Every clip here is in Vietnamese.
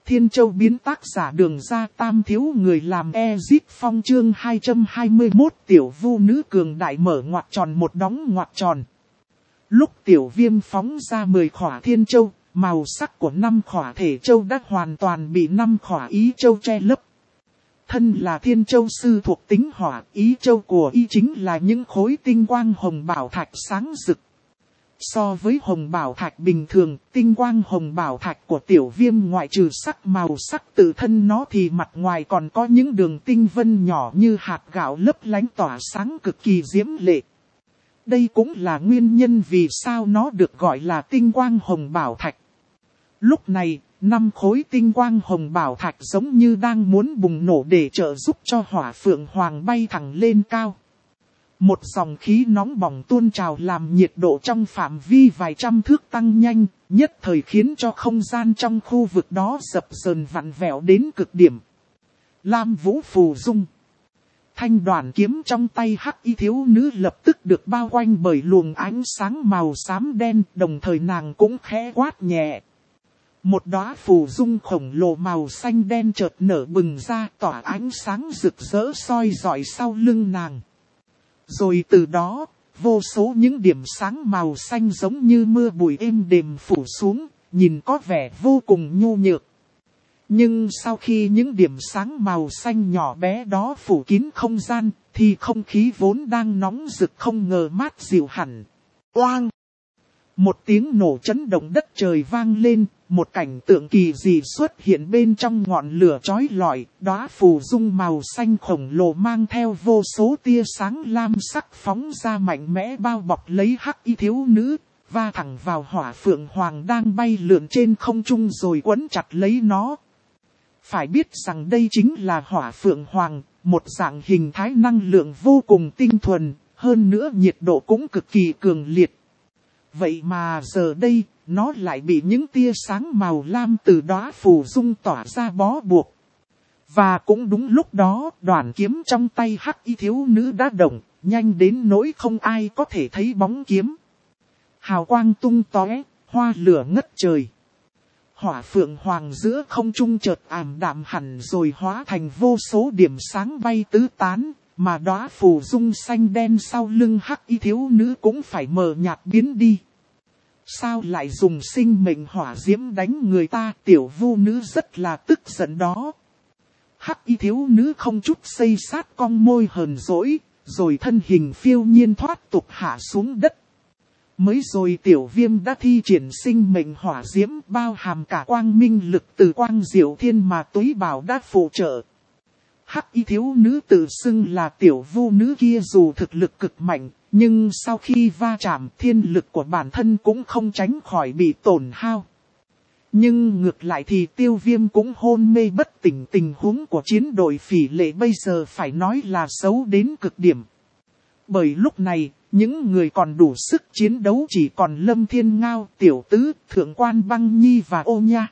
Thiên Châu biến tác giả Đường Ra Tam thiếu người làm Ezit Phong chương 221 tiểu vu nữ cường đại mở ngoặc tròn một đóng ngoặc tròn. Lúc tiểu viêm phóng ra 10 khỏa Thiên Châu, màu sắc của 5 khỏa thể châu đã hoàn toàn bị 5 khỏa ý châu che lấp. Thân là Thiên Châu sư thuộc tính hỏa, ý châu của y chính là những khối tinh quang hồng bảo thạch sáng rực. So với hồng bảo thạch bình thường, tinh quang hồng bảo thạch của tiểu viêm ngoại trừ sắc màu sắc tự thân nó thì mặt ngoài còn có những đường tinh vân nhỏ như hạt gạo lấp lánh tỏa sáng cực kỳ diễm lệ. Đây cũng là nguyên nhân vì sao nó được gọi là tinh quang hồng bảo thạch. Lúc này, 5 khối tinh quang hồng bảo thạch giống như đang muốn bùng nổ để trợ giúp cho hỏa phượng hoàng bay thẳng lên cao. Một dòng khí nóng bỏng tuôn trào làm nhiệt độ trong phạm vi vài trăm thước tăng nhanh, nhất thời khiến cho không gian trong khu vực đó dập dờn vặn vẹo đến cực điểm. Lam Vũ phù dung. Thanh đoàn kiếm trong tay hắc y thiếu nữ lập tức được bao quanh bởi luồng ánh sáng màu xám đen, đồng thời nàng cũng khẽ quát nhẹ. Một đóa phù dung khổng lồ màu xanh đen chợt nở bừng ra tỏa ánh sáng rực rỡ soi rọi sau lưng nàng. Rồi từ đó, vô số những điểm sáng màu xanh giống như mưa bụi êm đềm phủ xuống, nhìn có vẻ vô cùng nhu nhược. Nhưng sau khi những điểm sáng màu xanh nhỏ bé đó phủ kín không gian, thì không khí vốn đang nóng rực không ngờ mát dịu hẳn. Oang! Một tiếng nổ chấn động đất trời vang lên, một cảnh tượng kỳ dị xuất hiện bên trong ngọn lửa chói lọi, đóa phù dung màu xanh khổng lồ mang theo vô số tia sáng lam sắc phóng ra mạnh mẽ bao bọc lấy hắc y thiếu nữ, va thẳng vào hỏa phượng hoàng đang bay lượn trên không trung rồi quấn chặt lấy nó. Phải biết rằng đây chính là hỏa phượng hoàng, một dạng hình thái năng lượng vô cùng tinh thuần, hơn nữa nhiệt độ cũng cực kỳ cường liệt. Vậy mà giờ đây, nó lại bị những tia sáng màu lam từ đóa phù dung tỏa ra bó buộc. Và cũng đúng lúc đó, đoàn kiếm trong tay hắc y thiếu nữ đã động, nhanh đến nỗi không ai có thể thấy bóng kiếm. Hào quang tung tóe, hoa lửa ngất trời. Hỏa phượng hoàng giữa không trung chợt ảm đạm hẳn rồi hóa thành vô số điểm sáng bay tứ tán, mà đóa phù dung xanh đen sau lưng hắc y thiếu nữ cũng phải mờ nhạt biến đi. Sao lại dùng sinh mệnh hỏa diễm đánh người ta? Tiểu vu nữ rất là tức giận đó. Hắc y thiếu nữ không chút xây sát cong môi hờn dỗi, rồi thân hình phiêu nhiên thoát tục hạ xuống đất. Mới rồi tiểu viêm đã thi triển sinh mệnh hỏa diễm bao hàm cả quang minh lực từ quang diệu thiên mà túy bảo đã phụ trợ. Hắc y thiếu nữ tự xưng là tiểu vu nữ kia dù thực lực cực mạnh, nhưng sau khi va chạm thiên lực của bản thân cũng không tránh khỏi bị tổn hao. Nhưng ngược lại thì tiêu viêm cũng hôn mê bất tỉnh, tình huống của chiến đội phỉ lệ bây giờ phải nói là xấu đến cực điểm. Bởi lúc này, những người còn đủ sức chiến đấu chỉ còn Lâm Thiên Ngao, Tiểu Tứ, Thượng Quan Băng Nhi và Ô Nha.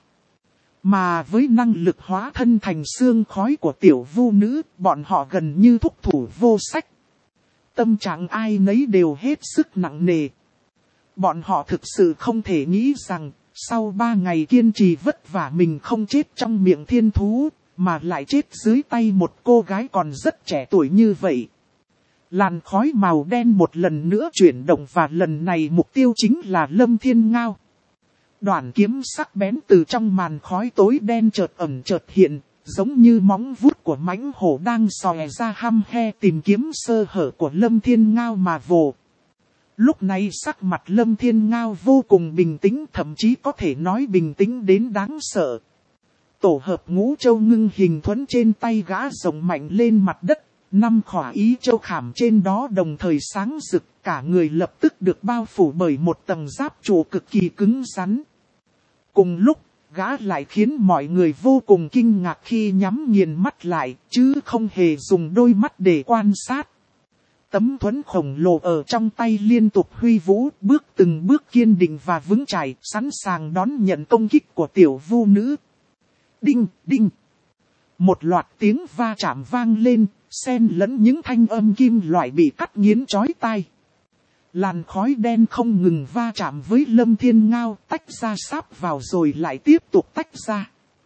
Mà với năng lực hóa thân thành xương khói của tiểu vu nữ, bọn họ gần như thúc thủ vô sách. Tâm trạng ai nấy đều hết sức nặng nề. Bọn họ thực sự không thể nghĩ rằng, sau 3 ngày kiên trì vất vả mình không chết trong miệng thiên thú, mà lại chết dưới tay một cô gái còn rất trẻ tuổi như vậy. Làn khói màu đen một lần nữa chuyển động và lần này mục tiêu chính là Lâm Thiên Ngao. Đoạn kiếm sắc bén từ trong màn khói tối đen chợt ẩn chợt hiện, giống như móng vuốt của mãnh hổ đang xòe ra hăm he tìm kiếm sơ hở của Lâm Thiên Ngao mà vồ. Lúc này sắc mặt Lâm Thiên Ngao vô cùng bình tĩnh, thậm chí có thể nói bình tĩnh đến đáng sợ. Tổ hợp ngũ châu ngưng hình thuẫn trên tay gã rồng mạnh lên mặt đất, 5 khỏa ý châu khảm trên đó đồng thời sáng rực, cả người lập tức được bao phủ bởi một tầng giáp trụ cực kỳ cứng rắn. Cùng lúc, gã lại khiến mọi người vô cùng kinh ngạc khi nhắm nghiền mắt lại, chứ không hề dùng đôi mắt để quan sát. Tấm thuẫn khổng lồ ở trong tay liên tục huy vũ, bước từng bước kiên định và vững chãi, sẵn sàng đón nhận công kích của tiểu vu nữ. Đinh, đinh. Một loạt tiếng va chạm vang lên, xen lẫn những thanh âm kim loại bị cắt nghiến chói tai. Làn khói đen không ngừng va chạm với Lâm Thiên Ngao, tách ra sáp vào rồi lại tiếp tục tách ra.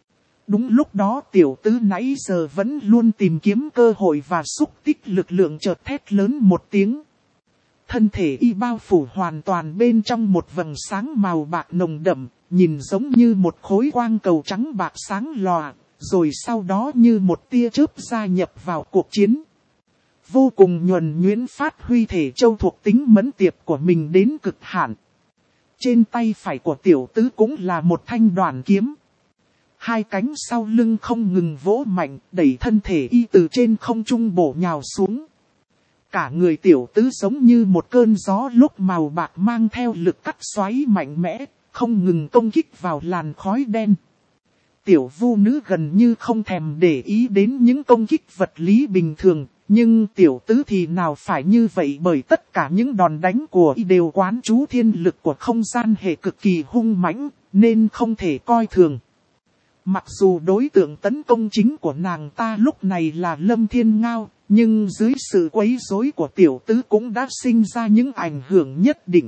Đúng lúc đó tiểu tứ nãy giờ vẫn luôn tìm kiếm cơ hội và xúc tích lực lượng chợt thét lớn một tiếng. Thân thể y bao phủ hoàn toàn bên trong một vầng sáng màu bạc nồng đậm, nhìn giống như một khối quang cầu trắng bạc sáng lòa, rồi sau đó như một tia chớp gia nhập vào cuộc chiến. Vô cùng nhuần nhuyễn phát huy thể châu thuộc tính mẫn tiệp của mình đến cực hạn. Trên tay phải của tiểu tứ cũng là một thanh đoàn kiếm. Hai cánh sau lưng không ngừng vỗ mạnh, đẩy thân thể y từ trên không trung bổ nhào xuống. Cả người tiểu tứ giống như một cơn gió lúc màu bạc mang theo lực cắt xoáy mạnh mẽ, không ngừng công kích vào làn khói đen. Tiểu vu nữ gần như không thèm để ý đến những công kích vật lý bình thường, nhưng tiểu tứ thì nào phải như vậy, bởi tất cả những đòn đánh của y đều quán trú thiên lực của không gian hệ cực kỳ hung mãnh, nên không thể coi thường. Mặc dù đối tượng tấn công chính của nàng ta lúc này là Lâm Thiên Ngao, nhưng dưới sự quấy rối của tiểu tứ cũng đã sinh ra những ảnh hưởng nhất định.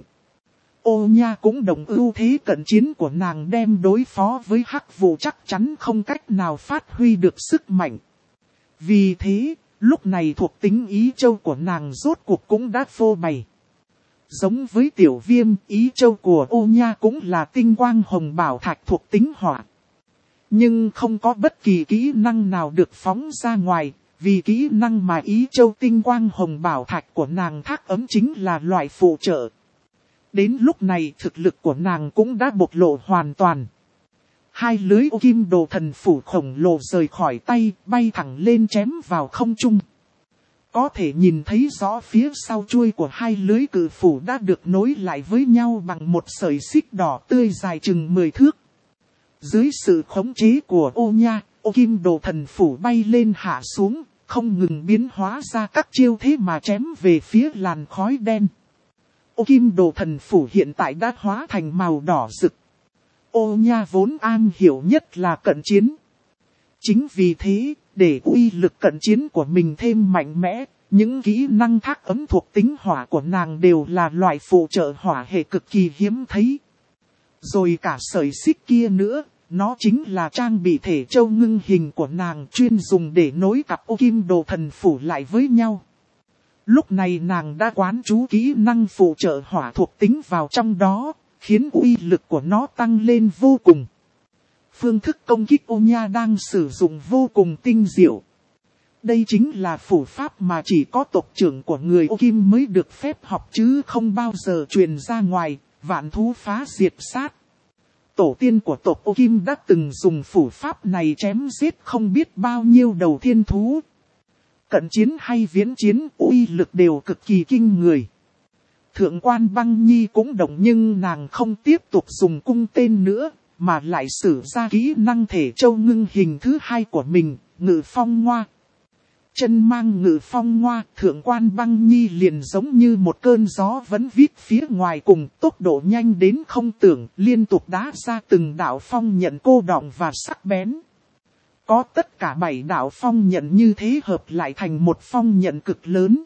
Ô Nha cũng đồng ưu thế cận chiến của nàng đem đối phó với Hắc Vụ chắc chắn không cách nào phát huy được sức mạnh. Vì thế, lúc này thuộc tính ý châu của nàng rốt cuộc cũng đã phô bày. Giống với tiểu viêm, ý châu của Ô Nha cũng là tinh quang hồng bảo thạch thuộc tính hỏa. Nhưng không có bất kỳ kỹ năng nào được phóng ra ngoài, vì kỹ năng mà ý châu tinh quang hồng bảo thạch của nàng thác ấm chính là loại phụ trợ. Đến lúc này thực lực của nàng cũng đã bộc lộ hoàn toàn. Hai lưới ô kim đồ thần phủ khổng lồ rời khỏi tay, bay thẳng lên chém vào không trung. Có thể nhìn thấy rõ phía sau chuôi của hai lưới cự phủ đã được nối lại với nhau bằng một sợi xích đỏ tươi dài chừng 10 thước. Dưới sự khống chế của Ô Nha, ô kim đồ thần phủ bay lên hạ xuống, không ngừng biến hóa ra các chiêu thế mà chém về phía làn khói đen. Ô kim đồ thần phủ hiện tại đã hóa thành màu đỏ rực. Ô Nha vốn am hiểu nhất là cận chiến. Chính vì thế, để uy lực cận chiến của mình thêm mạnh mẽ, những kỹ năng thác ấm thuộc tính hỏa của nàng đều là loại phụ trợ hỏa hệ cực kỳ hiếm thấy. Rồi cả sợi xích kia nữa, nó chính là trang bị thể châu ngưng hình của nàng chuyên dùng để nối cặp ô kim đồ thần phủ lại với nhau. Lúc này nàng đã quán trú kỹ năng phụ trợ hỏa thuộc tính vào trong đó, khiến uy lực của nó tăng lên vô cùng. Phương thức công kích Ô Nha đang sử dụng vô cùng tinh diệu. Đây chính là phủ pháp mà chỉ có tộc trưởng của người Ô Kim mới được phép học chứ không bao giờ truyền ra ngoài, vạn thú phá diệt sát. Tổ tiên của tộc Ô Kim đã từng dùng phủ pháp này chém giết không biết bao nhiêu đầu thiên thú. Cận chiến hay viễn chiến uy lực đều cực kỳ kinh người. Thượng quan Băng Nhi cũng động nhưng nàng không tiếp tục dùng cung tên nữa, mà lại sử ra kỹ năng thể châu ngưng hình thứ hai của mình, Ngự Phong Ngoa. Chân mang Ngự Phong Ngoa, Thượng quan Băng Nhi liền giống như một cơn gió vẫn vít phía ngoài cùng tốc độ nhanh đến không tưởng, liên tục đá ra từng đạo phong nhận cô đọng và sắc bén. Có tất cả 7 đạo phong nhận như thế hợp lại thành một phong nhận cực lớn.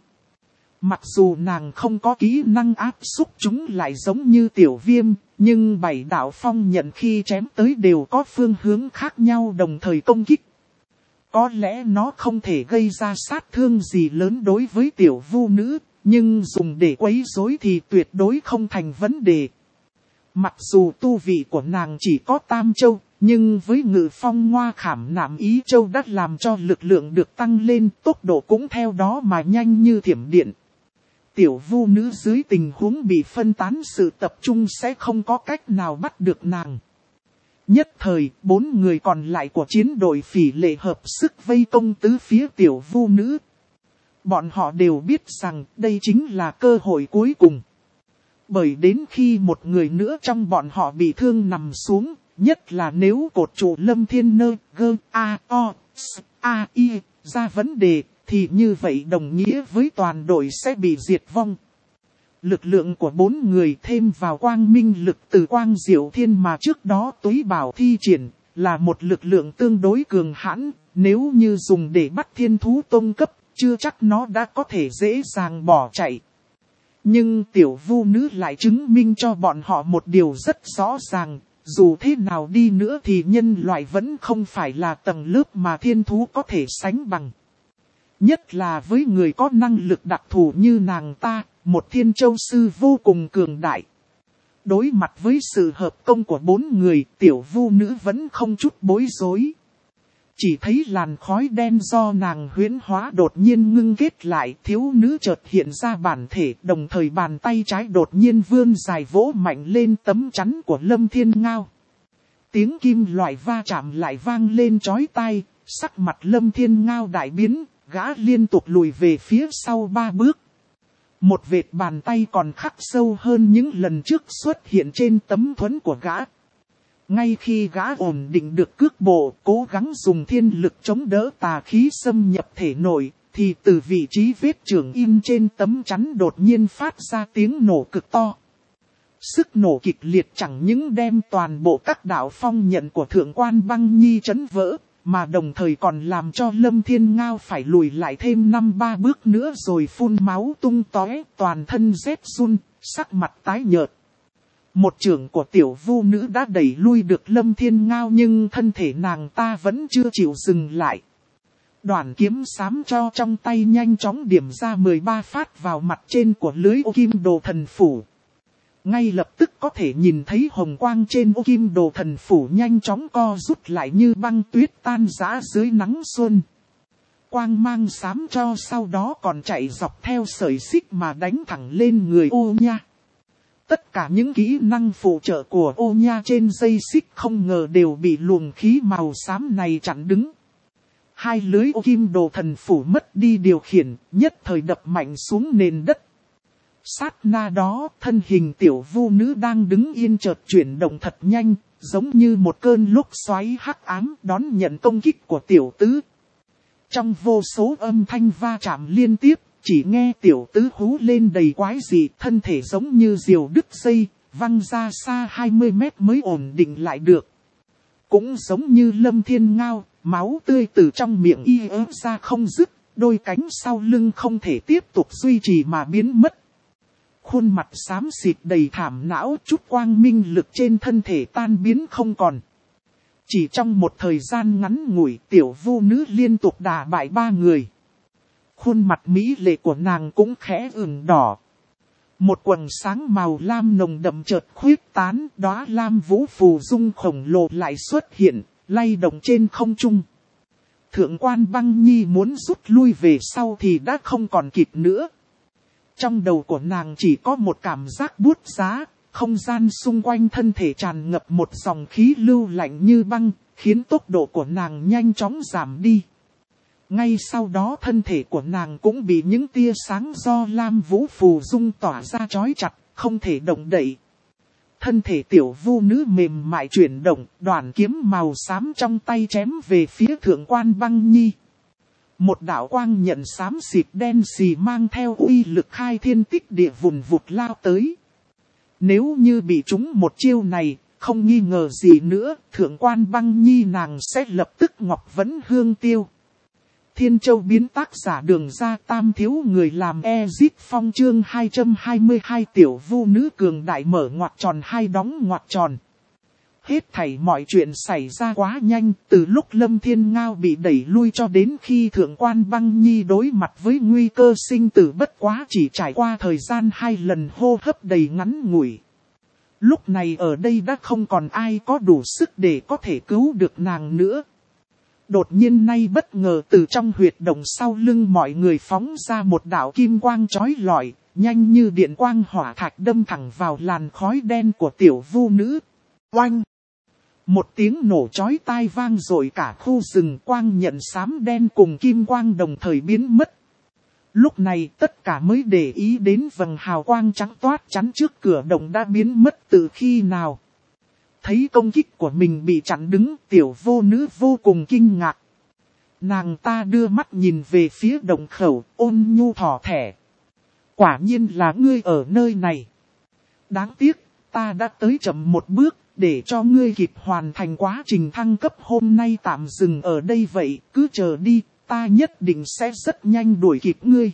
Mặc dù nàng không có kỹ năng áp xúc chúng lại giống như tiểu viêm, nhưng 7 đạo phong nhận khi chém tới đều có phương hướng khác nhau đồng thời công kích. Có lẽ nó không thể gây ra sát thương gì lớn đối với tiểu vu nữ, nhưng dùng để quấy rối thì tuyệt đối không thành vấn đề. Mặc dù tu vị của nàng chỉ có tam châu, nhưng với Ngự Phong Ngoa khảm nạm ý châu đã làm cho lực lượng được tăng lên, tốc độ cũng theo đó mà nhanh như thiểm điện. Tiểu vu nữ dưới tình huống bị phân tán sự tập trung sẽ không có cách nào bắt được nàng. Nhất thời, 4 người còn lại của chiến đội Phỉ Lệ hợp sức vây công tứ phía tiểu vu nữ. Bọn họ đều biết rằng đây chính là cơ hội cuối cùng. Bởi đến khi một người nữa trong bọn họ bị thương nằm xuống, nhất là nếu cột trụ Lâm Thiên Nơ, Gơ, A, O, S, A, I, ra vấn đề, thì như vậy đồng nghĩa với toàn đội sẽ bị diệt vong. Lực lượng của 4 người thêm vào quang minh lực từ Quang Diệu Thiên mà trước đó Túy Bảo thi triển, là một lực lượng tương đối cường hãn, nếu như dùng để bắt thiên thú tông cấp, chưa chắc nó đã có thể dễ dàng bỏ chạy. Nhưng tiểu vu nữ lại chứng minh cho bọn họ một điều rất rõ ràng, Dù thế nào đi nữa thì nhân loại vẫn không phải là tầng lớp mà thiên thú có thể sánh bằng. Nhất là với người có năng lực đặc thù như nàng ta, một thiên châu sư vô cùng cường đại. Đối mặt với sự hợp công của 4 người, tiểu vu nữ vẫn không chút bối rối. Chỉ thấy làn khói đen do nàng huyễn hóa đột nhiên ngưng kết lại, thiếu nữ chợt hiện ra bản thể, đồng thời bàn tay trái đột nhiên vươn dài vỗ mạnh lên tấm chắn của Lâm Thiên Ngao. Tiếng kim loại va chạm lại vang lên chói tai, sắc mặt Lâm Thiên Ngao đại biến, gã liên tục lùi về phía sau 3 bước. Một vệt bàn tay còn khắc sâu hơn những lần trước xuất hiện trên tấm thuẫn của gã. Ngay khi gã ổn định được cước bộ, cố gắng dùng thiên lực chống đỡ tà khí xâm nhập thể nội, thì từ vị trí vết chưởng in trên tấm chắn đột nhiên phát ra tiếng nổ cực to. Sức nổ kịch liệt chẳng những đem toàn bộ các đạo phong nhận của Thượng Quan Băng Nhi chấn vỡ, mà đồng thời còn làm cho Lâm Thiên Ngao phải lùi lại thêm 5-3 bước nữa rồi phun máu tung tóe, toàn thân rét run, sắc mặt tái nhợt. Một chưởng của tiểu vu nữ đã đẩy lui được Lâm Thiên Ngao nhưng thân thể nàng ta vẫn chưa chịu dừng lại. Đoạn kiếm xám cho trong tay nhanh chóng điểm ra 13 phát vào mặt trên của lưới ô kim đồ thần phủ. Ngay lập tức có thể nhìn thấy hồng quang trên ô kim đồ thần phủ nhanh chóng co rút lại như băng tuyết tan rã dưới nắng xuân. Quang mang xám cho sau đó còn chạy dọc theo sợi xích mà đánh thẳng lên người Ô Nha. Tất cả những kỹ năng phụ trợ của Ô Nha trên dây xích không ngờ đều bị luồng khí màu xám này chặn đứng. Hai lưới ô kim đồ thần phủ mất đi điều khiển, nhất thời đập mạnh xuống nền đất. Sát na đó, thân hình tiểu vu nữ đang đứng yên chợt chuyển động thật nhanh, giống như một cơn lốc xoáy hắc ám đón nhận công kích của tiểu tứ. Trong vô số âm thanh va chạm liên tiếp, chỉ nghe tiểu tứ hú lên đầy quái dị, thân thể giống như diều đứt dây, văng ra xa 20 mét mới ổn định lại được. Cũng giống như Lâm Thiên Ngao, máu tươi từ trong miệng y ớ ra không dứt, đôi cánh sau lưng không thể tiếp tục duy trì mà biến mất. Khuôn mặt xám xịt đầy thảm não, chút quang minh lực trên thân thể tan biến không còn. Chỉ trong một thời gian ngắn ngủi, tiểu vu nữ liên tục đả bại 3 người. Khuôn mặt mỹ lệ của nàng cũng khẽ ửng đỏ. Một quầng sáng màu lam nồng đậm chợt khuyết tán, đóa lam vũ phù dung khổng lồ lại xuất hiện, lay động trên không trung. Thượng Quan Băng Nhi muốn rút lui về sau thì đã không còn kịp nữa. Trong đầu của nàng chỉ có một cảm giác buốt giá, không gian xung quanh thân thể tràn ngập một dòng khí lưu lạnh như băng, khiến tốc độ của nàng nhanh chóng giảm đi. Ngay sau đó thân thể của nàng cũng bị những tia sáng do lam vũ phù dung tỏa ra trói chặt, không thể động đậy. Thân thể tiểu vu nữ mềm mại chuyển động, đoạn kiếm màu xám trong tay chém về phía Thượng Quan Băng Nhi. Một đạo quang nhận xám xịt đen xì mang theo uy lực khai thiên tích địa vùn vụt lao tới. Nếu như bị trúng một chiêu này, không nghi ngờ gì nữa, Thượng Quan Băng Nhi nàng sẽ lập tức ngọc vẫn hương tiêu. Thiên Châu biến tác giả Đường Ra Tam thiếu người làm Ezit Phong chương 222 tiểu vu nữ cường đại mở ngoặc tròn hai đóng ngoặc tròn. Hết thảy mọi chuyện xảy ra quá nhanh, từ lúc Lâm Thiên Ngao bị đẩy lui cho đến khi Thượng Quan Băng Nhi đối mặt với nguy cơ sinh tử bất quá chỉ trải qua thời gian 2 lần hô hấp đầy ngắn ngủi. Lúc này ở đây đã không còn ai có đủ sức để có thể cứu được nàng nữa. Đột nhiên nay bất ngờ từ trong huyệt động sau lưng mọi người phóng ra một đạo kim quang chói lọi, nhanh như điện quang hỏa thạch đâm thẳng vào làn khói đen của tiểu vu nữ. Oanh! Một tiếng nổ chói tai vang rồi cả khu rừng, quang nhận xám đen cùng kim quang đồng thời biến mất. Lúc này tất cả mới để ý đến vầng hào quang trắng toát chắn trước cửa động đã biến mất từ khi nào. Thấy công kích của mình bị chặn đứng, tiểu vô nữ vô cùng kinh ngạc. Nàng ta đưa mắt nhìn về phía động khẩu, ôn nhu thỏ thẻ. Quả nhiên là ngươi ở nơi này. Đáng tiếc, ta đã tới chậm một bước, để cho ngươi kịp hoàn thành quá trình thăng cấp hôm nay tạm dừng ở đây vậy, cứ chờ đi, ta nhất định sẽ rất nhanh đuổi kịp ngươi.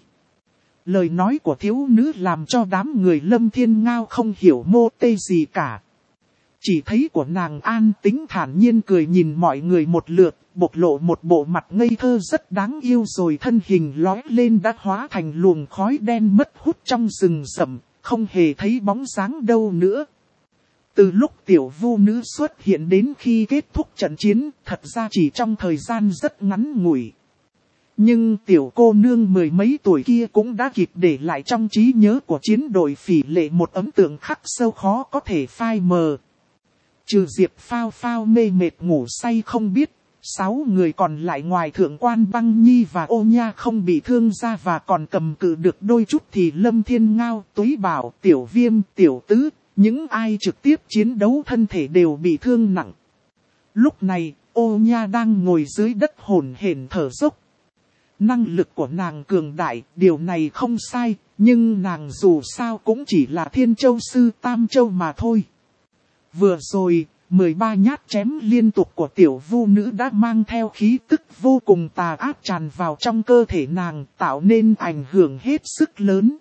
Lời nói của thiếu nữ làm cho đám người Lâm Thiên Ngao không hiểu mô tê gì cả. chỉ thấy của nàng an tĩnh thản nhiên cười nhìn mọi người một lượt, bộc lộ một bộ mặt ngây thơ rất đáng yêu rồi thân hình lói lên đã hóa thành luồng khói đen mất hút trong rừng rậm, không hề thấy bóng dáng đâu nữa. Từ lúc tiểu vu nữ xuất hiện đến khi kết thúc trận chiến, thật ra chỉ trong thời gian rất ngắn ngủi. Nhưng tiểu cô nương mười mấy tuổi kia cũng đã kịp để lại trong trí nhớ của chiến đội Phỉ Lệ một ấn tượng khắc sâu khó có thể phai mờ. Trừ Diệp Phao Phao mê mệt ngủ say không biết, 6 người còn lại ngoài Thượng Quan Băng Nhi và Ô Nha không bị thương ra và còn cầm cự được đôi chút thì Lâm Thiên Ngao, Túy Bảo, Tiểu Viêm, Tiểu Tứ, những ai trực tiếp chiến đấu thân thể đều bị thương nặng. Lúc này, Ô Nha đang ngồi dưới đất hổn hển thở dốc. Năng lực của nàng cường đại, điều này không sai, nhưng nàng dù sao cũng chỉ là Thiên Châu Sư Tam Châu mà thôi. Vừa rồi, 13 nhát chém liên tục của tiểu vu nữ đã mang theo khí tức vô cùng tà ác tràn vào trong cơ thể nàng, tạo nên ảnh hưởng hết sức lớn.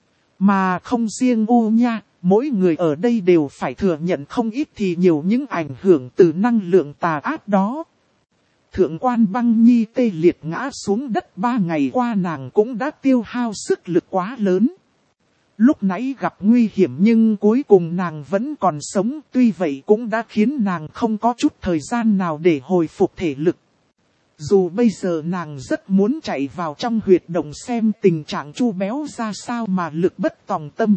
Mà không riêng Ô Nha, mỗi người ở đây đều phải thừa nhận không ít thì nhiều những ảnh hưởng từ năng lượng tà ác đó. Thượng Quan Băng Nhi tê liệt ngã xuống đất 3 ngày qua nàng cũng đã tiêu hao sức lực quá lớn. Lúc nãy gặp nguy hiểm nhưng cuối cùng nàng vẫn còn sống, tuy vậy cũng đã khiến nàng không có chút thời gian nào để hồi phục thể lực. Dù bây giờ nàng rất muốn chạy vào trong huyệt động xem tình trạng Chu Béo ra sao mà lực bất tòng tâm.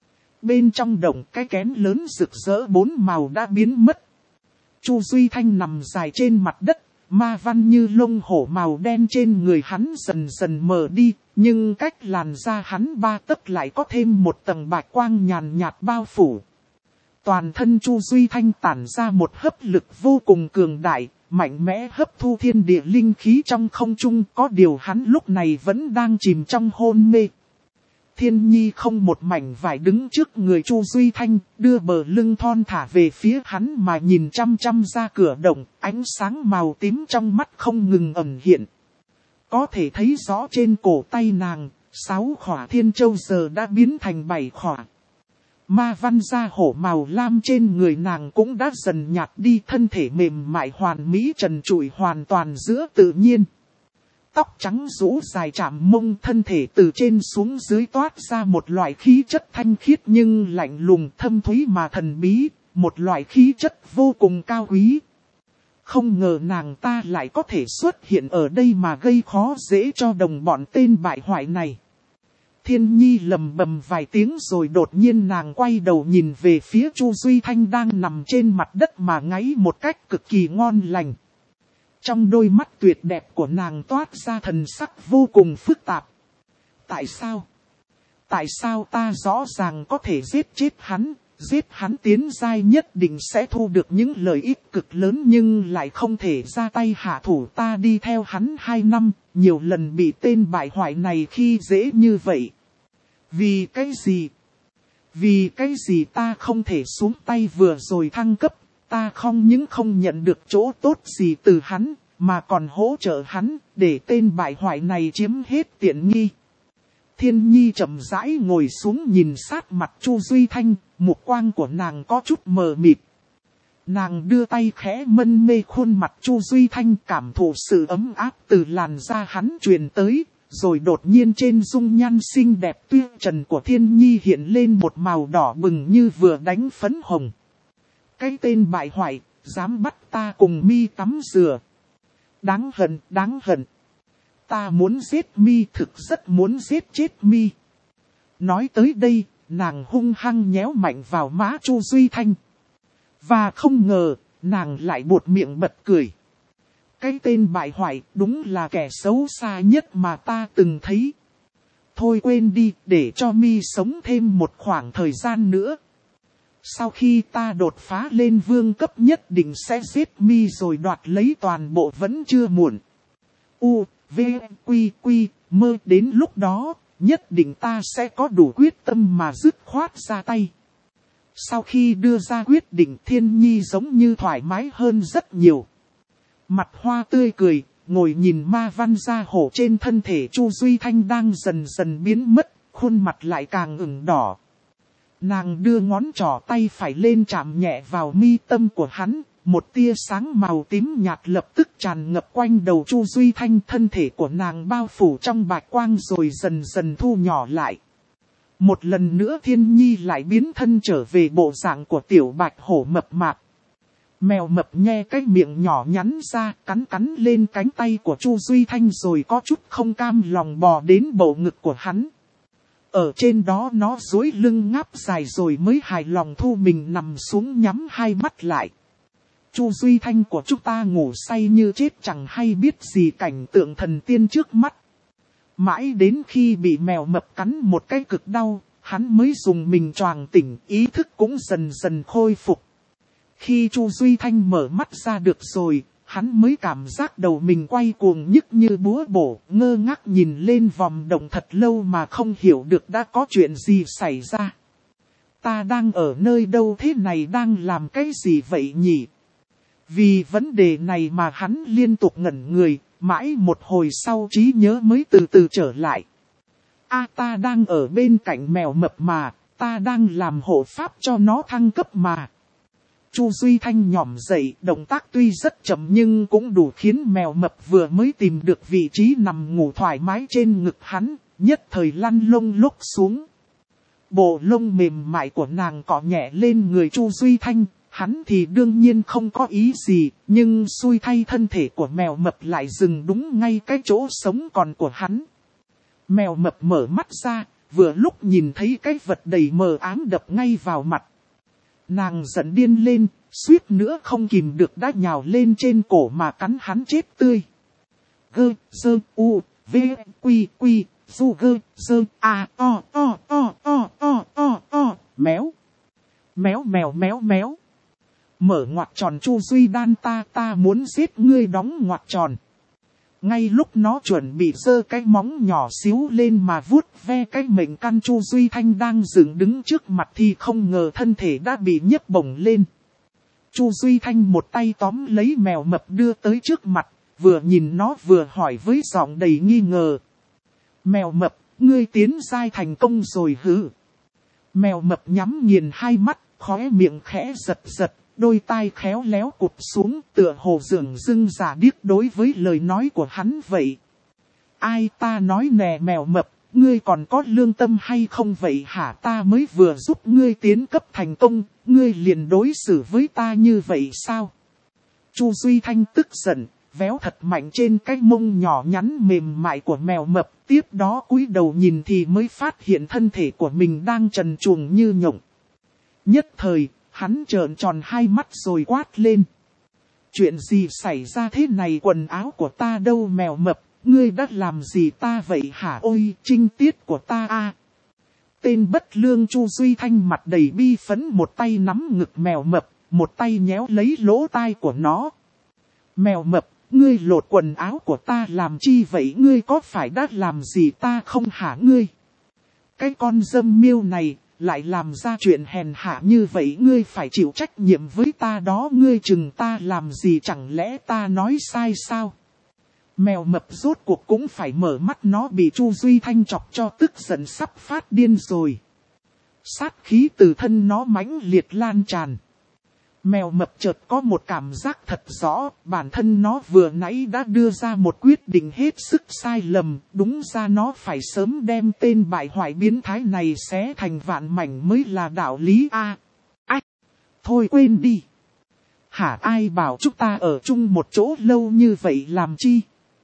Bên trong động cái kén lớn rực rỡ 4 màu đã biến mất. Chu Duy Thanh nằm dài trên mặt đất. Ma văn như lông hổ màu đen trên người hắn dần dần mờ đi, nhưng cách làn da hắn 3 tấc lại có thêm một tầng bạch quang nhàn nhạt bao phủ. Toàn thân Chu Duy Thanh tản ra một hấp lực vô cùng cường đại, mạnh mẽ hấp thu thiên địa linh khí trong không trung, có điều hắn lúc này vẫn đang chìm trong hôn mê. Thiên Nhi không một mảnh vải đứng trước người Chu Duy Thanh, đưa bờ lưng thon thả về phía hắn mà nhìn chăm chăm ra cửa động, ánh sáng màu tím trong mắt không ngừng ẩn hiện. Có thể thấy rõ trên cổ tay nàng, 6 khỏa thiên châu giờ đã biến thành 7 khỏa. Ma văn da hổ màu lam trên người nàng cũng đã dần nhạt đi, thân thể mềm mại hoàn mỹ trần trụi hoàn toàn giữa tự nhiên. Tóc trắng rũ dài chạm mông, thân thể từ trên xuống dưới toát ra một loại khí chất thanh khiết nhưng lạnh lùng thâm thúy mà thần bí, một loại khí chất vô cùng cao quý. Không ngờ nàng ta lại có thể xuất hiện ở đây mà gây khó dễ cho đồng bọn tên bại hoại này. Thiên Nhi lầm bầm vài tiếng rồi đột nhiên nàng quay đầu nhìn về phía Chu Duy Thanh đang nằm trên mặt đất mà ngáy một cách cực kỳ ngon lành. Trong đôi mắt tuyệt đẹp của nàng toát ra thần sắc vô cùng phức tạp. Tại sao? Tại sao ta rõ ràng có thể giết chết hắn tiến giai nhất định sẽ thu được những lợi ích cực lớn nhưng lại không thể ra tay hạ thủ, ta đi theo hắn 2 năm, nhiều lần bị tên bại hoại này khi dễ như vậy. Vì cái gì? Vì cái gì ta không thể xuống tay vừa rồi thăng cấp? Ta không những không nhận được chỗ tốt gì từ hắn, mà còn hỗ trợ hắn, để tên bại hoại này chiếm hết tiện nghi. Thiên Nhi chậm rãi ngồi xuống nhìn sát mặt Chu Duy Thanh, mục quang của nàng có chút mờ mịt. Nàng đưa tay khẽ mân mê khuôn mặt Chu Duy Thanh, cảm thụ sự ấm áp từ làn da hắn truyền tới, rồi đột nhiên trên dung nhan xinh đẹp tuyệt trần của Thiên Nhi hiện lên một màu đỏ bừng như vừa đánh phấn hồng. Cái tên bại hoại, dám bắt ta cùng mi tắm rửa. Đáng hận, đáng hận. Ta muốn giết mi, thực rất muốn giết chết mi. Nói tới đây, nàng hung hăng nhéo mạnh vào má Chu Duy Thanh. Và không ngờ, nàng lại buột miệng bật cười. Cái tên bại hoại đúng là kẻ xấu xa nhất mà ta từng thấy. Thôi quên đi, để cho mi sống thêm một khoảng thời gian nữa. Sau khi ta đột phá lên vương cấp nhất định sẽ giết mi rồi đoạt lấy toàn bộ, vẫn chưa muộn. U, V, Quy, Quy, mơ, đến lúc đó, nhất định ta sẽ có đủ quyết tâm mà dứt khoát ra tay. Sau khi đưa ra quyết định, Thiên Nhi giống như thoải mái hơn rất nhiều. Mặt hoa tươi cười, ngồi nhìn ma văn da hổ trên thân thể Chu Duy Thanh đang dần dần biến mất, khuôn mặt lại càng ửng đỏ. Nàng đưa ngón trỏ tay phải lên chạm nhẹ vào mi tâm của hắn, một tia sáng màu tím nhạt lập tức tràn ngập quanh đầu Chu Duy Thanh, thân thể của nàng bao phủ trong bạch quang rồi dần dần thu nhỏ lại. Một lần nữa Thiên Nhi lại biến thân trở về bộ dạng của tiểu bạch hổ mập mạp. Mèo mập nhe cái miệng nhỏ nhắn ra, cắn cắn lên cánh tay của Chu Duy Thanh rồi có chút không cam lòng bò đến bầu ngực của hắn. Ở trên đó nó duỗi lưng ngáp dài rồi mới hài lòng thu mình nằm xuống nhắm hai mắt lại. Chu Duy Thanh của chúng ta ngủ say như chết chẳng hay biết gì cảnh tượng thần tiên trước mắt. Mãi đến khi bị mèo mập cắn một cái cực đau, hắn mới dùng mình choàng tỉnh, ý thức cũng dần dần khôi phục. Khi Chu Duy Thanh mở mắt ra được rồi, hắn mới cảm giác đầu mình quay cuồng nhức như búa bổ, ngơ ngác nhìn lên vòm động thật lâu mà không hiểu được đã có chuyện gì xảy ra. Ta đang ở nơi đâu thế này, đang làm cái gì vậy nhỉ? Vì vấn đề này mà hắn liên tục ngẩn người, mãi một hồi sau trí nhớ mới từ từ trở lại. Ta đang ở bên cạnh mèo mập mà, ta đang làm hộ pháp cho nó thăng cấp mà. Chu Duy Thanh nhỏm dậy, động tác tuy rất chậm nhưng cũng đủ khiến mèo mập vừa mới tìm được vị trí nằm ngủ thoải mái trên ngực hắn, nhất thời lăn lông lốc xuống. Bộ lông mềm mại của nàng cọ nhẹ lên người Chu Duy Thanh, hắn thì đương nhiên không có ý gì, nhưng xui thay thân thể của mèo mập lại dừng đúng ngay cái chỗ sống còn của hắn. Mèo mập mở mắt ra, vừa lúc nhìn thấy cái vật đầy mờ ám đập ngay vào mặt. Nàng giận điên lên, suýt nữa không kìm được đã nhào lên trên cổ mà cắn hắn chết tươi. Gơ, sơ, u, v, quy, quy, su gơ, sơ, a, méo. Méo mèo méo méo. Mở ngoặc tròn Chu Duy Đan, ta muốn giết ngươi, đóng ngoặc tròn. Ngay lúc nó chuẩn bị giơ cái móng nhỏ xíu lên mà vuốt ve cái mệnh căn Chu Duy Thanh đang dựng đứng trước mặt thì không ngờ thân thể đã bị nhấc bổng lên. Chu Duy Thanh một tay tóm lấy mèo mập đưa tới trước mặt, vừa nhìn nó vừa hỏi với giọng đầy nghi ngờ. Mèo mập, ngươi tiến giai thành công rồi hứ? Mèo mập nhắm nghiền hai mắt, khóe miệng khẽ giật giật. Đôi tai khéo léo cụp xuống, tựa hồ dường dưng giả điếc đối với lời nói của hắn vậy. Ai ta nói nè mèo mập, ngươi còn có lương tâm hay không vậy hả? Ta mới vừa giúp ngươi tiến cấp thành công, ngươi liền đối xử với ta như vậy sao? Chu Duy Thanh tức giận, véo thật mạnh trên cái mông nhỏ nhắn mềm mại của mèo mập, tiếp đó cúi đầu nhìn thì mới phát hiện thân thể của mình đang trần truồng như nhộng. Nhất thời, hắn trợn tròn hai mắt rồi quát lên. Chuyện gì xảy ra thế này, quần áo của ta đâu mèo mập, ngươi đã làm gì ta vậy hả? Ôi, trinh tiết của ta a. Tên bất lương Chu Duy Thanh mặt đầy bi phấn, một tay nắm ngực mèo mập, một tay nhéo lấy lỗ tai của nó. Mèo mập, ngươi lột quần áo của ta làm chi vậy? Ngươi có phải đã làm gì ta không hả ngươi? Cái con dâm miêu này lại làm ra chuyện hèn hạ như vậy, ngươi phải chịu trách nhiệm với ta đó. Ngươi chừng ta làm gì, chẳng lẽ ta nói sai sao? Mèo mập rốt cuộc cũng phải mở mắt, nó bị Chu Duy Thanh chọc cho tức giận sắp phát điên rồi. Sát khí từ thân nó mãnh liệt lan tràn. Mèo mập chợt có một cảm giác thật rõ, bản thân nó vừa nãy đã đưa ra một quyết định hết sức sai lầm, đúng ra nó phải sớm đem tên bại hoại biến thái này xé thành vạn mảnh mới là đạo lý a. Thôi quên đi. Hả, ai bảo chúng ta ở chung một chỗ lâu như vậy làm chi?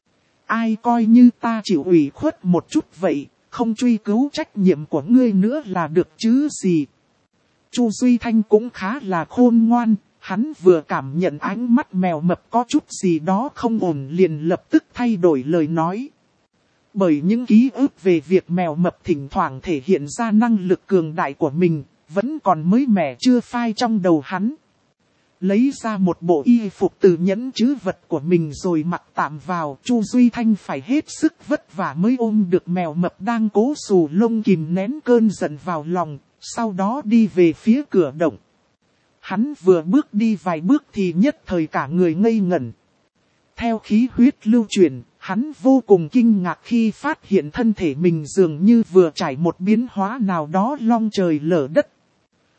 Ai coi như ta chịu ủy khuất một chút vậy, không truy cứu trách nhiệm của ngươi nữa là được chứ gì. Chu Duy Thanh cũng khá là khôn ngoan, hắn vừa cảm nhận ánh mắt mèo mập có chút gì đó không ổn liền lập tức thay đổi lời nói. Bởi những ký ức về việc mèo mập thỉnh thoảng thể hiện ra năng lực cường đại của mình, vẫn còn mới mẻ chưa phai trong đầu hắn. Lấy ra một bộ y phục từ nhẫn trữ vật của mình rồi mặc tạm vào, Chu Duy Thanh phải hết sức vất vả mới ôm được mèo mập đang cố xù lông kìm nén cơn giận vào lòng, sau đó đi về phía cửa động. Hắn vừa bước đi vài bước thì nhất thời cả người ngây ngẩn. Theo khí huyết lưu chuyển, hắn vô cùng kinh ngạc khi phát hiện thân thể mình dường như vừa trải một biến hóa nào đó long trời lở đất.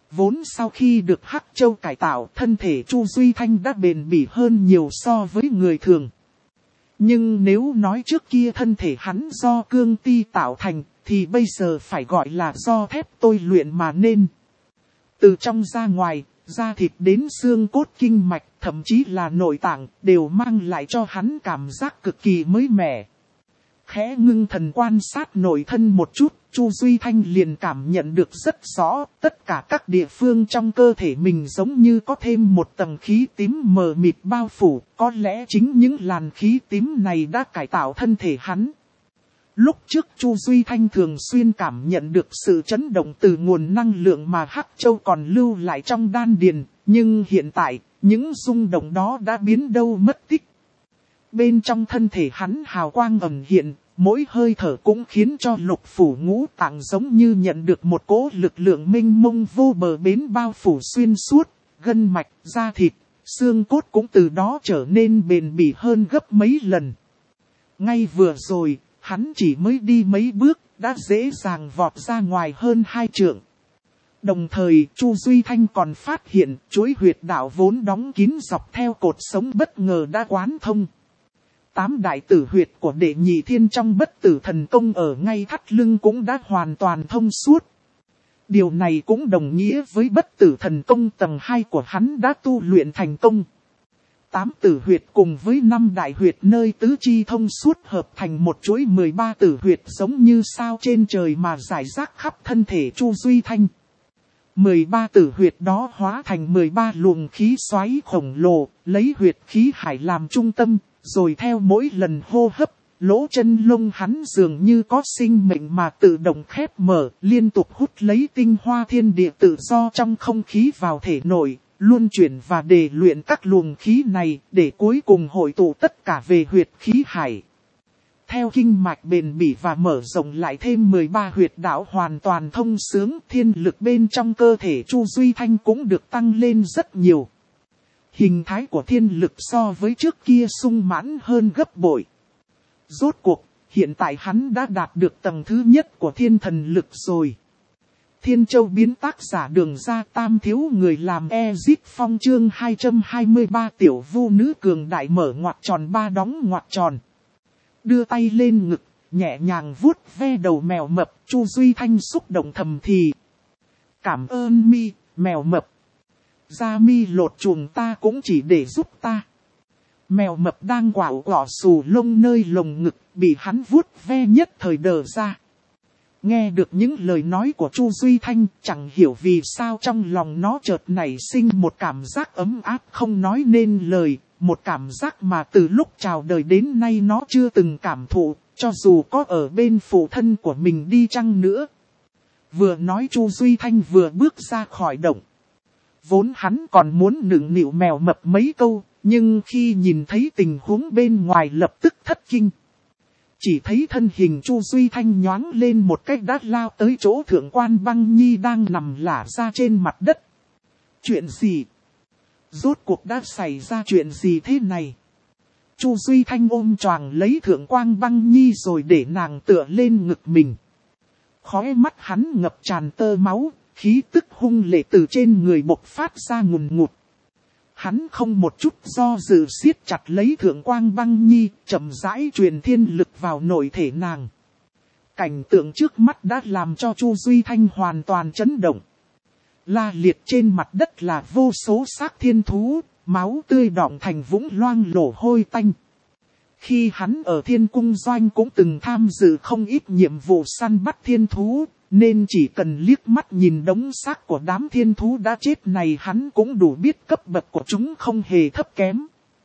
Vốn sau khi được Hắc Châu cải tạo, thân thể Chu Duy Thanh đã bền bỉ hơn nhiều so với người thường. Nhưng nếu nói trước kia thân thể hắn do cương ti tạo thành, thì bây giờ phải gọi là do thép tôi luyện mà nên. Từ trong ra ngoài, da thịt đến xương cốt kinh mạch, thậm chí là nội tạng, đều mang lại cho hắn cảm giác cực kỳ mới mẻ. Khẽ ngưng thần quan sát nội thân một chút, Chu Duy Thanh liền cảm nhận được rất rõ, tất cả các địa phương trong cơ thể mình giống như có thêm một tầng khí tím mờ mịt bao phủ, có lẽ chính những làn khí tím này đã cải tạo thân thể hắn. Lúc trước Chu Duy Thanh thường xuyên cảm nhận được sự chấn động từ nguồn năng lượng mà Hắc Châu còn lưu lại trong đan điền, nhưng hiện tại, những rung động đó đã biến đâu mất tích. Bên trong thân thể hắn hào quang ẩn hiện, mỗi hơi thở cũng khiến cho lục phủ ngũ tạng giống như nhận được một cỗ lực lượng mênh mông vô bờ bến bao phủ xuyên suốt, gân mạch, da thịt, xương cốt cũng từ đó trở nên bền bỉ hơn gấp mấy lần. Ngay vừa rồi, hắn chỉ mới đi mấy bước, đã dễ dàng vọt ra ngoài hơn 2 trượng. Đồng thời, Chu Duy Thanh còn phát hiện chuỗi huyệt đạo vốn đóng kín dọc theo cột sống bất ngờ đã quán thông. 8 đại tử huyệt của đệ nhị thiên trong bất tử thần công ở ngay thắt lưng cũng đã hoàn toàn thông suốt. Điều này cũng đồng nghĩa với bất tử thần công tầng 2 của hắn đã tu luyện thành công. 8 tử huyệt cùng với 5 đại huyệt nơi tứ chi thông suốt hợp thành một chuỗi 13 tử huyệt giống như sao trên trời mà rải rác khắp thân thể Chu Duy Thanh. 13 tử huyệt đó hóa thành 13 luồng khí xoáy khổng lồ, lấy huyệt khí hải làm trung tâm, rồi theo mỗi lần hô hấp, lỗ chân lông hắn dường như có sinh mệnh mà tự động khép mở, liên tục hút lấy tinh hoa thiên địa tự do trong không khí vào thể nội, luân chuyển và đề luyện các luồng khí này để cuối cùng hội tụ tất cả về huyệt khí hải. Theo kinh mạch bền bỉ và mở rộng lại thêm 13 huyệt đạo hoàn toàn thông sướng, thiên lực bên trong cơ thể Chu Duy Thanh cũng được tăng lên rất nhiều. Hình thái của thiên lực so với trước kia sung mãn hơn gấp bội. Rốt cuộc, hiện tại hắn đã đạt được tầng thứ nhất của thiên thần lực rồi. Thiên Châu biến tác giả Đường Ra Tam thiếu người làm Ezit Phong chương 223 tiểu vu nữ cường đại mở ngoặc tròn 3 đóng ngoặc tròn. Đưa tay lên ngực, nhẹ nhàng vuốt ve đầu mèo mập, Chu Duy Thanh xúc động thầm thì. Cảm ơn mi, mèo mập. Da mi lột chuồng ta cũng chỉ để giúp ta. Mèo mập đang quảo quọ xù lông nơi lồng ngực, bị hắn vuốt ve nhất thời đờ ra. Nghe được những lời nói của Chu Duy Thanh, chẳng hiểu vì sao trong lòng nó chợt nảy sinh một cảm giác ấm áp không nói nên lời, một cảm giác mà từ lúc chào đời đến nay nó chưa từng cảm thụ, cho dù có ở bên phụ thân của mình đi chăng nữa. Vừa nói Chu Duy Thanh vừa bước ra khỏi động. Vốn hắn còn muốn nựng nịu mèo mập mấy câu, nhưng khi nhìn thấy tình huống bên ngoài lập tức thất kinh. Chỉ thấy thân hình Chu Duy Thanh nhoáng lên một cách đã lao tới chỗ Thượng Quan Băng Nhi đang nằm lả ra trên mặt đất. Chuyện gì? Rốt cuộc đã xảy ra chuyện gì thế này? Chu Duy Thanh ôm choàng lấy Thượng Quan Băng Nhi rồi để nàng tựa lên ngực mình. Khóe mắt hắn ngập tràn tơ máu, khí tức hung lệ từ trên người bộc phát ra ngùn ngụt. Hắn không một chút do dự siết chặt lấy Thượng Quan Băng Nhi, chậm rãi truyền thiên lực vào nội thể nàng. Cảnh tượng trước mắt đã làm cho Chu Duy Thanh hoàn toàn chấn động. La liệt trên mặt đất là vô số xác thiên thú, máu tươi đọng thành vũng loang lổ hôi tanh. Khi hắn ở Thiên Cung Doanh cũng từng tham dự không ít nhiệm vụ săn bắt thiên thú, nên chỉ cần liếc mắt nhìn đống xác của đám thiên thú đã chết này hắn cũng đủ biết cấp bậc của chúng không hề thấp kém.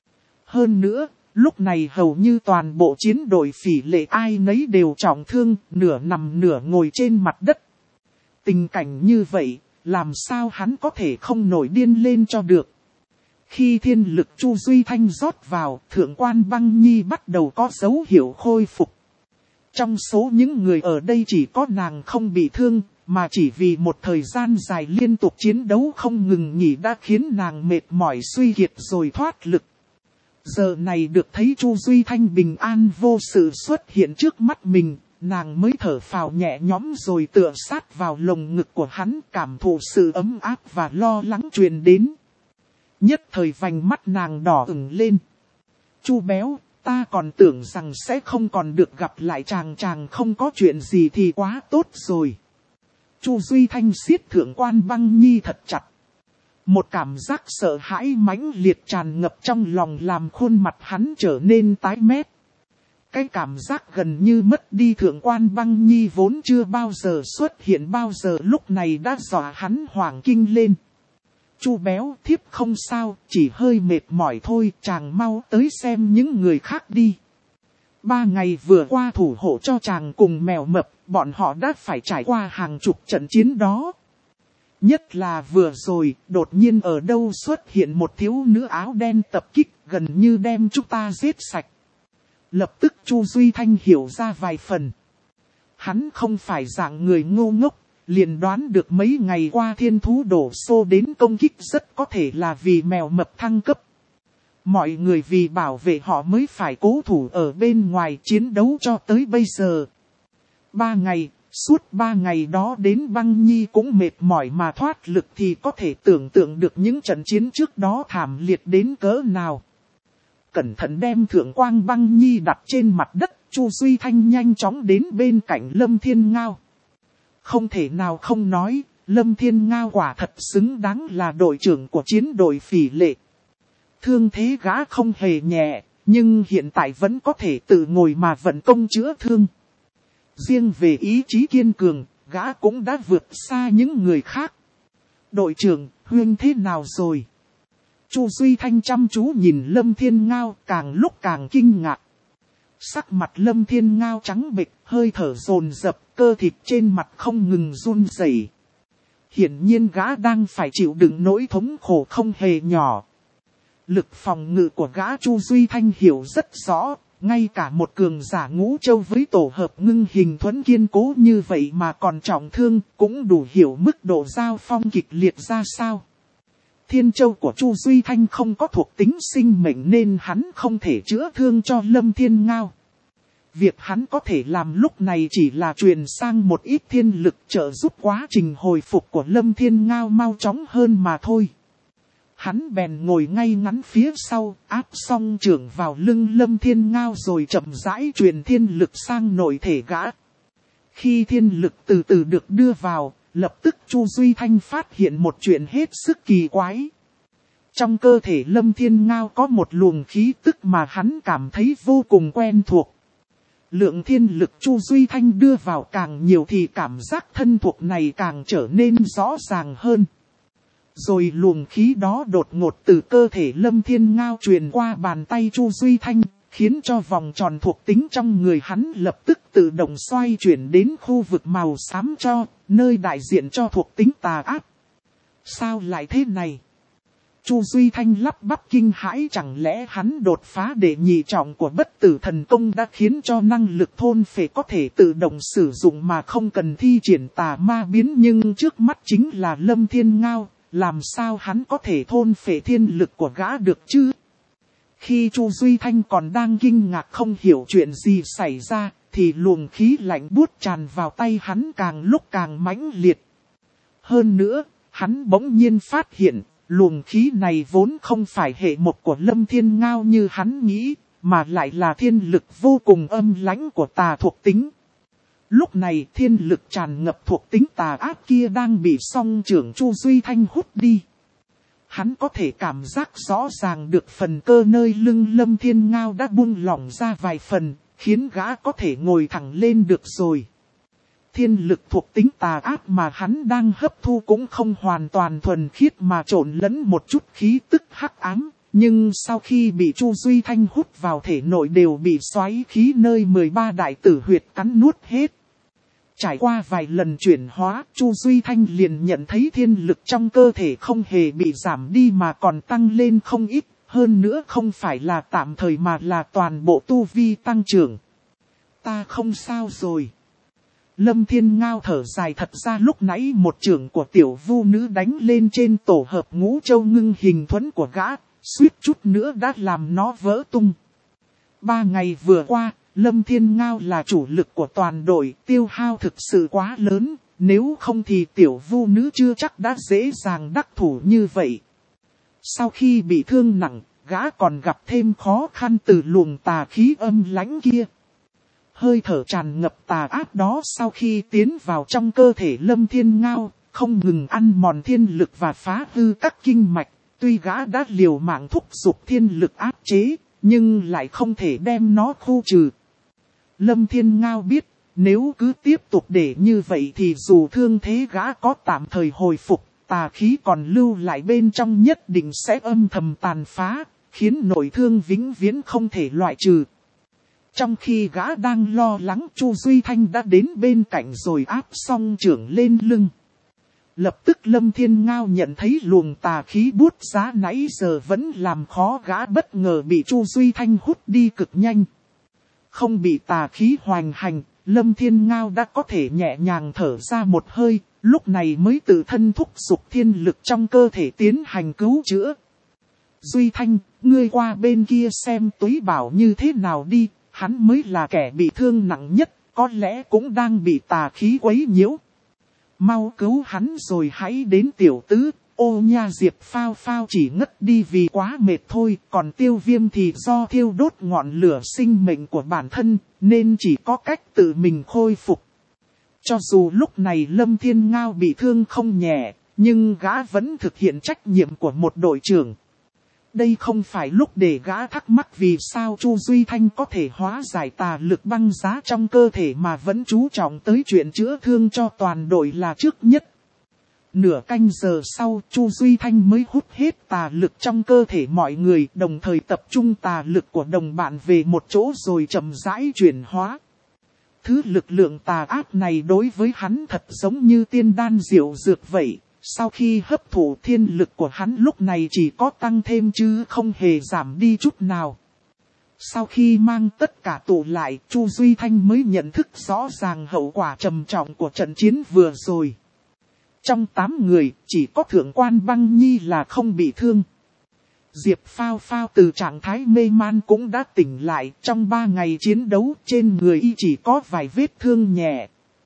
Hơn nữa, lúc này hầu như toàn bộ chiến đội phỉ lệ ai nấy đều trọng thương, nửa nằm nửa ngồi trên mặt đất. Tình cảnh như vậy, làm sao hắn có thể không nổi điên lên cho được. Khi thiên lực Chu Duy Thanh rót vào, Thượng Quan Băng Nhi bắt đầu có dấu hiệu khôi phục. Trong số những người ở đây chỉ có nàng không bị thương, mà chỉ vì một thời gian dài liên tục chiến đấu không ngừng nghỉ đã khiến nàng mệt mỏi suy kiệt rồi thoát lực. Giờ này được thấy Chu Duy Thanh bình an vô sự xuất hiện trước mắt mình, nàng mới thở phào nhẹ nhõm rồi tựa sát vào lồng ngực của hắn, cảm thụ sự ấm áp và lo lắng truyền đến. Nhất thời vành mắt nàng đỏ ửng lên. Chu béo, ta còn tưởng rằng sẽ không còn được gặp lại chàng không có chuyện gì thì quá tốt rồi. Chu Duy Thanh siết thượng quan Băng Nhi thật chặt. Một cảm giác sợ hãi mãnh liệt tràn ngập trong lòng làm khuôn mặt hắn trở nên tái mét. Cái cảm giác gần như mất đi thượng quan Băng Nhi vốn chưa bao giờ xuất hiện bao giờ lúc này đã dọa hắn hoảng kinh lên. Chu béo, thiếp không sao, chỉ hơi mệt mỏi thôi, chàng mau tới xem những người khác đi. 3 ngày vừa qua thủ hộ cho chàng cùng mèo mập, bọn họ đã phải trải qua hàng chục trận chiến đó. Nhất là vừa rồi, đột nhiên ở đâu xuất hiện một thiếu nữ áo đen tập kích, gần như đem chúng ta giết sạch. Lập tức Chu Duy Thanh hiểu ra vài phần. Hắn không phải dạng người ngu ngốc, liền đoán được mấy ngày qua thiên thú đổ xô đến công kích rất có thể là vì mèo mập thăng cấp. Mọi người vì bảo vệ họ mới phải cố thủ ở bên ngoài chiến đấu cho tới bây giờ. 3 ngày, suốt 3 ngày đó đến Băng Nhi cũng mệt mỏi mà thoát lực thì có thể tưởng tượng được những trận chiến trước đó thảm liệt đến cỡ nào. Cẩn thận đem thượng quan Băng Nhi đặt trên mặt đất, Chu Duy Thanh nhanh chóng đến bên cạnh Lâm Thiên Ngao. Không thể nào không nói, Lâm Thiên Ngao quả thật xứng đáng là đội trưởng của chiến đội Phỉ Lệ. Thương thế gã không hề nhẹ, nhưng hiện tại vẫn có thể tự ngồi mà vận công chữa thương. Riêng về ý chí kiên cường, gã cũng đã vượt xa những người khác. Đội trưởng, huynh thế nào rồi? Chu Duy Thanh chăm chú nhìn Lâm Thiên Ngao, càng lúc càng kinh ngạc. Sắc mặt Lâm Thiên Ngao trắng bệch, hơi thở dồn dập, cơ thịt trên mặt không ngừng run rẩy. Hiển nhiên gã đang phải chịu đựng nỗi thống khổ không hề nhỏ. Lực phòng ngự của gã Chu Duy Thanh hiểu rất rõ, ngay cả một cường giả ngũ châu với tổ hợp ngưng hình thuẫn kiên cố như vậy mà còn trọng thương cũng đủ hiểu mức độ giao phong kịch liệt ra sao. Thiên châu của Chu Duy Thanh không có thuộc tính sinh mệnh nên hắn không thể chữa thương cho Lâm Thiên Ngao. Việc hắn có thể làm lúc này chỉ là truyền sang một ít thiên lực trợ giúp quá trình hồi phục của Lâm Thiên Ngao mau chóng hơn mà thôi. Hắn bèn ngồi ngay ngắn phía sau, áp song trưởng vào lưng Lâm Thiên Ngao rồi chậm rãi truyền thiên lực sang nội thể gã. Khi thiên lực từ từ được đưa vào, lập tức Chu Duy Thanh phát hiện một chuyện hết sức kỳ quái. Trong cơ thể Lâm Thiên Ngao có một luồng khí tức mà hắn cảm thấy vô cùng quen thuộc. Lượng thiên lực Chu Duy Thanh đưa vào càng nhiều thì cảm giác thân thuộc này càng trở nên rõ ràng hơn. Rồi luồng khí đó đột ngột từ cơ thể Lâm Thiên Ngao truyền qua bàn tay Chu Duy Thanh, khiến cho vòng tròn thuộc tính trong người hắn lập tức tự động xoay chuyển đến khu vực màu xám cho, nơi đại diện cho thuộc tính tà ác. Sao lại thế này? Chu Duy Thanh lắp bắp kinh hãi, chẳng lẽ hắn đột phá đệ nhị trọng của bất tử thần công đã khiến cho năng lực thôn phệ có thể tự động sử dụng mà không cần thi triển tà ma biến, nhưng trước mắt chính là Lâm Thiên Ngao, làm sao hắn có thể thôn phệ thiên lực của gã được chứ? Khi Chu Duy Thanh còn đang kinh ngạc không hiểu chuyện gì xảy ra, thì luồng khí lạnh buốt tràn vào tay hắn càng lúc càng mãnh liệt. Hơn nữa, hắn bỗng nhiên phát hiện, luồng khí này vốn không phải hệ mộc của Lâm Thiên Ngao như hắn nghĩ, mà lại là thiên lực vô cùng âm lãnh của tà thuộc tính. Lúc này thiên lực tràn ngập thuộc tính tà ác kia đang bị song trưởng Chu Duy Thanh hút đi. Hắn có thể cảm giác rõ ràng được phần cơ nơi lưng Lâm Thiên Ngao đã buông lỏng ra vài phần, khiến gã có thể ngồi thẳng lên được rồi. Thiên lực thuộc tính tà ác mà hắn đang hấp thu cũng không hoàn toàn thuần khiết mà trộn lẫn một chút khí tức hắc ám, nhưng sau khi bị Chu Duy Thanh hút vào thể nội đều bị xoáy khí nơi 13 đại tử huyệt cắn nuốt hết. Trải qua vài lần chuyển hóa, Chu Duy Thanh liền nhận thấy thiên lực trong cơ thể không hề bị giảm đi mà còn tăng lên không ít, hơn nữa không phải là tạm thời mà là toàn bộ tu vi tăng trưởng. Ta không sao rồi. Lâm Thiên Ngao thở dài, thật ra lúc nãy một chưởng của tiểu vu nữ đánh lên trên tổ hợp ngũ châu ngưng hình thuẫn của gã, suýt chút nữa đã làm nó vỡ tung. 3 ngày vừa qua, Lâm Thiên Ngao là chủ lực của toàn đội, tiêu hao thực sự quá lớn, nếu không thì tiểu vu nữ chưa chắc đã dễ dàng đắc thủ như vậy. Sau khi bị thương nặng, gã còn gặp thêm khó khăn từ luồng tà khí âm lãnh kia. Hơi thở tràn ngập tà ác đó sau khi tiến vào trong cơ thể Lâm Thiên Ngao, không ngừng ăn mòn thiên lực và phá hư các kinh mạch. Tuy gã đã liều mạng thúc giục thiên lực áp chế, nhưng lại không thể đem nó khu trừ. Lâm Thiên Ngao biết, nếu cứ tiếp tục để như vậy thì dù thương thế gã có tạm thời hồi phục, tà khí còn lưu lại bên trong nhất định sẽ âm thầm tàn phá, khiến nội thương vĩnh viễn không thể loại trừ. Trong khi gã đang lo lắng, Chu Duy Thanh đã đến bên cạnh rồi áp song trưởng lên lưng. Lập tức Lâm Thiên Ngao nhận thấy luồng tà khí buốt giá nãy giờ vẫn làm khó gã, bất ngờ bị Chu Duy Thanh hút đi cực nhanh. Không bị tà khí hoành hành, Lâm Thiên Ngao đã có thể nhẹ nhàng thở ra một hơi, lúc này mới tự thân thúc giục thiên lực trong cơ thể tiến hành cứu chữa. Duy Thanh, ngươi qua bên kia xem Túy Bảo như thế nào đi, hắn mới là kẻ bị thương nặng nhất, có lẽ cũng đang bị tà khí quấy nhiễu. Mau cứu hắn rồi hãy đến tiểu tứ. Ô nha, Diệp Phao Phao chỉ ngất đi vì quá mệt thôi, còn Tiêu Viêm thì do thiêu đốt ngọn lửa sinh mệnh của bản thân, nên chỉ có cách tự mình khôi phục. Cho dù lúc này Lâm Thiên Ngao bị thương không nhẹ, nhưng gã vẫn thực hiện trách nhiệm của một đội trưởng. Đây không phải lúc để gã thắc mắc vì sao Chu Duy Thanh có thể hóa giải tà lực băng giá trong cơ thể mà vẫn chú trọng tới chuyện chữa thương cho toàn đội là trước nhất. Nửa canh giờ sau, Chu Duy Thanh mới hút hết tà lực trong cơ thể mọi người, đồng thời tập trung tà lực của đồng bạn về một chỗ rồi chậm rãi chuyển hóa. Thứ lực lượng tà ác này đối với hắn thật giống như tiên đan diệu dược vậy. Sau khi hấp thụ thiên lực của hắn lúc này chỉ có tăng thêm chứ không hề giảm đi chút nào. Sau khi mang tất cả tụ lại, Chu Duy Thanh mới nhận thức rõ ràng hậu quả trầm trọng của trận chiến vừa rồi. Trong 8 người, chỉ có Thượng quan Băng Nhi là không bị thương. Diệp Phao Phao từ trạng thái mê man cũng đã tỉnh lại, trong 3 ngày chiến đấu trên người y chỉ có vài vết thương nhẹ.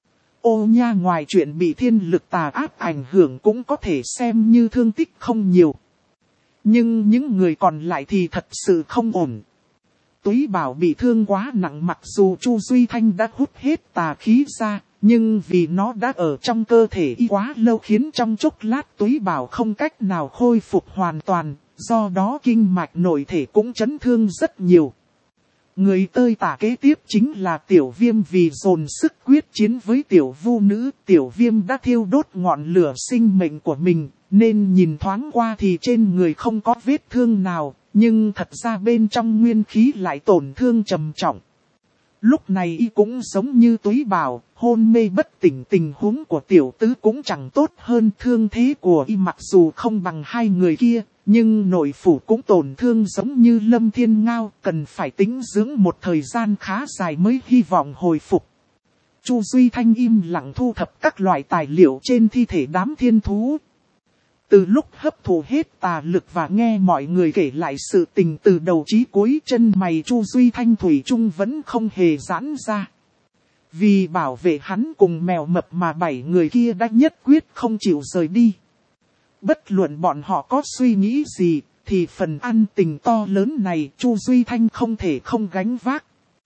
Ô nha, ngoài chuyện bị thiên lực tà ác ảnh hưởng cũng có thể xem như thương tích không nhiều. Nhưng những người còn lại thì thật sự không ổn. Túy Bảo bị thương quá nặng, mặc dù Chu Duy Thanh đã hút hết tà khí ra, nhưng vì nó đã ở trong cơ thể y quá lâu khiến trong chốc lát Túy Bảo không cách nào khôi phục hoàn toàn, do đó kinh mạch nội thể cũng chấn thương rất nhiều. Người tơi tả kế tiếp chính là Tiểu Viêm, vì dồn sức quyết chiến với Tiểu Vu nữ. Tiểu Viêm đã thiêu đốt ngọn lửa sinh mệnh của mình, nên nhìn thoáng qua thì trên người không có vết thương nào, nhưng thật ra bên trong nguyên khí lại tổn thương trầm trọng. Lúc này y cũng giống như Túy Bảo, hôn mê bất tỉnh, tình huống của tiểu tứ cũng chẳng tốt hơn. Thương thế của y mặc dù không bằng hai người kia, nhưng nội phủ cũng tổn thương giống như Lâm Thiên Ngao, cần phải tĩnh dưỡng một thời gian khá dài mới hy vọng hồi phục. Chu Duy Thanh im lặng thu thập các loại tài liệu trên thi thể đám thiên thú. Từ lúc hấp thụ hết tà lực và nghe mọi người kể lại sự tình từ đầu chí cuối, chân mày Chu Duy Thanh thủy chung vẫn không hề giãn ra. Vì bảo vệ hắn cùng mèo mập mà 7 người kia đã nhất quyết không chịu rời đi. Bất luận bọn họ có suy nghĩ gì, thì phần ăn tình to lớn này Chu Duy Thanh không thể không gánh vác.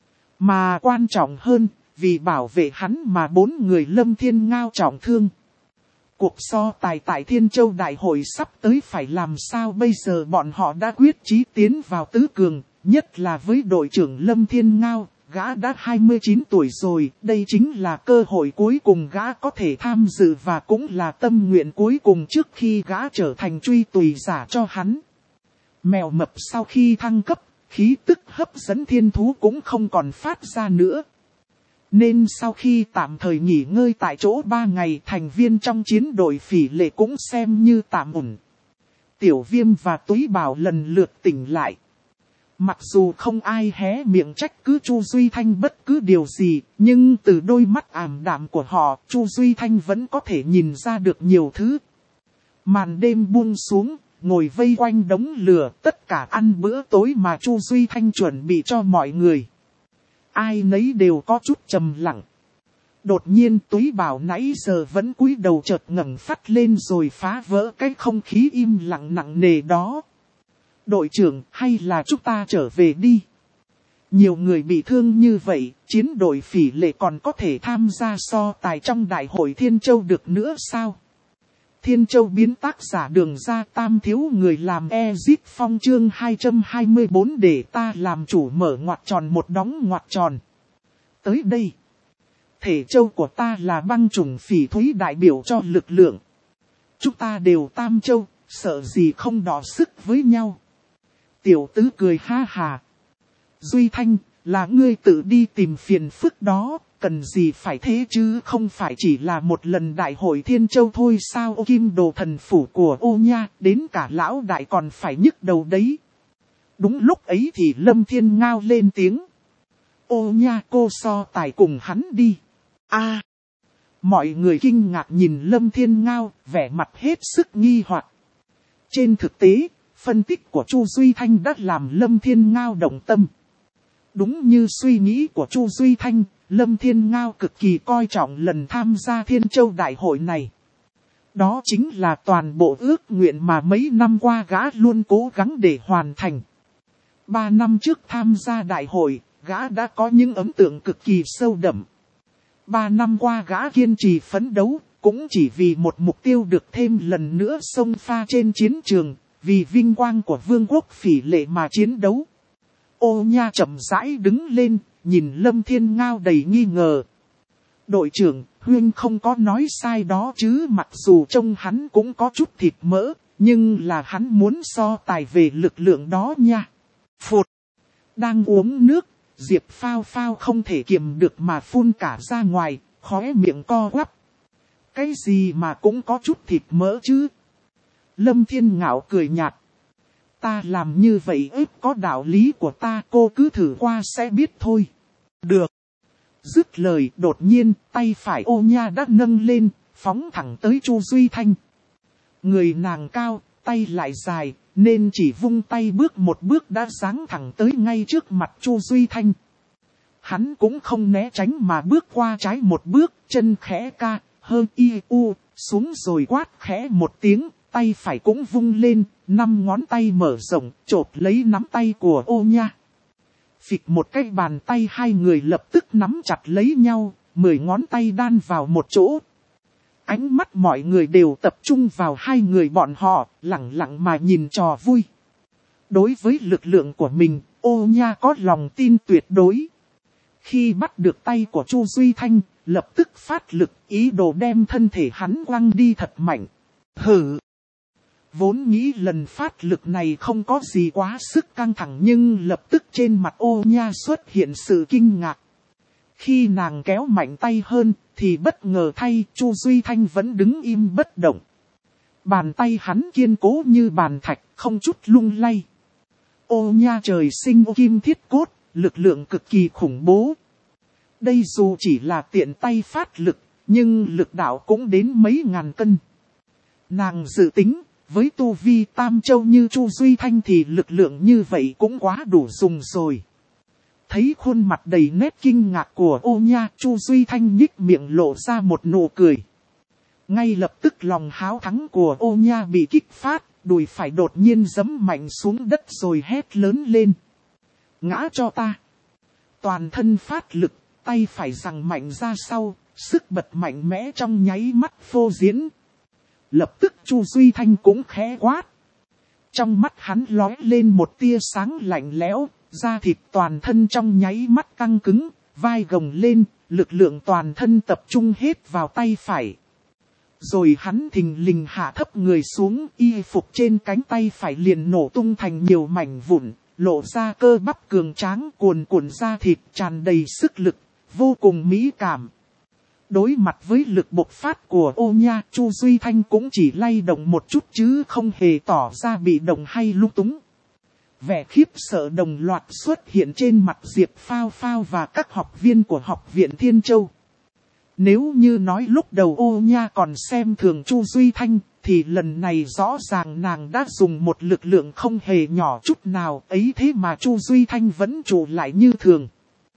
Mà quan trọng hơn, vì bảo vệ hắn mà 4 người Lâm Thiên Ngao trọng thương. Cuộc so tài tại Thiên Châu Đại hội sắp tới phải làm sao bây giờ? Bọn họ đã quyết chí tiến vào tứ cường, nhất là với đội trưởng Lâm Thiên Ngao, gã đã 29 tuổi rồi, đây chính là cơ hội cuối cùng gã có thể tham dự và cũng là tâm nguyện cuối cùng trước khi gã trở thành truy tùy giả cho hắn. Mèo mập sau khi thăng cấp, khí tức hấp dẫn thiên thú cũng không còn phát ra nữa. Nên sau khi tạm thời nghỉ ngơi tại chỗ 3 ngày, thành viên trong chiến đội Phỉ Lệ cũng xem như tạm ổn. Tiểu Viêm và Túy Bảo lần lượt tỉnh lại. Mặc dù không ai hé miệng trách cứ Chu Duy Thanh bất cứ điều gì, nhưng từ đôi mắt ảm đạm của họ, Chu Duy Thanh vẫn có thể nhìn ra được nhiều thứ. Màn đêm buông xuống, ngồi vây quanh đống lửa, tất cả ăn bữa tối mà Chu Duy Thanh chuẩn bị cho mọi người. ai nấy đều có chút trầm lặng. Đột nhiên Túy Bảo nãy giờ vẫn cúi đầu chợt ngẩng phát lên rồi phá vỡ cái không khí im lặng nặng nề đó. Đội trưởng, hay là chúng ta trở về đi? Nhiều người bị thương như vậy, chiến đội Phỉ Lệ còn có thể tham gia so tài trong đại hội Thiên Châu được nữa sao? Thiên Châu biến tác giả Đường Ra Tam thiếu người làm Ezip Phong chương 224 để ta làm chủ mở ngoặc tròn một đóng ngoặc tròn. Tới đây, thể châu của ta là băng chủng phỉ thúy đại biểu cho lực lượng. Chúng ta đều Tam Châu, sợ gì không đọ sức với nhau. Tiểu tứ cười ha hà. Duy Thanh, là ngươi tự đi tìm phiền phức đó, cần gì phải thế chứ không phải chỉ là một lần đại hội Thiên Châu thôi sao? Ô Kim Đồ thần phủ của ô nha, đến cả lão đại còn phải nhức đầu đấy. Đúng lúc ấy thì Lâm Thiên Ngao lên tiếng. Ô nha, cô so tài cùng hắn đi. Mọi người kinh ngạc nhìn Lâm Thiên Ngao, vẻ mặt hết sức nghi hoặc. Trên thực tế, phân tích của Chu Duy Thanh đã làm Lâm Thiên Ngao động tâm. Đúng như suy nghĩ của Chu Duy Thanh, Lâm Thiên Ngao cực kỳ coi trọng lần tham gia Thiên Châu đại hội này. Đó chính là toàn bộ ước nguyện mà mấy năm qua gã luôn cố gắng để hoàn thành. 3 năm trước tham gia đại hội, gã đã có những ấn tượng cực kỳ sâu đậm. 3 năm qua gã kiên trì phấn đấu, cũng chỉ vì một mục tiêu được thêm lần nữa xông pha trên chiến trường, vì vinh quang của vương quốc Phỉ Lệ mà chiến đấu. Ô nha chậm rãi đứng lên, nhìn Lâm Thiên Ngao đầy nghi ngờ. Đội trưởng, Huyên không có nói sai đó chứ, mặc dù trông hắn cũng có chút thịt mỡ, nhưng là hắn muốn so tài về lực lượng đó nha. Phụt! Đang uống nước, Diệp Phao Phao không thể kiềm được mà phun cả ra ngoài, khóe miệng co quắp. Cái gì mà cũng có chút thịt mỡ chứ? Lâm Thiên Ngạo cười nhạt. Ta làm như vậy ếp có đạo lý của ta, cô cứ thử qua sẽ biết thôi. Được. Dứt lời đột nhiên tay phải ô nha đã nâng lên, phóng thẳng tới Chu Duy Thanh. Người nàng cao, tay lại dài, nên chỉ vung tay bước một bước đã giáng thẳng tới ngay trước mặt Chu Duy Thanh. Hắn cũng không né tránh mà bước qua trái một bước, chân khẽ ca, hơi y u, xuống rồi quát khẽ một tiếng, tay phải cũng vung lên, 5 ngón tay mở rộng, chộp lấy nắm tay của ô nha. Phịch một cái bàn tay hai người lập tức nắm chặt lấy nhau, 10 ngón tay đan vào một chỗ. Ánh mắt mọi người đều tập trung vào hai người bọn họ, lặng lặng mà nhìn trò vui. Đối với lực lượng của mình, ô nha có lòng tin tuyệt đối. Khi bắt được tay của Chu Duy Thanh, lập tức phát lực, ý đồ đem thân thể hắn quăng đi thật mạnh. Hử! Vốn nghĩ lần phát lực này không có gì quá sức căng thẳng nhưng lập tức trên mặt ô nha xuất hiện sự kinh ngạc. Khi nàng kéo mạnh tay hơn thì bất ngờ thay Chu Duy Thanh vẫn đứng im bất động. Bàn tay hắn kiên cố như bàn thạch, không chút lung lay. Ô nha trời sinh ô kim thiết cốt, lực lượng cực kỳ khủng bố. Đây dù chỉ là tiện tay phát lực, nhưng lực đạo cũng đến mấy ngàn cân. Nàng dự tính, với tu vi Tam Châu như Chu Duy Thanh thì lực lượng như vậy cũng quá đủ dùng rồi. Thấy khuôn mặt đầy nét kinh ngạc của ô nha, Chu Duy Thanh nhích miệng lộ ra một nụ cười. Ngay lập tức lòng háo thắng của ô nha bị kích phát, đùi phải đột nhiên giẫm mạnh xuống đất rồi hét lớn lên. Ngã cho ta! Toàn thân phát lực, tay phải giằng mạnh ra sau, sức bật mạnh mẽ trong nháy mắt phô diễn. Lập tức Chu Duy Thanh cũng khẽ quát. Trong mắt hắn lóe lên một tia sáng lạnh lẽo, da thịt toàn thân trong nháy mắt căng cứng, vai gồng lên, lực lượng toàn thân tập trung hết vào tay phải. Rồi hắn thình lình hạ thấp người xuống, y phục trên cánh tay phải liền nổ tung thành nhiều mảnh vụn, lộ ra cơ bắp cường tráng cuồn cuộn da thịt tràn đầy sức lực, vô cùng mỹ cảm. Đối mặt với lực bộc phát của ô nha, Chu Duy Thanh cũng chỉ lay động một chút chứ không hề tỏ ra bị động hay lung túng. Vẻ khiếp sợ đồng loạt xuất hiện trên mặt Diệp Phao Phao và các học viên của học viện Thiên Châu. Nếu như nói lúc đầu ô nha còn xem thường Chu Duy Thanh, thì lần này rõ ràng nàng đã dùng một lực lượng không hề nhỏ chút nào ấy thế mà Chu Duy Thanh vẫn trụ lại như thường.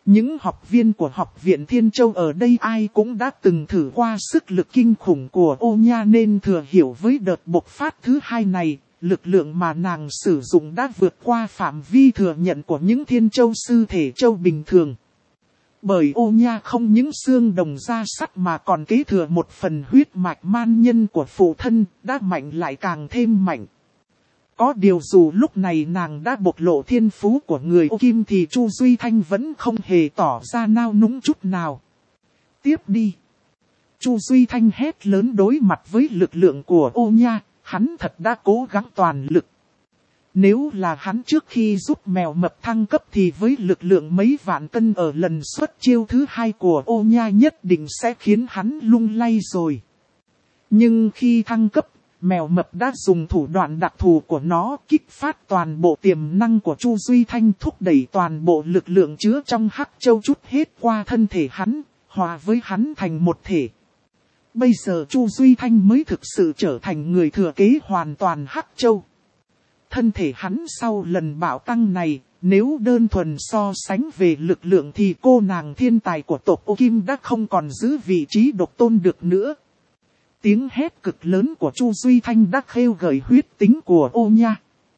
Những học viên của học viện Thiên Châu ở đây ai cũng đã từng thử qua sức lực kinh khủng của Ô Nha nên thừa hiểu với đợt bộc phát thứ hai này, lực lượng mà nàng sử dụng đã vượt qua phạm vi thừa nhận của những Thiên Châu sư thể châu bình thường. Bởi Ô Nha không những xương đồng da sắt mà còn kế thừa một phần huyết mạch man nhân của phụ thân, đã mạnh lại càng thêm mạnh. Có điều dù lúc này nàng đã bộc lộ thiên phú của người Ô Kim thì Chu Duy Thanh vẫn không hề tỏ ra nao núng chút nào. Tiếp đi. Chu Duy Thanh hét lớn đối mặt với lực lượng của Ô Nha, hắn thật đã cố gắng toàn lực. Nếu là hắn trước khi giúp mèo mập thăng cấp thì với lực lượng mấy vạn cân ở lần xuất chiêu thứ hai của Ô Nha nhất định sẽ khiến hắn lung lay rồi. Nhưng khi thăng cấp, mèo mập đã dùng thủ đoạn đặc thù của nó kích phát toàn bộ tiềm năng của Chu Duy Thanh, thúc đẩy toàn bộ lực lượng chứa trong Hắc Châu trút hết qua thân thể hắn, hòa với hắn thành một thể. Bây giờ Chu Duy Thanh mới thực sự trở thành người thừa kế hoàn toàn Hắc Châu. Thân thể hắn sau lần bạo tăng này, nếu đơn thuần so sánh về lực lượng thì cô nàng thiên tài của tộc Ô Kim đã không còn giữ vị trí độc tôn được nữa. Tiếng hét cực lớn của Chu Duy Thanh đã khêu gợi huyết tính của Ô Nha.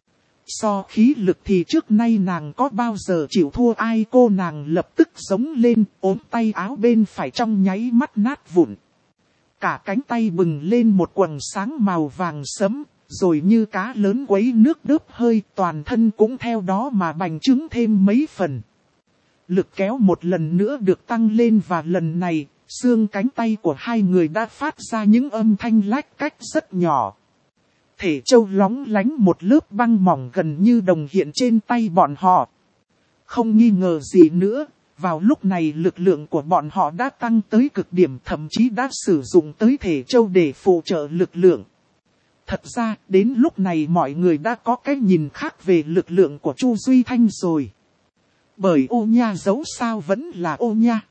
So khí lực thì trước nay nàng có bao giờ chịu thua ai, cô nàng lập tức giống lên, ốm tay áo bên phải trong nháy mắt nát vụn. Cả cánh tay bừng lên một quầng sáng màu vàng sẫm, rồi như cá lớn quấy nước đớp hơi, toàn thân cũng theo đó mà bành trướng thêm mấy phần. Lực kéo một lần nữa được tăng lên và lần này, xương cánh tay của hai người đã phát ra những âm thanh lách cách rất nhỏ. Thể châu lóng lánh một lớp băng mỏng gần như đồng hiện trên tay bọn họ. Không nghi ngờ gì nữa, vào lúc này lực lượng của bọn họ đã tăng tới cực điểm, thậm chí đã sử dụng tới thể châu để phụ trợ lực lượng. Thật ra, đến lúc này mọi người đã có cái nhìn khác về lực lượng của Chu Duy Thanh rồi. Bởi Ô Nha dẫu sao vẫn là Ô Nha.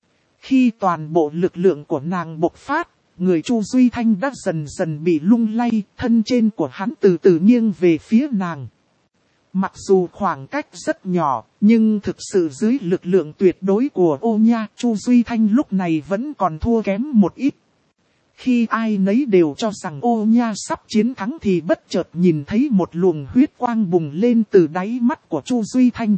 Khi toàn bộ lực lượng của nàng bộc phát, người Chu Duy Thanh đã dần dần bị lung lay, thân trên của hắn từ từ nghiêng về phía nàng. Mặc dù khoảng cách rất nhỏ, nhưng thực sự dưới lực lượng tuyệt đối của Ô Nha, Chu Duy Thanh lúc này vẫn còn thua kém một ít. Khi ai nấy đều cho rằng Ô Nha sắp chiến thắng thì bất chợt nhìn thấy một luồng huyết quang bùng lên từ đáy mắt của Chu Duy Thanh.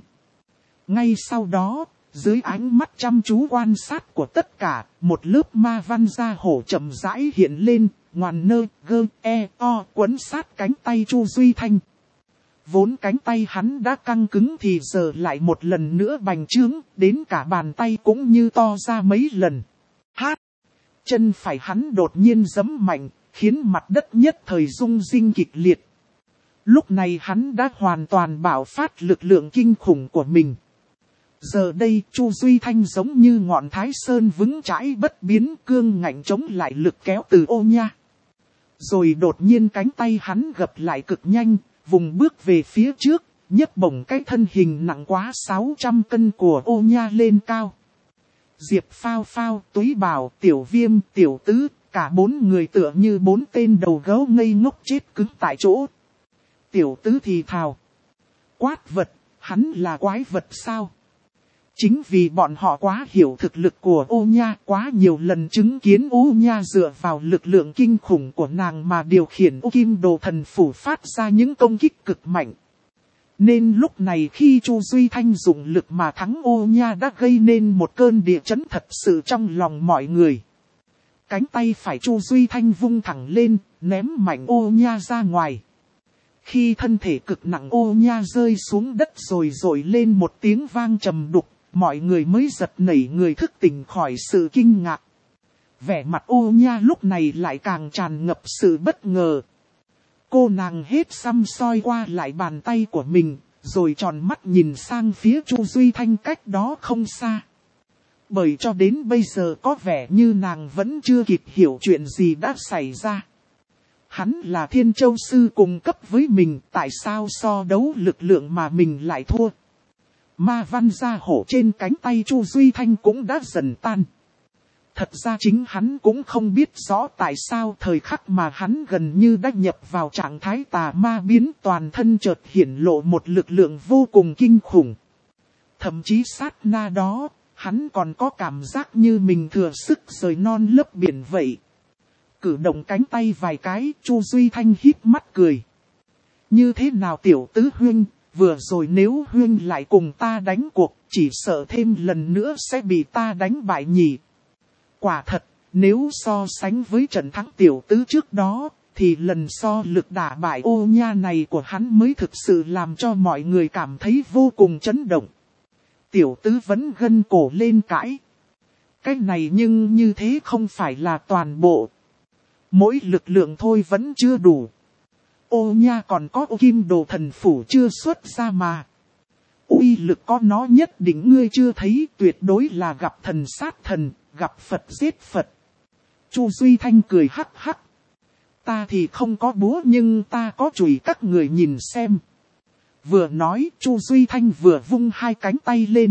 Ngay sau đó, dưới ánh mắt chăm chú quan sát của tất cả, một lớp ma văn da hổ chậm rãi hiện lên, ngoằn nơ, gơ, quấn sát cánh tay Chu Duy Thanh. Vốn cánh tay hắn đã căng cứng thì giờ lại một lần nữa bành trướng, đến cả bàn tay cũng như to ra mấy lần. Hát! Chân phải hắn đột nhiên giẫm mạnh, khiến mặt đất nhất thời rung rinh kịch liệt. Lúc này hắn đã hoàn toàn bạo phát lực lượng kinh khủng của mình. Giờ đây Chu Duy Thanh giống như ngọn Thái Sơn vững chãi bất biến, cương ngạnh chống lại lực kéo từ Ô Nha. Rồi đột nhiên cánh tay hắn gập lại cực nhanh, vùng bước về phía trước, nhấc bổng cái thân hình nặng quá 600 cân của Ô Nha lên cao. Diệp Phao Phao, Túy Bảo, Tiểu Viêm, Tiểu Tứ, cả bốn người tựa như bốn tên đầu gấu ngây ngốc chết cứng tại chỗ. Tiểu Tứ thì thào: quát vật, hắn là quái vật sao? Chính vì bọn họ quá hiểu thực lực của Ô Nha, quá nhiều lần chứng kiến Ô Nha dựa vào lực lượng kinh khủng của nàng mà điều khiển Ô Kim Đồ Thần Phủ phát ra những công kích cực mạnh. Nên lúc này khi Chu Duy Thanh dùng lực mà thắng Ô Nha đã gây nên một cơn địa chấn thật sự trong lòng mọi người. Cánh tay phải Chu Duy Thanh vung thẳng lên, ném mạnh Ô Nha ra ngoài. Khi thân thể cực nặng Ô Nha rơi xuống đất rồi rội lên một tiếng vang trầm đục, mọi người mới giật nảy người thức tỉnh khỏi sự kinh ngạc. Vẻ mặt Ô Nha lúc này lại càng tràn ngập sự bất ngờ. Cô nàng hết xăm soi qua lại bàn tay của mình, rồi tròn mắt nhìn sang phía Chu Duy Thanh cách đó không xa. Bởi cho đến bây giờ có vẻ như nàng vẫn chưa kịp hiểu chuyện gì đã xảy ra. Hắn là Thiên Châu Sư cùng cấp với mình, tại sao so đấu lực lượng mà mình lại thua? Ma văn da hổ trên cánh tay Chu Duy Thanh cũng đã dần tan. Thật ra chính hắn cũng không biết rõ tại sao thời khắc mà hắn gần như đã nhập vào trạng thái tà ma biến, toàn thân chợt hiển lộ một lực lượng vô cùng kinh khủng. Thậm chí sát na đó, hắn còn có cảm giác như mình thừa sức rời non lấp biển vậy. Cử động cánh tay vài cái, Chu Duy Thanh híp mắt cười. Như thế nào tiểu tứ huynh, vừa rồi nếu huynh lại cùng ta đánh cuộc, chỉ sợ thêm lần nữa sẽ bị ta đánh bại nhỉ. Quả thật, nếu so sánh với trận thắng tiểu tứ trước đó, thì lần so lực đả bại Ô Nha này của hắn mới thực sự làm cho mọi người cảm thấy vô cùng chấn động. Tiểu tứ vẫn gân cổ lên cãi. Cái này nhưng như thế không phải là toàn bộ. Mỗi lực lượng thôi vẫn chưa đủ. Ô Nha còn có kim đồ thần phủ chưa xuất ra mà. Uy lực có nó nhất định ngươi chưa thấy, tuyệt đối là gặp thần sát thần, gặp Phật giết Phật. Chu Duy Thanh cười hắc hắc. Ta thì không có búa nhưng ta có chùy, các người nhìn xem. Vừa nói, Chu Duy Thanh vừa vung hai cánh tay lên.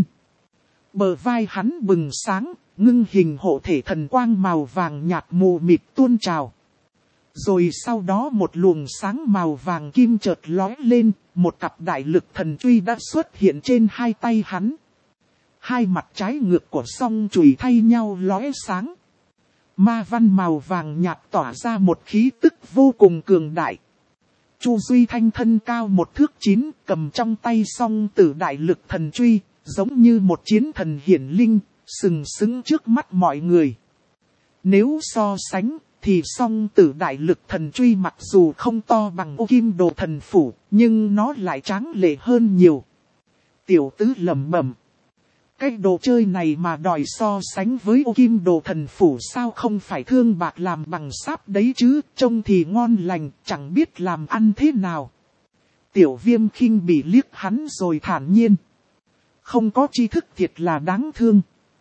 Bờ vai hắn bừng sáng, ngưng hình hộ thể thần quang màu vàng nhạt mù mịt tuôn trào. Rồi sau đó một luồng sáng màu vàng kim chợt lóe lên, một cặp đại lực thần truy đã xuất hiện trên hai tay hắn. Hai mặt trái ngược của song chùy thay nhau lóe sáng. Ma văn màu vàng nhạt tỏa ra một khí tức vô cùng cường đại. Chu Duy Thanh thân cao 1 thước 9, cầm trong tay song tử đại lực thần truy, giống như một chiến thần hiển linh, sừng sững trước mắt mọi người. Nếu so sánh, thì song tử đại lực thần truy mặc dù không to bằng ô kim đồ thần phủ, nhưng nó lại tráng lệ hơn nhiều. Tiểu tứ lẩm bẩm. Cái đồ chơi này mà đòi so sánh với ô kim đồ thần phủ sao không phải thương bạc làm bằng sáp đấy chứ, trông thì ngon lành, chẳng biết làm ăn thế nào. Tiểu Viêm khinh bỉ liếc hắn rồi thản nhiên. Không có tri thức thiệt là đáng thương.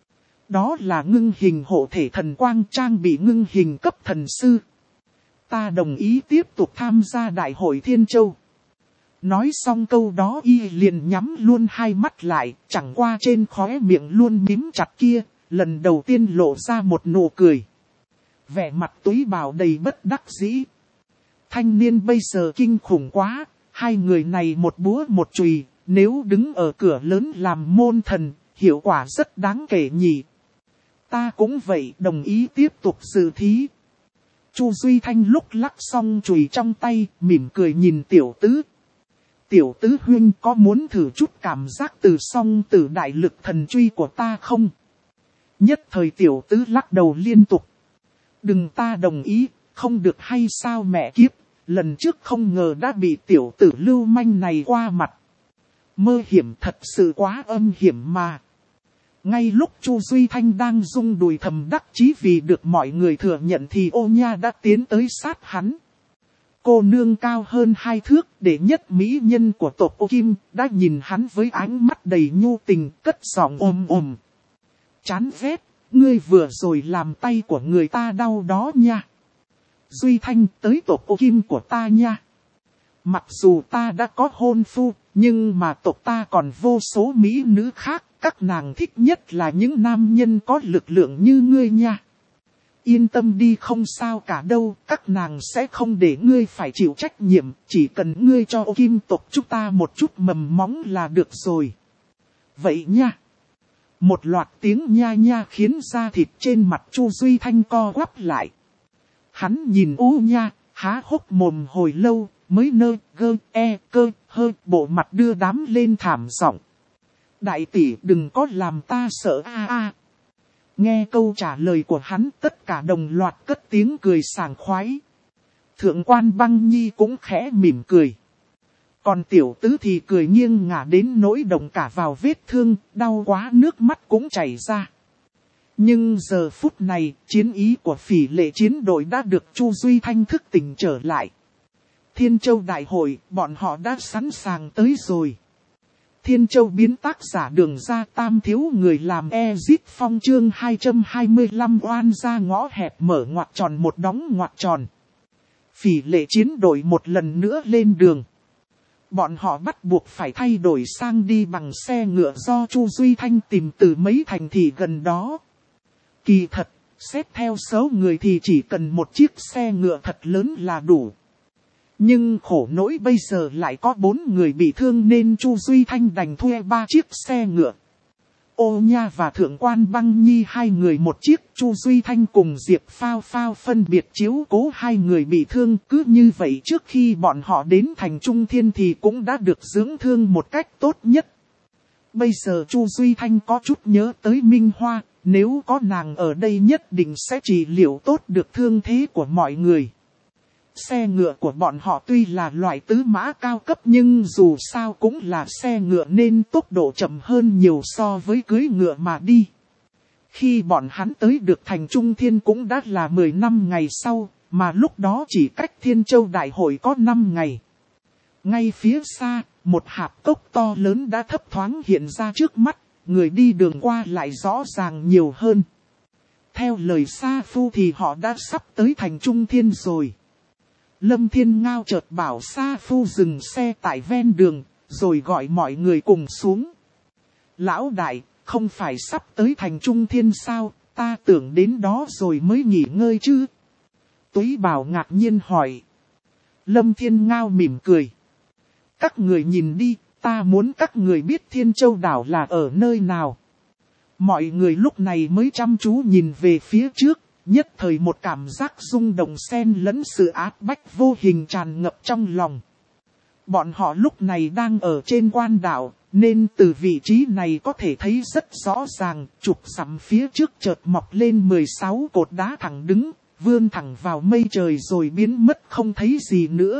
Đó là ngưng hình hộ thể thần quang, trang bị ngưng hình cấp thần sư. Ta đồng ý tiếp tục tham gia đại hội Thiên Châu. Nói xong câu đó y liền nhắm luôn hai mắt lại, chẳng qua trên khóe miệng luôn mím chặt kia, lần đầu tiên lộ ra một nụ cười. Vẻ mặt túi bào đầy bất đắc dĩ. Thanh niên bây giờ kinh khủng quá, hai người này một búa một chùy, nếu đứng ở cửa lớn làm môn thần, hiệu quả rất đáng kể nhỉ. Ta cũng vậy, đồng ý tiếp tục dự thí. Chu Duy Thanh lúc lắc xong chùy trong tay, mỉm cười nhìn tiểu tứ. Tiểu tứ huynh có muốn thử chút cảm giác từ song tử đại lực thần truy của ta không? Nhất thời tiểu tứ lắc đầu liên tục. Đừng, ta đồng ý, không được hay sao mẹ kiếp, lần trước không ngờ đã bị tiểu tử lưu manh này qua mặt. Mơ hiểm thật sự quá âm hiểm mà. Ngay lúc Chu Duy Thanh đang rung đùi thầm đắc chí vì được mọi người thừa nhận thì Ô Nha đã tiến tới sát hắn. Cô nương cao hơn 2 thước, đệ nhất mỹ nhân của tộc Ô Kim, đã nhìn hắn với ánh mắt đầy nhu tình, cất giọng ồm ồm. Chán ghét, ngươi vừa rồi làm tay của người ta đau đó nha. Duy Thanh, tới tộc Ô Kim của ta nha. Mặc dù ta đã có hôn phu, nhưng mà tộc ta còn vô số mỹ nữ khác, các nàng thích nhất là những nam nhân có lực lượng như ngươi nha. Yên tâm đi, không sao cả đâu, các nàng sẽ không để ngươi phải chịu trách nhiệm, chỉ cần ngươi cho Ô Kim tộc chúng ta một chút mầm móng là được rồi. Vậy nha. Một loạt tiếng nha nha khiến da thịt trên mặt Chu Duy Thanh co quắp lại. Hắn nhìn Ô Nha, há hốc mồm hồi lâu, mới nơ, gơ, cơ, hơ, bộ mặt đưa đám lên thảm giọng. Đại tỷ đừng có làm ta sợ a. Nghe câu trả lời của hắn, tất cả đồng loạt cất tiếng cười sảng khoái. Thượng quan Băng Nhi cũng khẽ mỉm cười. Còn tiểu tứ thì cười nghiêng ngả đến nỗi động cả vào vết thương, đau quá nước mắt cũng chảy ra. Nhưng giờ phút này, chiến ý của Phỉ Lệ chiến đội đã được Chu Duy Thanh thức tỉnh trở lại. Thiên Châu đại hội, bọn họ đã sẵn sàng tới rồi. Thiên Châu biến tác giả Đường Ra Tam thiếu người làm Ezit Phong chương 225 oan ra ngõ hẹp mở ngoặc tròn một đóng ngoặc tròn. Phỉ Lệ chiến đội một lần nữa lên đường. Bọn họ bắt buộc phải thay đổi sang đi bằng xe ngựa do Chu Duy Thanh tìm từ mấy thành thị gần đó. Kỳ thật, xét theo số người thì chỉ cần một chiếc xe ngựa thật lớn là đủ. Nhưng khổ nỗi bây giờ lại có 4 người bị thương nên Chu Duy Thanh đành thuê 3 chiếc xe ngựa. Ô Nha và Thượng quan Băng Nhi 2 người một chiếc, Chu Duy Thanh cùng Diệp Phao Phao phân biệt chiếu cố 2 người bị thương. Cứ như vậy trước khi bọn họ đến thành Trung Thiên thì cũng đã được dưỡng thương một cách tốt nhất. Bây giờ Chu Duy Thanh có chút nhớ tới Minh Hoa, nếu có nàng ở đây nhất định sẽ trị liệu tốt được thương thế của mọi người. Xe ngựa của bọn họ tuy là loại tứ mã cao cấp nhưng dù sao cũng là xe ngựa nên tốc độ chậm hơn nhiều so với cưỡi ngựa mà đi. Khi bọn hắn tới được thành Trung Thiên cũng đã là 10 năm ngày sau, mà lúc đó chỉ cách Thiên Châu Đại hội có 5 ngày. Ngay phía xa, một hạp cốc to lớn đã thấp thoáng hiện ra trước mắt, người đi đường qua lại rõ ràng nhiều hơn. Theo lời Sa Phu thì họ đã sắp tới thành Trung Thiên rồi. Lâm Thiên Ngao chợt bảo Sa Phu dừng xe tại ven đường, rồi gọi mọi người cùng xuống. Lão đại, không phải sắp tới thành Trung Thiên sao, ta tưởng đến đó rồi mới nghỉ ngơi chứ. Túy Bảo ngạc nhiên hỏi. Lâm Thiên Ngao mỉm cười. Các người nhìn đi, ta muốn các người biết Thiên Châu đảo là ở nơi nào. Mọi người lúc này mới chăm chú nhìn về phía trước. Nhất thời một cảm giác rung động xen lẫn sự áp bách vô hình tràn ngập trong lòng. Bọn họ lúc này đang ở trên quan đảo, nên từ vị trí này có thể thấy rất rõ ràng, chục dặm phía trước chợt mọc lên 16 cột đá thẳng đứng, vươn thẳng vào mây trời rồi biến mất không thấy gì nữa.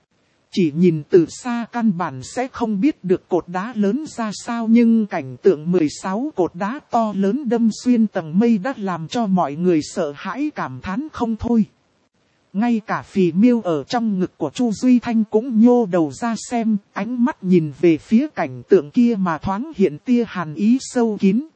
Chỉ nhìn từ xa căn bản sẽ không biết được cột đá lớn ra sao, nhưng cảnh tượng 16 cột đá to lớn đâm xuyên tầng mây đã làm cho mọi người sợ hãi cảm thán không thôi. Ngay cả Phì Miêu ở trong ngực của Chu Duy Thanh cũng nhô đầu ra xem, ánh mắt nhìn về phía cảnh tượng kia mà thoáng hiện tia hàn ý sâu kín.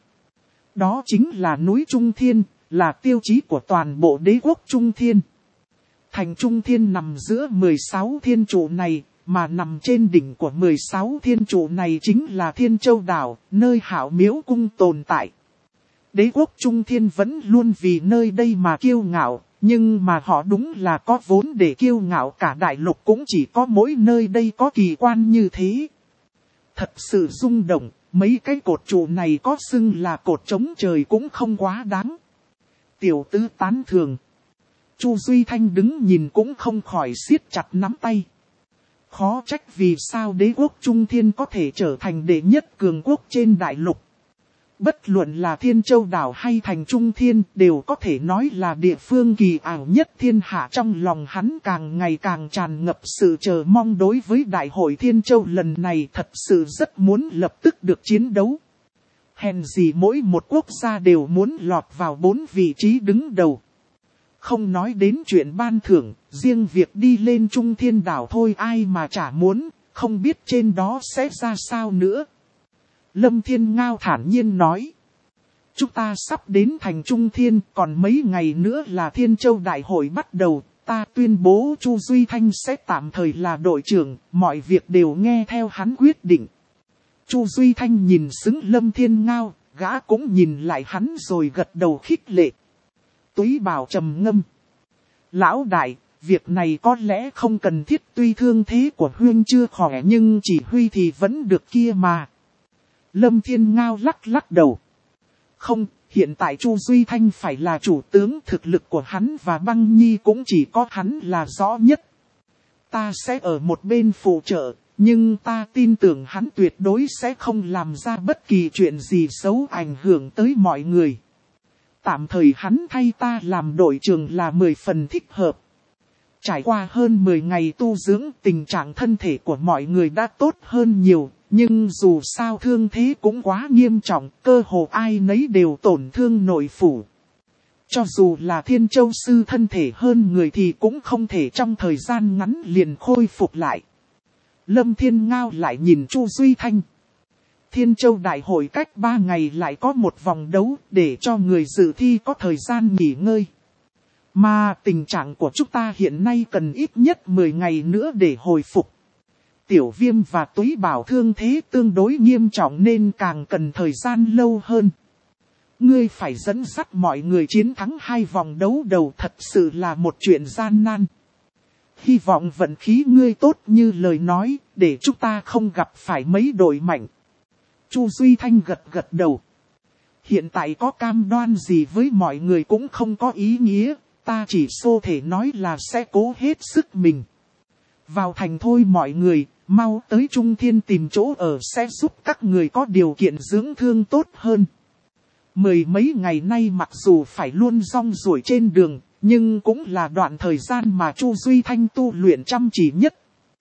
Đó chính là núi Trung Thiên, là tiêu chí của toàn bộ đế quốc Trung Thiên. Thành Trung Thiên nằm giữa 16 thiên trụ này, mà nằm trên đỉnh của 16 thiên trụ này chính là Thiên Châu đảo, nơi Hạo Miếu cung tồn tại. Đế quốc Trung Thiên vẫn luôn vì nơi đây mà kiêu ngạo, nhưng mà họ đúng là có vốn để kiêu ngạo, cả đại lục cũng chỉ có mỗi nơi đây có kỳ quan như thế. Thật sự rung động, mấy cái cột trụ này có xưng là cột chống trời cũng không quá đáng. Tiểu tứ tán thường. Chu Duy Thanh đứng nhìn cũng không khỏi siết chặt nắm tay. Khó trách vì sao đế quốc Trung Thiên có thể trở thành đệ nhất cường quốc trên đại lục. Bất luận là Thiên Châu đảo hay thành Trung Thiên đều có thể nói là địa phương kỳ ảo nhất thiên hạ. Trong lòng hắn càng ngày càng tràn ngập sự chờ mong đối với đại hội Thiên Châu lần này, thật sự rất muốn lập tức được chiến đấu. Hèn gì mỗi một quốc gia đều muốn lọt vào 4 vị trí đứng đầu. Không nói đến chuyện ban thưởng, riêng việc đi lên Trung Thiên đảo thôi ai mà chả muốn, không biết trên đó sẽ ra sao nữa. Lâm Thiên Ngao thản nhiên nói. Chúng ta sắp đến thành Trung Thiên, còn mấy ngày nữa là Thiên Châu Đại hội bắt đầu, ta tuyên bố Chu Duy Thanh sẽ tạm thời là đội trưởng, mọi việc đều nghe theo hắn quyết định. Chu Duy Thanh nhìn xứng Lâm Thiên Ngao, gã cũng nhìn lại hắn rồi gật đầu khích lệ. Túy Bảo trầm ngâm. Lão đại, việc này có lẽ không cần thiết, tuy thương thế của Huyên chưa khỏe nhưng chỉ huy thì vẫn được kia mà. Lâm Thiên Ngao lắc lắc đầu. Không, hiện tại Chu Duy Thanh phải là chủ tướng, thực lực của hắn và Băng Nhi cũng chỉ có hắn là rõ nhất. Ta sẽ ở một bên phụ trợ, nhưng ta tin tưởng hắn tuyệt đối sẽ không làm ra bất kỳ chuyện gì xấu ảnh hưởng tới mọi người. Tạm thời hắn thay ta làm đội trưởng là 10 phần thích hợp. Trải qua hơn 10 ngày tu dưỡng, tình trạng thân thể của mọi người đã tốt hơn nhiều, nhưng dù sao thương thế cũng quá nghiêm trọng, cơ hồ ai nấy đều tổn thương nội phủ. Cho dù là Thiên Châu sư thân thể hơn người thì cũng không thể trong thời gian ngắn liền khôi phục lại. Lâm Thiên Ngao lại nhìn Chu Duy Thanh. Thiên Châu Đại hội cách 3 ngày lại có một vòng đấu để cho người dự thi có thời gian nghỉ ngơi. Mà tình trạng của chúng ta hiện nay cần ít nhất 10 ngày nữa để hồi phục. Tiểu Viêm và Túy Bảo thương thế tương đối nghiêm trọng nên càng cần thời gian lâu hơn. Ngươi phải dẫn dắt mọi người chiến thắng 2 vòng đấu đầu, thật sự là một chuyện gian nan. hy vọng vận khí ngươi tốt như lời nói, để chúng ta không gặp phải mấy đội mạnh. Chu Duy Thanh gật gật đầu. Hiện tại có cam đoan gì với mọi người cũng không có ý nghĩa, ta chỉ xô thể nói là sẽ cố hết sức mình. Vào thành thôi mọi người, mau tới Trung Thiên tìm chỗ ở sẽ giúp các người có điều kiện dưỡng thương tốt hơn. Mười mấy ngày nay mặc dù phải luôn rong ruổi trên đường, nhưng cũng là đoạn thời gian mà Chu Duy Thanh tu luyện chăm chỉ nhất.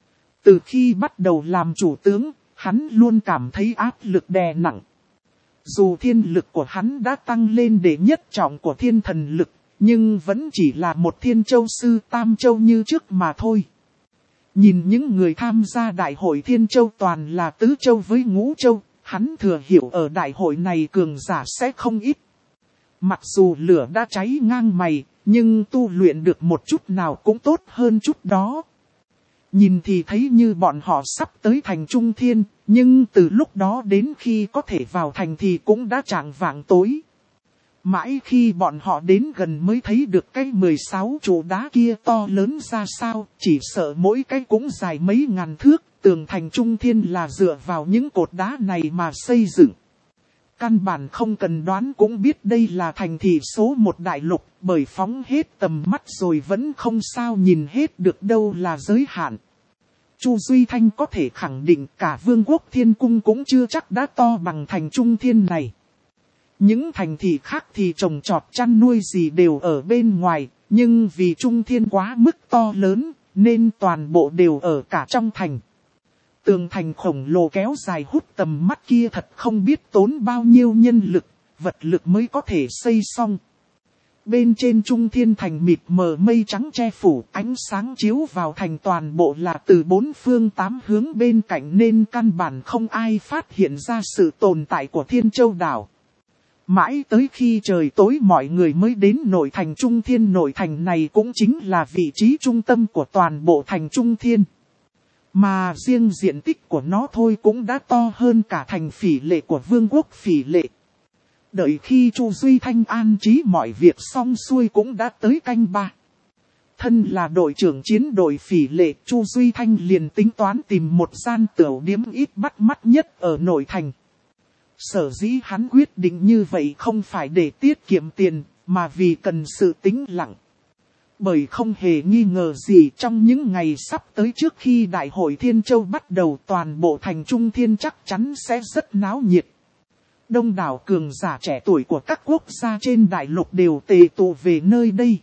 Từ khi bắt đầu làm chủ tướng, hắn luôn cảm thấy áp lực đè nặng. Dù thiên lực của hắn đã tăng lên để nhất trọng của thiên thần lực, nhưng vẫn chỉ là một thiên châu sư tam châu như trước mà thôi. Nhìn những người tham gia đại hội thiên châu toàn là tứ châu với ngũ châu, hắn thừa hiểu ở đại hội này cường giả sẽ không ít. Mặc dù lửa đã cháy ngang mày, nhưng tu luyện được một chút nào cũng tốt hơn chút đó. Nhìn thì thấy như bọn họ sắp tới thành Trung Thiên, nhưng từ lúc đó đến khi có thể vào thành thì cũng đã chạng vạng tối. Mãi khi bọn họ đến gần mới thấy được cái 16 trụ đá kia to lớn ra sao, chỉ sợ mỗi cái cũng dài mấy ngàn thước, tường thành Trung Thiên là dựa vào những cột đá này mà xây dựng. Căn bản không cần đoán cũng biết đây là thành thị số một đại lục, bởi phóng hết tầm mắt rồi vẫn không sao nhìn hết được đâu là giới hạn. Chu Duy Thanh có thể khẳng định cả vương quốc Thiên Cung cũng chưa chắc đã to bằng thành Trung Thiên này. Những thành thị khác thì trồng trọt chăn nuôi gì đều ở bên ngoài, nhưng vì Trung Thiên quá mức to lớn, nên toàn bộ đều ở cả trong thành. Tường thành khổng lồ kéo dài hút tầm mắt kia thật không biết tốn bao nhiêu nhân lực, vật lực mới có thể xây xong. Bên trên Trung Thiên thành mịt mờ mây trắng che phủ, ánh sáng chiếu vào thành toàn bộ là từ bốn phương tám hướng bên cạnh nên căn bản không ai phát hiện ra sự tồn tại của Thiên Châu đảo. Mãi tới khi trời tối mọi người mới đến nội thành Trung Thiên. Nội thành này cũng chính là vị trí trung tâm của toàn bộ thành Trung Thiên. Mà riêng diện tích của nó thôi cũng đã to hơn cả thành Phỉ Lệ của vương quốc Phỉ Lệ. Đợi khi Chu Duy Thanh an trí mọi việc xong xuôi cũng đã tới canh ba. Thân là đội trưởng chiến đội Phỉ Lệ, Chu Duy Thanh liền tính toán tìm một gian tửu điếm ít bắt mắt nhất ở nội thành. Sở dĩ hắn quyết định như vậy không phải để tiết kiệm tiền, mà vì cần sự tĩnh lặng. Bởi không hề nghi ngờ gì trong những ngày sắp tới trước khi Đại hội Thiên Châu bắt đầu, toàn bộ thành Trung Thiên chắc chắn sẽ rất náo nhiệt. Đông đảo cường giả trẻ tuổi của các quốc gia trên đại lục đều tề tụ về nơi đây.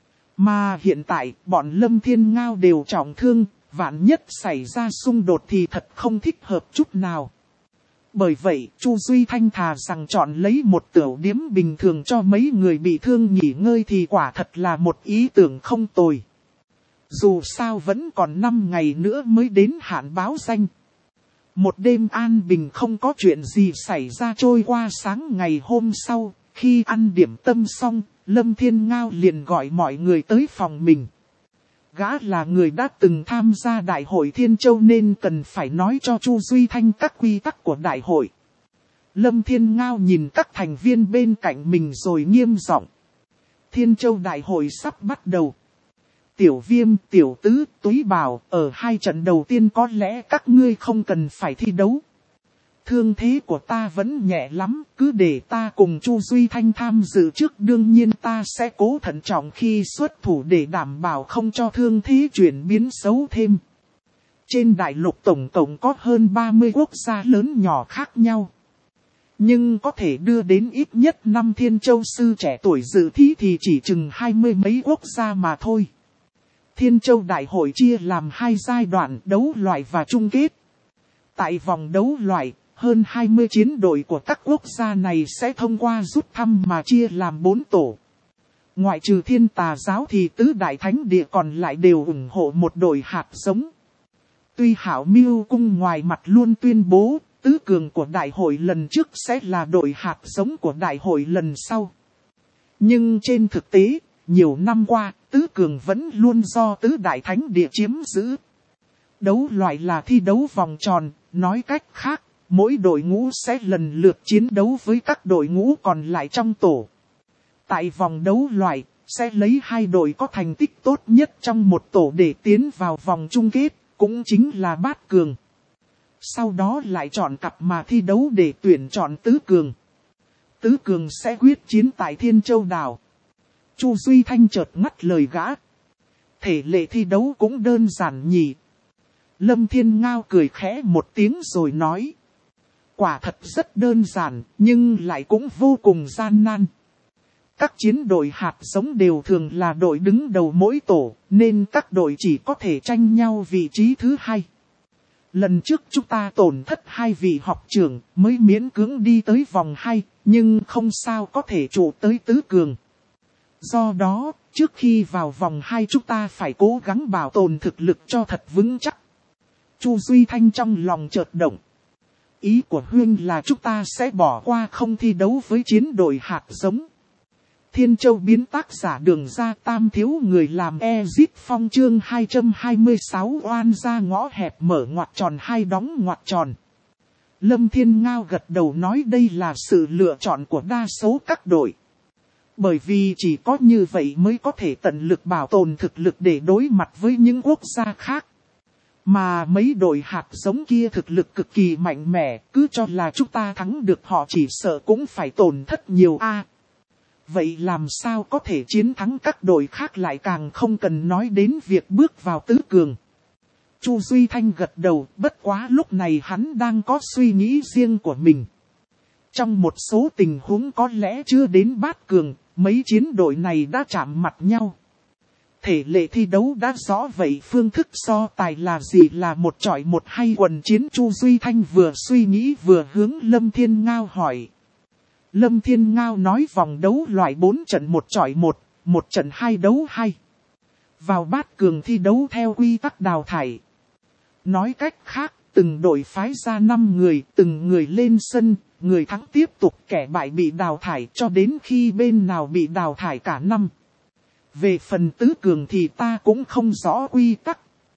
Mà hiện tại bọn Lâm Thiên Ngao đều trọng thương, vạn nhất xảy ra xung đột thì thật không thích hợp chút nào. Bởi vậy, Chu Duy Thanh thà rằng chọn lấy một tửu điếm bình thường cho mấy người bị thương nghỉ ngơi thì quả thật là một ý tưởng không tồi. Dù sao vẫn còn 5 ngày nữa mới đến hạn báo danh. Một đêm an bình không có chuyện gì xảy ra trôi qua. Sáng ngày hôm sau, khi ăn điểm tâm xong, Lâm Thiên Ngao liền gọi mọi người tới phòng mình. Gã là người đã từng tham gia Đại hội Thiên Châu nên cần phải nói cho Chu Duy Thanh các quy tắc của đại hội. Lâm Thiên Ngao nhìn các thành viên bên cạnh mình rồi nghiêm giọng. Thiên Châu đại hội sắp bắt đầu. Tiểu Viêm, Tiểu Tứ, Túy Bảo, ở 2 trận đầu tiên có lẽ các ngươi không cần phải thi đấu. Thương thế của ta vẫn nhẹ lắm, cứ để ta cùng Chu Duy Thanh tham dự trước. Đương nhiên ta sẽ cố thận trọng khi xuất thủ để đảm bảo không cho thương thế chuyển biến xấu thêm. Trên đại lục tổng cộng có hơn 30 quốc gia lớn nhỏ khác nhau. Nhưng có thể đưa đến ít nhất 5 thiên châu sư trẻ tuổi dự thi thì chỉ chừng 20 mấy quốc gia mà thôi. Thiên Châu đại hội chia làm 2 giai đoạn đấu loại và chung kết. Tại vòng đấu loại, hơn 20 chiến đội của các quốc gia này sẽ thông qua rút thăm mà chia làm 4 tổ. Ngoại trừ Thiên Tà giáo thì tứ đại thánh địa còn lại đều ủng hộ một đội hạt giống. Tuy Hảo Miêu Cung ngoài mặt luôn tuyên bố, tứ cường của đại hội lần trước sẽ là đội hạt giống của đại hội lần sau. Nhưng trên thực tế, nhiều năm qua, tứ cường vẫn luôn do tứ đại thánh địa chiếm giữ. Đấu loại là thi đấu vòng tròn, nói cách khác, mỗi đội ngũ sẽ lần lượt chiến đấu với các đội ngũ còn lại trong tổ. Tại vòng đấu loại, sẽ lấy 2 đội có thành tích tốt nhất trong một tổ để tiến vào vòng chung kết, cũng chính là bát cường. Sau đó lại chọn cặp mà thi đấu để tuyển chọn tứ cường. Tứ cường sẽ quyết chiến tại Thiên Châu Đảo. Chu Duy Thanh chợt ngắt lời gã. Thể lệ thi đấu cũng đơn giản nhỉ. Lâm Thiên Ngao cười khẽ một tiếng rồi nói. Quả thật rất đơn giản, nhưng lại cũng vô cùng gian nan. Các chiến đội hạt giống đều thường là đội đứng đầu mỗi tổ, nên các đội chỉ có thể tranh nhau vị trí thứ 2. Lần trước chúng ta tổn thất 2 vị học trưởng mới miễn cưỡng đi tới vòng 2, nhưng không sao có thể trụ tới tứ cường. Do đó, trước khi vào vòng 2 chúng ta phải cố gắng bảo tồn thực lực cho thật vững chắc. Chu Duy Thanh trong lòng chợt động. Ý của Huynh là chúng ta sẽ bỏ qua không thi đấu với chiến đội hạt giống. Thiên Châu biến tác giả Đường Ra Tam thiếu người làm Ezip Phong chương 226 oan ra ngõ hẹp mở ngoặc tròn 2 đóng ngoặc tròn. Lâm Thiên Ngao gật đầu nói đây là sự lựa chọn của đa số các đội. Bởi vì chỉ có như vậy mới có thể tận lực bảo tồn thực lực để đối mặt với những quốc gia khác. Mà mấy đội hạt giống kia thực lực cực kỳ mạnh mẽ, cứ cho là chúng ta thắng được họ chỉ sợ cũng phải tổn thất nhiều a. Vậy làm sao có thể chiến thắng các đội khác lại càng không cần nói đến việc bước vào tứ cường. Chu Duy Thanh gật đầu, bất quá lúc này hắn đang có suy nghĩ riêng của mình. Trong một số tình huống có lẽ chưa đến bát cường, mấy chiến đội này đã chạm mặt nhau. Thể lệ thi đấu đã rõ vậy phương thức so tài là gì, là 1 chọi 1 hay quần chiến? Chu Duy Thanh vừa suy nghĩ vừa hướng Lâm Thiên Ngao hỏi. Lâm Thiên Ngao nói vòng đấu loại 4 trận 1 chọi 1, 1 trận 2 đấu 2. Vào bát cường thi đấu theo quy tắc đào thải. Nói cách khác, từng đội phái ra 5 người, từng người lên sân, người thắng tiếp tục, kẻ bại bị đào thải cho đến khi bên nào bị đào thải cả năm. Về phần tứ cường thì ta cũng không rõ quy tắc.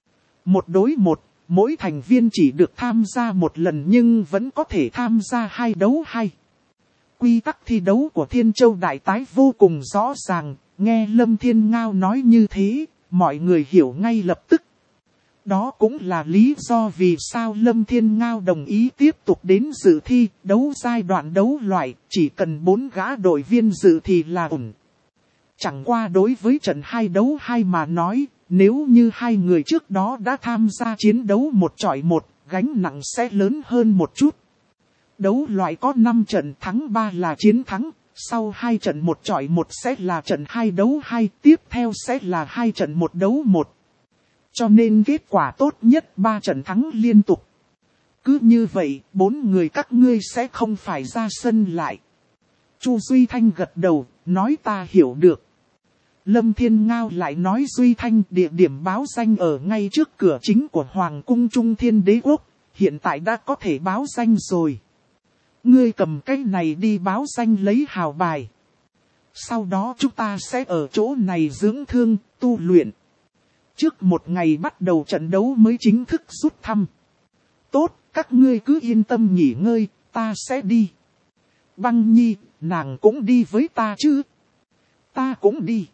1 đối 1, mỗi thành viên chỉ được tham gia 1 lần nhưng vẫn có thể tham gia 2 đấu 2. Quy tắc thi đấu của Thiên Châu Đại Tái vô cùng rõ ràng, nghe Lâm Thiên Ngao nói như thế, mọi người hiểu ngay lập tức. Đó cũng là lý do vì sao Lâm Thiên Ngao đồng ý tiếp tục đến dự thi, đấu giai đoạn đấu loại, chỉ cần 4 gã đội viên dự thì là ổn. Chẳng qua đối với trận 2 đấu 2 mà nói, nếu như 2 người trước đó đã tham gia chiến đấu 1 chọi 1, gánh nặng sẽ lớn hơn một chút. Đấu loại có 5 trận, thắng 3 là chiến thắng, sau 2 trận 1 chọi 1 sẽ là trận 2 đấu 2, tiếp theo sẽ là 2 trận 1 đấu 1. Cho nên kết quả tốt nhất 3 trận thắng liên tục. Cứ như vậy, 4 người các ngươi sẽ không phải ra sân lại. Chu Duy Thanh gật đầu, nói ta hiểu được. Lâm Thiên Ngao lại nói Duy Thanh, địa điểm báo danh ở ngay trước cửa chính của Hoàng cung Trung Thiên Đế Quốc, hiện tại đã có thể báo danh rồi. Ngươi cầm cái này đi báo danh lấy hào bài. Sau đó chúng ta sẽ ở chỗ này dưỡng thương, tu luyện. Trước 1 ngày bắt đầu trận đấu mới chính thức rút thăm. Tốt, các ngươi cứ yên tâm nghỉ ngơi, ta sẽ đi. Băng Nhi, nàng cũng đi với ta chứ? Ta cũng đi.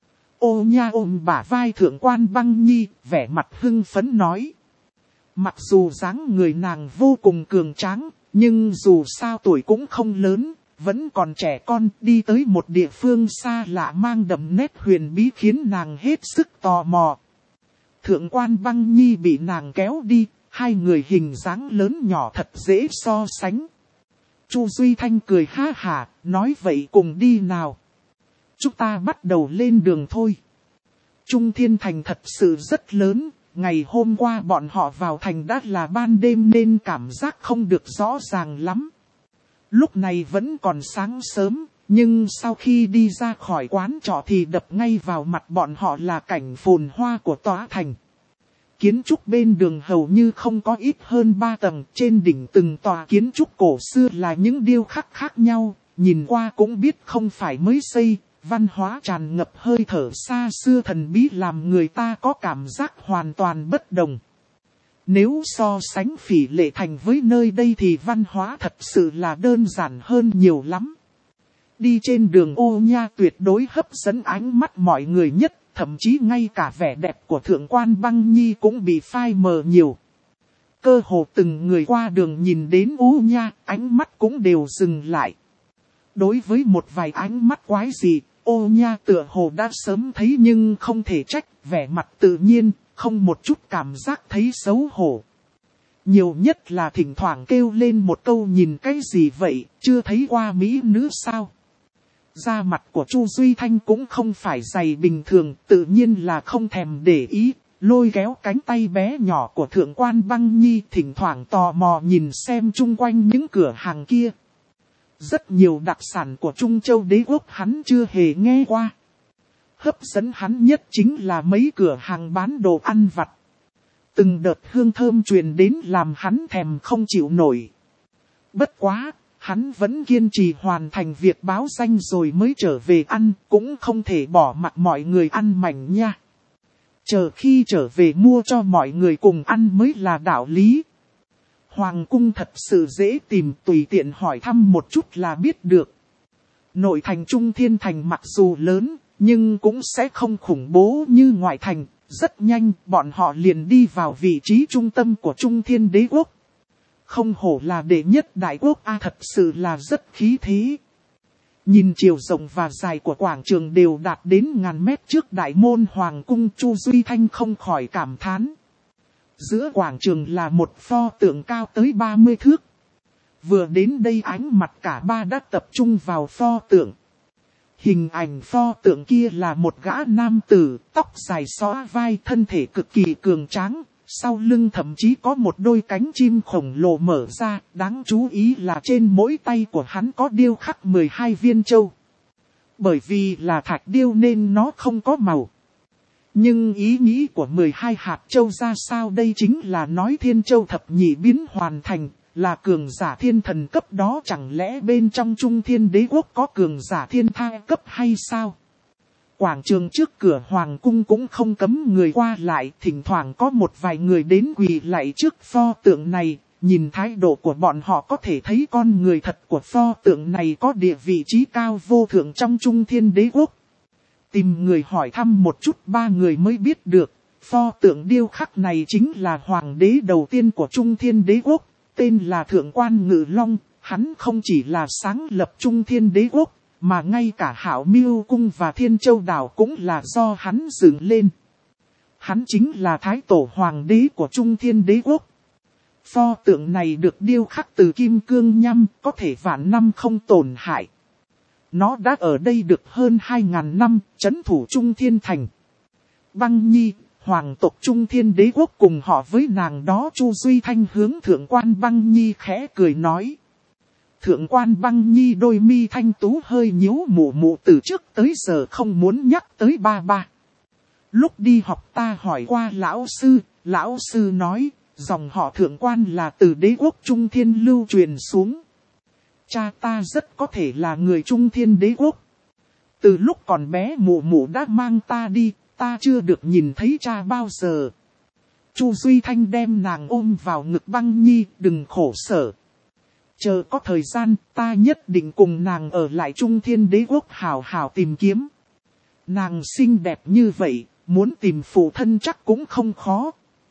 Ô Nha ôm bả vai thượng quan Băng Nhi, vẻ mặt hưng phấn nói. Mặc dù dáng người nàng vô cùng cường tráng, nhưng dù sao tuổi cũng không lớn, vẫn còn trẻ con, đi tới một địa phương xa lạ mang đậm nét huyền bí khiến nàng hết sức tò mò. Thượng quan Băng Nhi bị nàng kéo đi, 2 người hình dáng lớn nhỏ thật dễ so sánh. Chu Duy Thanh cười ha hả, nói vậy cùng đi nào. Chúng ta bắt đầu lên đường thôi. Trung Thiên Thành thật sự rất lớn, ngày hôm qua bọn họ vào thành đã là ban đêm nên cảm giác không được rõ ràng lắm. Lúc này vẫn còn sáng sớm, nhưng sau khi đi ra khỏi quán trọ thì đập ngay vào mặt bọn họ là cảnh phồn hoa của tòa thành. Kiến trúc bên đường hầu như không có ít hơn 3 tầng, trên đỉnh từng tòa kiến trúc cổ xưa là những điêu khắc khác nhau, nhìn qua cũng biết không phải mới xây, văn hóa tràn ngập hơi thở xa xưa thần bí làm người ta có cảm giác hoàn toàn bất đồng. Nếu so sánh Phỉ Lệ Thành với nơi đây thì văn hóa thật sự là đơn giản hơn nhiều lắm. đi trên đường Ô Nha tuyệt đối hấp dẫn ánh mắt mọi người nhất, thậm chí ngay cả vẻ đẹp của thượng quan Băng Nhi cũng bị phai mờ nhiều. Cơ hồ từng người qua đường nhìn đến Ô Nha, ánh mắt cũng đều dừng lại. Đối với một vài ánh mắt quái dị, Ô Nha tựa hồ đã sớm thấy nhưng không thể trách, vẻ mặt tự nhiên, không một chút cảm giác thấy xấu hổ. Nhiều nhất là thỉnh thoảng kêu lên một câu nhìn cái gì vậy, chưa thấy qua mỹ nữ sao. Da mặt của Chu Duy Thanh cũng không phải dày bình thường, tự nhiên là không thèm để ý, lôi kéo cánh tay bé nhỏ của thượng quan Băng Nhi thỉnh thoảng tò mò nhìn xem chung quanh những cửa hàng kia. Rất nhiều đặc sản của Trung Châu Đế Quốc hắn chưa hề nghe qua. Hấp dẫn hắn nhất chính là mấy cửa hàng bán đồ ăn vặt. Từng đợt hương thơm truyền đến làm hắn thèm không chịu nổi. Bất quá, hắn vẫn kiên trì hoàn thành việc báo danh rồi mới trở về ăn, cũng không thể bỏ mặc mọi người ăn mảnh nha. Chờ khi trở về mua cho mọi người cùng ăn mới là đạo lý. Hoàng cung thật sự dễ tìm, tùy tiện hỏi thăm một chút là biết được. Nội thành Trung Thiên Thành mặc dù lớn, nhưng cũng sẽ không khủng bố như ngoại thành. Rất nhanh, bọn họ liền đi vào vị trí trung tâm của Trung Thiên Đế Quốc. Không hổ là đệ nhất đại quốc thật sự là rất khí thế. Nhìn chiều rộng và dài của quảng trường đều đạt đến ngàn mét trước đại môn Hoàng cung, Chu Duy Thanh không khỏi cảm thán. Giữa quảng trường là một pho tượng cao tới 30 thước. Vừa đến đây ánh mặt cả ba đã tập trung vào pho tượng. Hình ảnh pho tượng kia là một gã nam tử, tóc dài xõa vai, thân thể cực kỳ cường tráng, sau lưng thậm chí có một đôi cánh chim khổng lồ mở ra, đáng chú ý là trên mỗi tay của hắn có điêu khắc 12 viên châu. Bởi vì là thạch điêu nên nó không có màu. Nhưng ý nghĩ của 12 hạt châu ra sao đây chính là nói thiên châu thập nhị biến hoàn thành, là cường giả thiên thần cấp đó, chẳng lẽ bên trong Trung Thiên Đế Quốc có cường giả thiên thai cấp hay sao? Quảng trường trước cửa Hoàng cung cũng không cấm người qua lại, thỉnh thoảng có một vài người đến quỳ lạy trước pho tượng này, nhìn thái độ của bọn họ có thể thấy con người thật của pho tượng này có địa vị trí cao vô thượng trong Trung Thiên Đế Quốc. Tìm người hỏi thăm một chút, ba người mới biết được, pho tượng điêu khắc này chính là hoàng đế đầu tiên của Trung Thiên Đế Quốc, tên là Thượng quan Ngự Long. Hắn không chỉ là sáng lập Trung Thiên Đế Quốc, mà ngay cả Hạo Miêu Cung và Thiên Châu Đảo cũng là do hắn dựng lên. Hắn chính là Thái Tổ Hoàng đế của Trung Thiên Đế Quốc. Pho tượng này được điêu khắc từ kim cương nhăm, có thể vạn năm không tổn hại. Nó đã ở đây được hơn 2.000 năm, trấn thủ Trung Thiên Thành. Băng Nhi, hoàng tộc Trung Thiên Đế Quốc cùng họ với nàng đó. Chu Duy Thanh hướng thượng quan Băng Nhi khẽ cười nói. Thượng quan Băng Nhi đôi mi thanh tú hơi nhíu, mụ mụ từ trước tới giờ không muốn nhắc tới ba ba. Lúc đi học ta hỏi qua lão sư nói, dòng họ thượng quan là từ đế quốc Trung Thiên lưu truyền xuống. Cha ta rất có thể là người Trung Thiên Đế Quốc. Từ lúc còn bé mụ mụ đã mang ta đi, ta chưa được nhìn thấy cha bao giờ. Chu Duy Thanh đem nàng ôm vào ngực. Băng Nhi, đừng khổ sở. Chờ có thời gian, ta nhất định cùng nàng ở lại Trung Thiên Đế Quốc hào hào tìm kiếm. Nàng xinh đẹp như vậy, muốn tìm phụ thân chắc cũng không khó.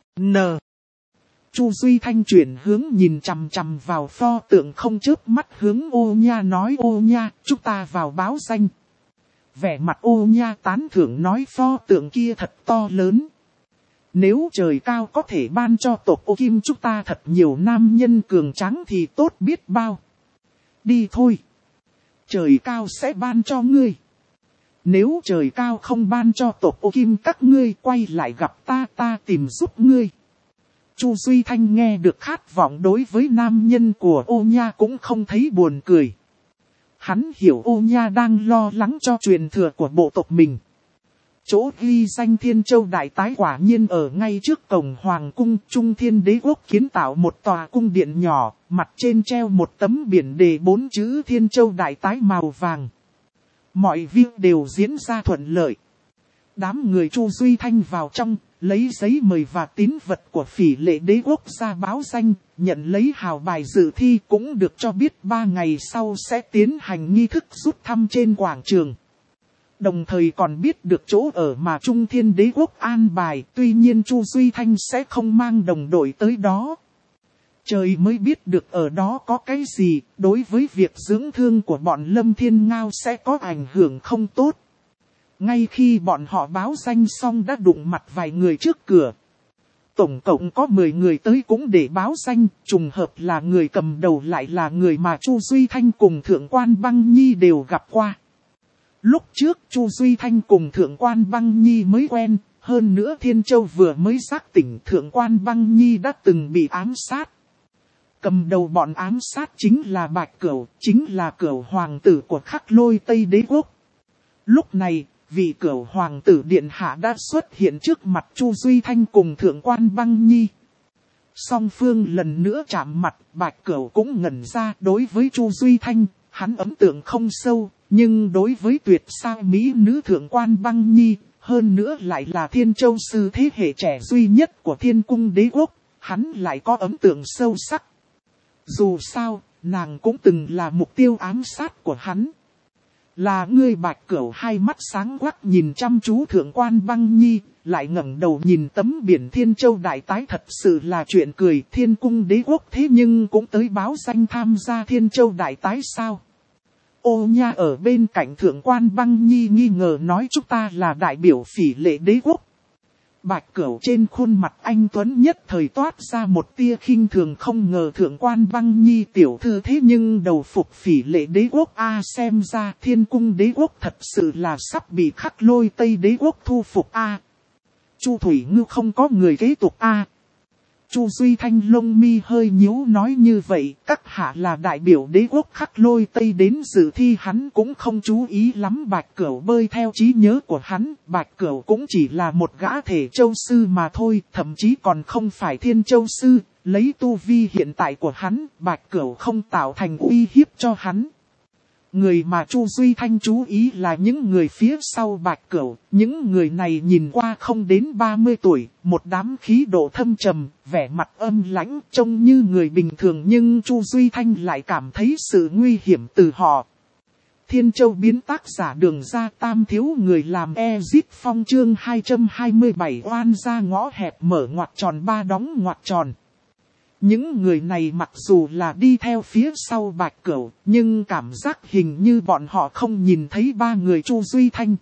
Chu Duy Thanh chuyển hướng nhìn chằm chằm vào pho tượng không chớp mắt hướng Ô Nha nói. Ô Nha, chúng ta vào báo danh. Vẻ mặt Ô Nha tán thưởng nói pho tượng kia thật to lớn. Nếu trời cao có thể ban cho tộc Ô Kim chúng ta thật nhiều nam nhân cường tráng thì tốt biết bao. Đi thôi. Trời cao sẽ ban cho ngươi. Nếu trời cao không ban cho tộc Ô Kim các ngươi quay lại gặp ta tìm giúp ngươi. Chu Duy Thanh nghe được khát vọng đối với nam nhân của Ô Nha cũng không thấy buồn cười. Hắn hiểu Ô Nha đang lo lắng cho truyền thừa của bộ tộc mình. Chỗ ghi danh Thiên Châu Đại Tái quả nhiên ở ngay trước cổng Hoàng cung. Trung Thiên Đế Quốc kiến tạo một tòa cung điện nhỏ, mặt trên treo một tấm biển đề 4 chữ Thiên Châu Đại Tái màu vàng. Mọi việc đều diễn ra thuận lợi. Đám người Chu Duy Thanh vào trong, lấy giấy mời và tín vật của Phỉ Lệ Đế quốc ra báo danh, nhận lấy hào bài dự thi, cũng được cho biết 3 ngày sau sẽ tiến hành nghi thức rút thăm trên quảng trường. Đồng thời còn biết được chỗ ở mà Trung Thiên Đế quốc an bài, tuy nhiên Chu Duy Thanh sẽ không mang đồng đội tới đó. Trời mới biết được ở đó có cái gì, đối với việc dưỡng thương của bọn Lâm Thiên Ngao sẽ có ảnh hưởng không tốt. Ngay khi bọn họ báo danh xong đã đụng mặt vài người trước cửa. Tổng cộng có 10 người tới cũng để báo danh, trùng hợp là người cầm đầu lại là người mà Chu Duy Thanh cùng Thượng quan Băng Nhi đều gặp qua. Lúc trước Chu Duy Thanh cùng Thượng quan Băng Nhi mới quen, hơn nữa Thiên Châu vừa mới giác tỉnh Thượng quan Băng Nhi đã từng bị ám sát. Cầm đầu bọn ám sát chính là Bạch Cửu, chính là Cửu hoàng tử của Khắc Lôi Tây Đế quốc. Lúc này, vị Cửu hoàng tử điện hạ đã xuất hiện trước mặt Chu Duy Thanh cùng Thượng quan Băng Nhi. Song phương lần nữa chạm mặt, Bạch Cửu cũng ngẩn ra. Đối với Chu Duy Thanh, hắn ấn tượng không sâu, nhưng đối với tuyệt sao mỹ nữ Thượng quan Băng Nhi, hơn nữa lại là Thiên Châu sư thế hệ trẻ duy nhất của Thiên Cung Đế quốc, hắn lại có ấn tượng sâu sắc. Dù sao, nàng cũng từng là mục tiêu ám sát của hắn. Là ngươi. Bạch Cửu hai mắt sáng quắc nhìn chăm chú Thượng quan Băng Nhi, lại ngẩng đầu nhìn tấm biển Thiên Châu đại tái, thật sự là chuyện cười. Thiên Cung Đế quốc thế nhưng cũng tới báo danh tham gia Thiên Châu đại tái sao? Ô nha ở bên cạnh Thượng quan Băng Nhi nghi ngờ nói, chúng ta là đại biểu Phỉ Lệ Đế quốc. Bạch Cửu trên khuôn mặt anh tuấn nhất thời toát ra một tia khinh thường, không ngờ Thượng quan Băng Nhi tiểu thư thế nhưng đầu phục Phỉ Lệ Đế quốc xem ra Thiên Cung Đế quốc thật sự là sắp bị Khắc Lôi Tây Đế quốc thu phục Chu Thủy Ngư không có người kế tục Chu Duy Thanh lông mi hơi nhíu nói như vậy, các hạ là đại biểu đế quốc Khắc Lôi Tây đến dự thi, hắn cũng không chú ý lắm. Bạch Cửu bơi theo trí nhớ của hắn, Bạch Cửu cũng chỉ là một gã thể châu sư mà thôi, thậm chí còn không phải Thiên Châu sư, lấy tu vi hiện tại của hắn, Bạch Cửu không tạo thành uy hiếp cho hắn. Người mà Chu Duy Thanh chú ý là những người phía sau Bạch Cửu, những người này nhìn qua không đến 30 tuổi, một đám khí độ thâm trầm, vẻ mặt âm lãnh, trông như người bình thường, nhưng Chu Duy Thanh lại cảm thấy sự nguy hiểm từ họ. Thiên Châu biến tác giả Đường Ra Tam thiếu người làm Ezit Phong chương 227 oan ra ngõ hẹp mở ngoặc tròn ba đóng ngoặc tròn. Những người này mặc dù là đi theo phía sau Bạch Cửu, nhưng cảm giác hình như bọn họ không nhìn thấy ba người Chu Duy Thanh.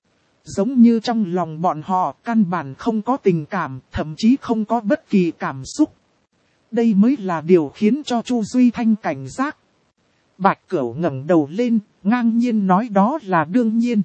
Giống như trong lòng bọn họ căn bản không có tình cảm, thậm chí không có bất kỳ cảm xúc. Đây mới là điều khiến cho Chu Duy Thanh cảnh giác. Bạch Cửu ngẩng đầu lên, ngang nhiên nói, đó là đương nhiên.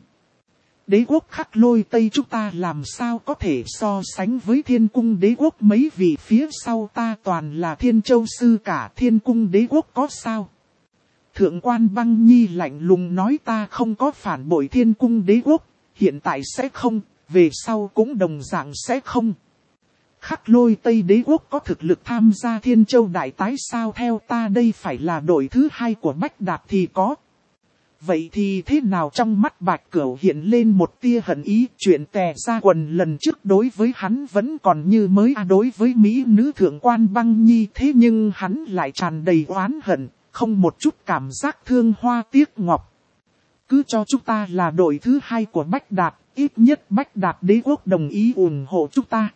Đế quốc Khắc Lôi Tây chúng ta làm sao có thể so sánh với Thiên Cung Đế quốc, mấy vị phía sau ta toàn là Thiên Châu sư cả, Thiên Cung Đế quốc có sao? Thượng quan Băng Nhi lạnh lùng nói, ta không có phản bội Thiên Cung Đế quốc, hiện tại sẽ không, về sau cũng đồng dạng sẽ không. Khắc Lôi Tây Đế quốc có thực lực tham gia Thiên Châu đại tái sao? Theo ta đây phải là đội thứ 2 của Bách Đạt thì có. Vậy thì thế nào? Trong mắt Bạch Cửu hiện lên một tia hận ý, chuyện tè ra quần lần trước đối với hắn vẫn còn như mới đối với mỹ nữ Thượng quan Băng Nhi, thế nhưng hắn lại tràn đầy oán hận, không một chút cảm giác thương hoa tiếc ngọc. Cứ cho chúng ta là đội thứ 2 của Bách Đạt, ít nhất Bách Đạt Đế quốc đồng ý ủng hộ chúng ta.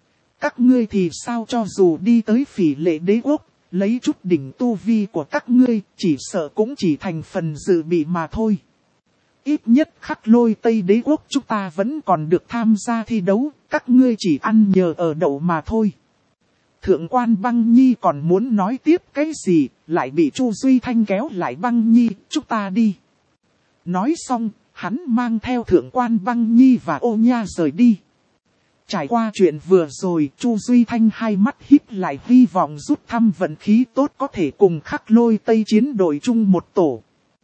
Các ngươi thì sao? Cho dù đi tới Phỉ Lệ Đế quốc, lấy chút đỉnh tu vi của các ngươi, chỉ sợ cũng chỉ thành phần dự bị mà thôi. Ít nhất Khắc Lôi Tây Đế quốc chúng ta vẫn còn được tham gia thi đấu, các ngươi chỉ ăn nhờ ở đậu mà thôi. Thượng quan Băng Nhi còn muốn nói tiếp cái gì, lại bị Chu Duy Thanh kéo lại. Băng Nhi, chúng ta đi. Nói xong, hắn mang theo Thượng quan Băng Nhi và Ô Nha rời đi. Trải qua chuyện vừa rồi, Chu Duy Thanh hai mắt híp lại, hy vọng rút thăm vận khí tốt có thể cùng Khắc Lôi Tây chiến đội chung một tổ.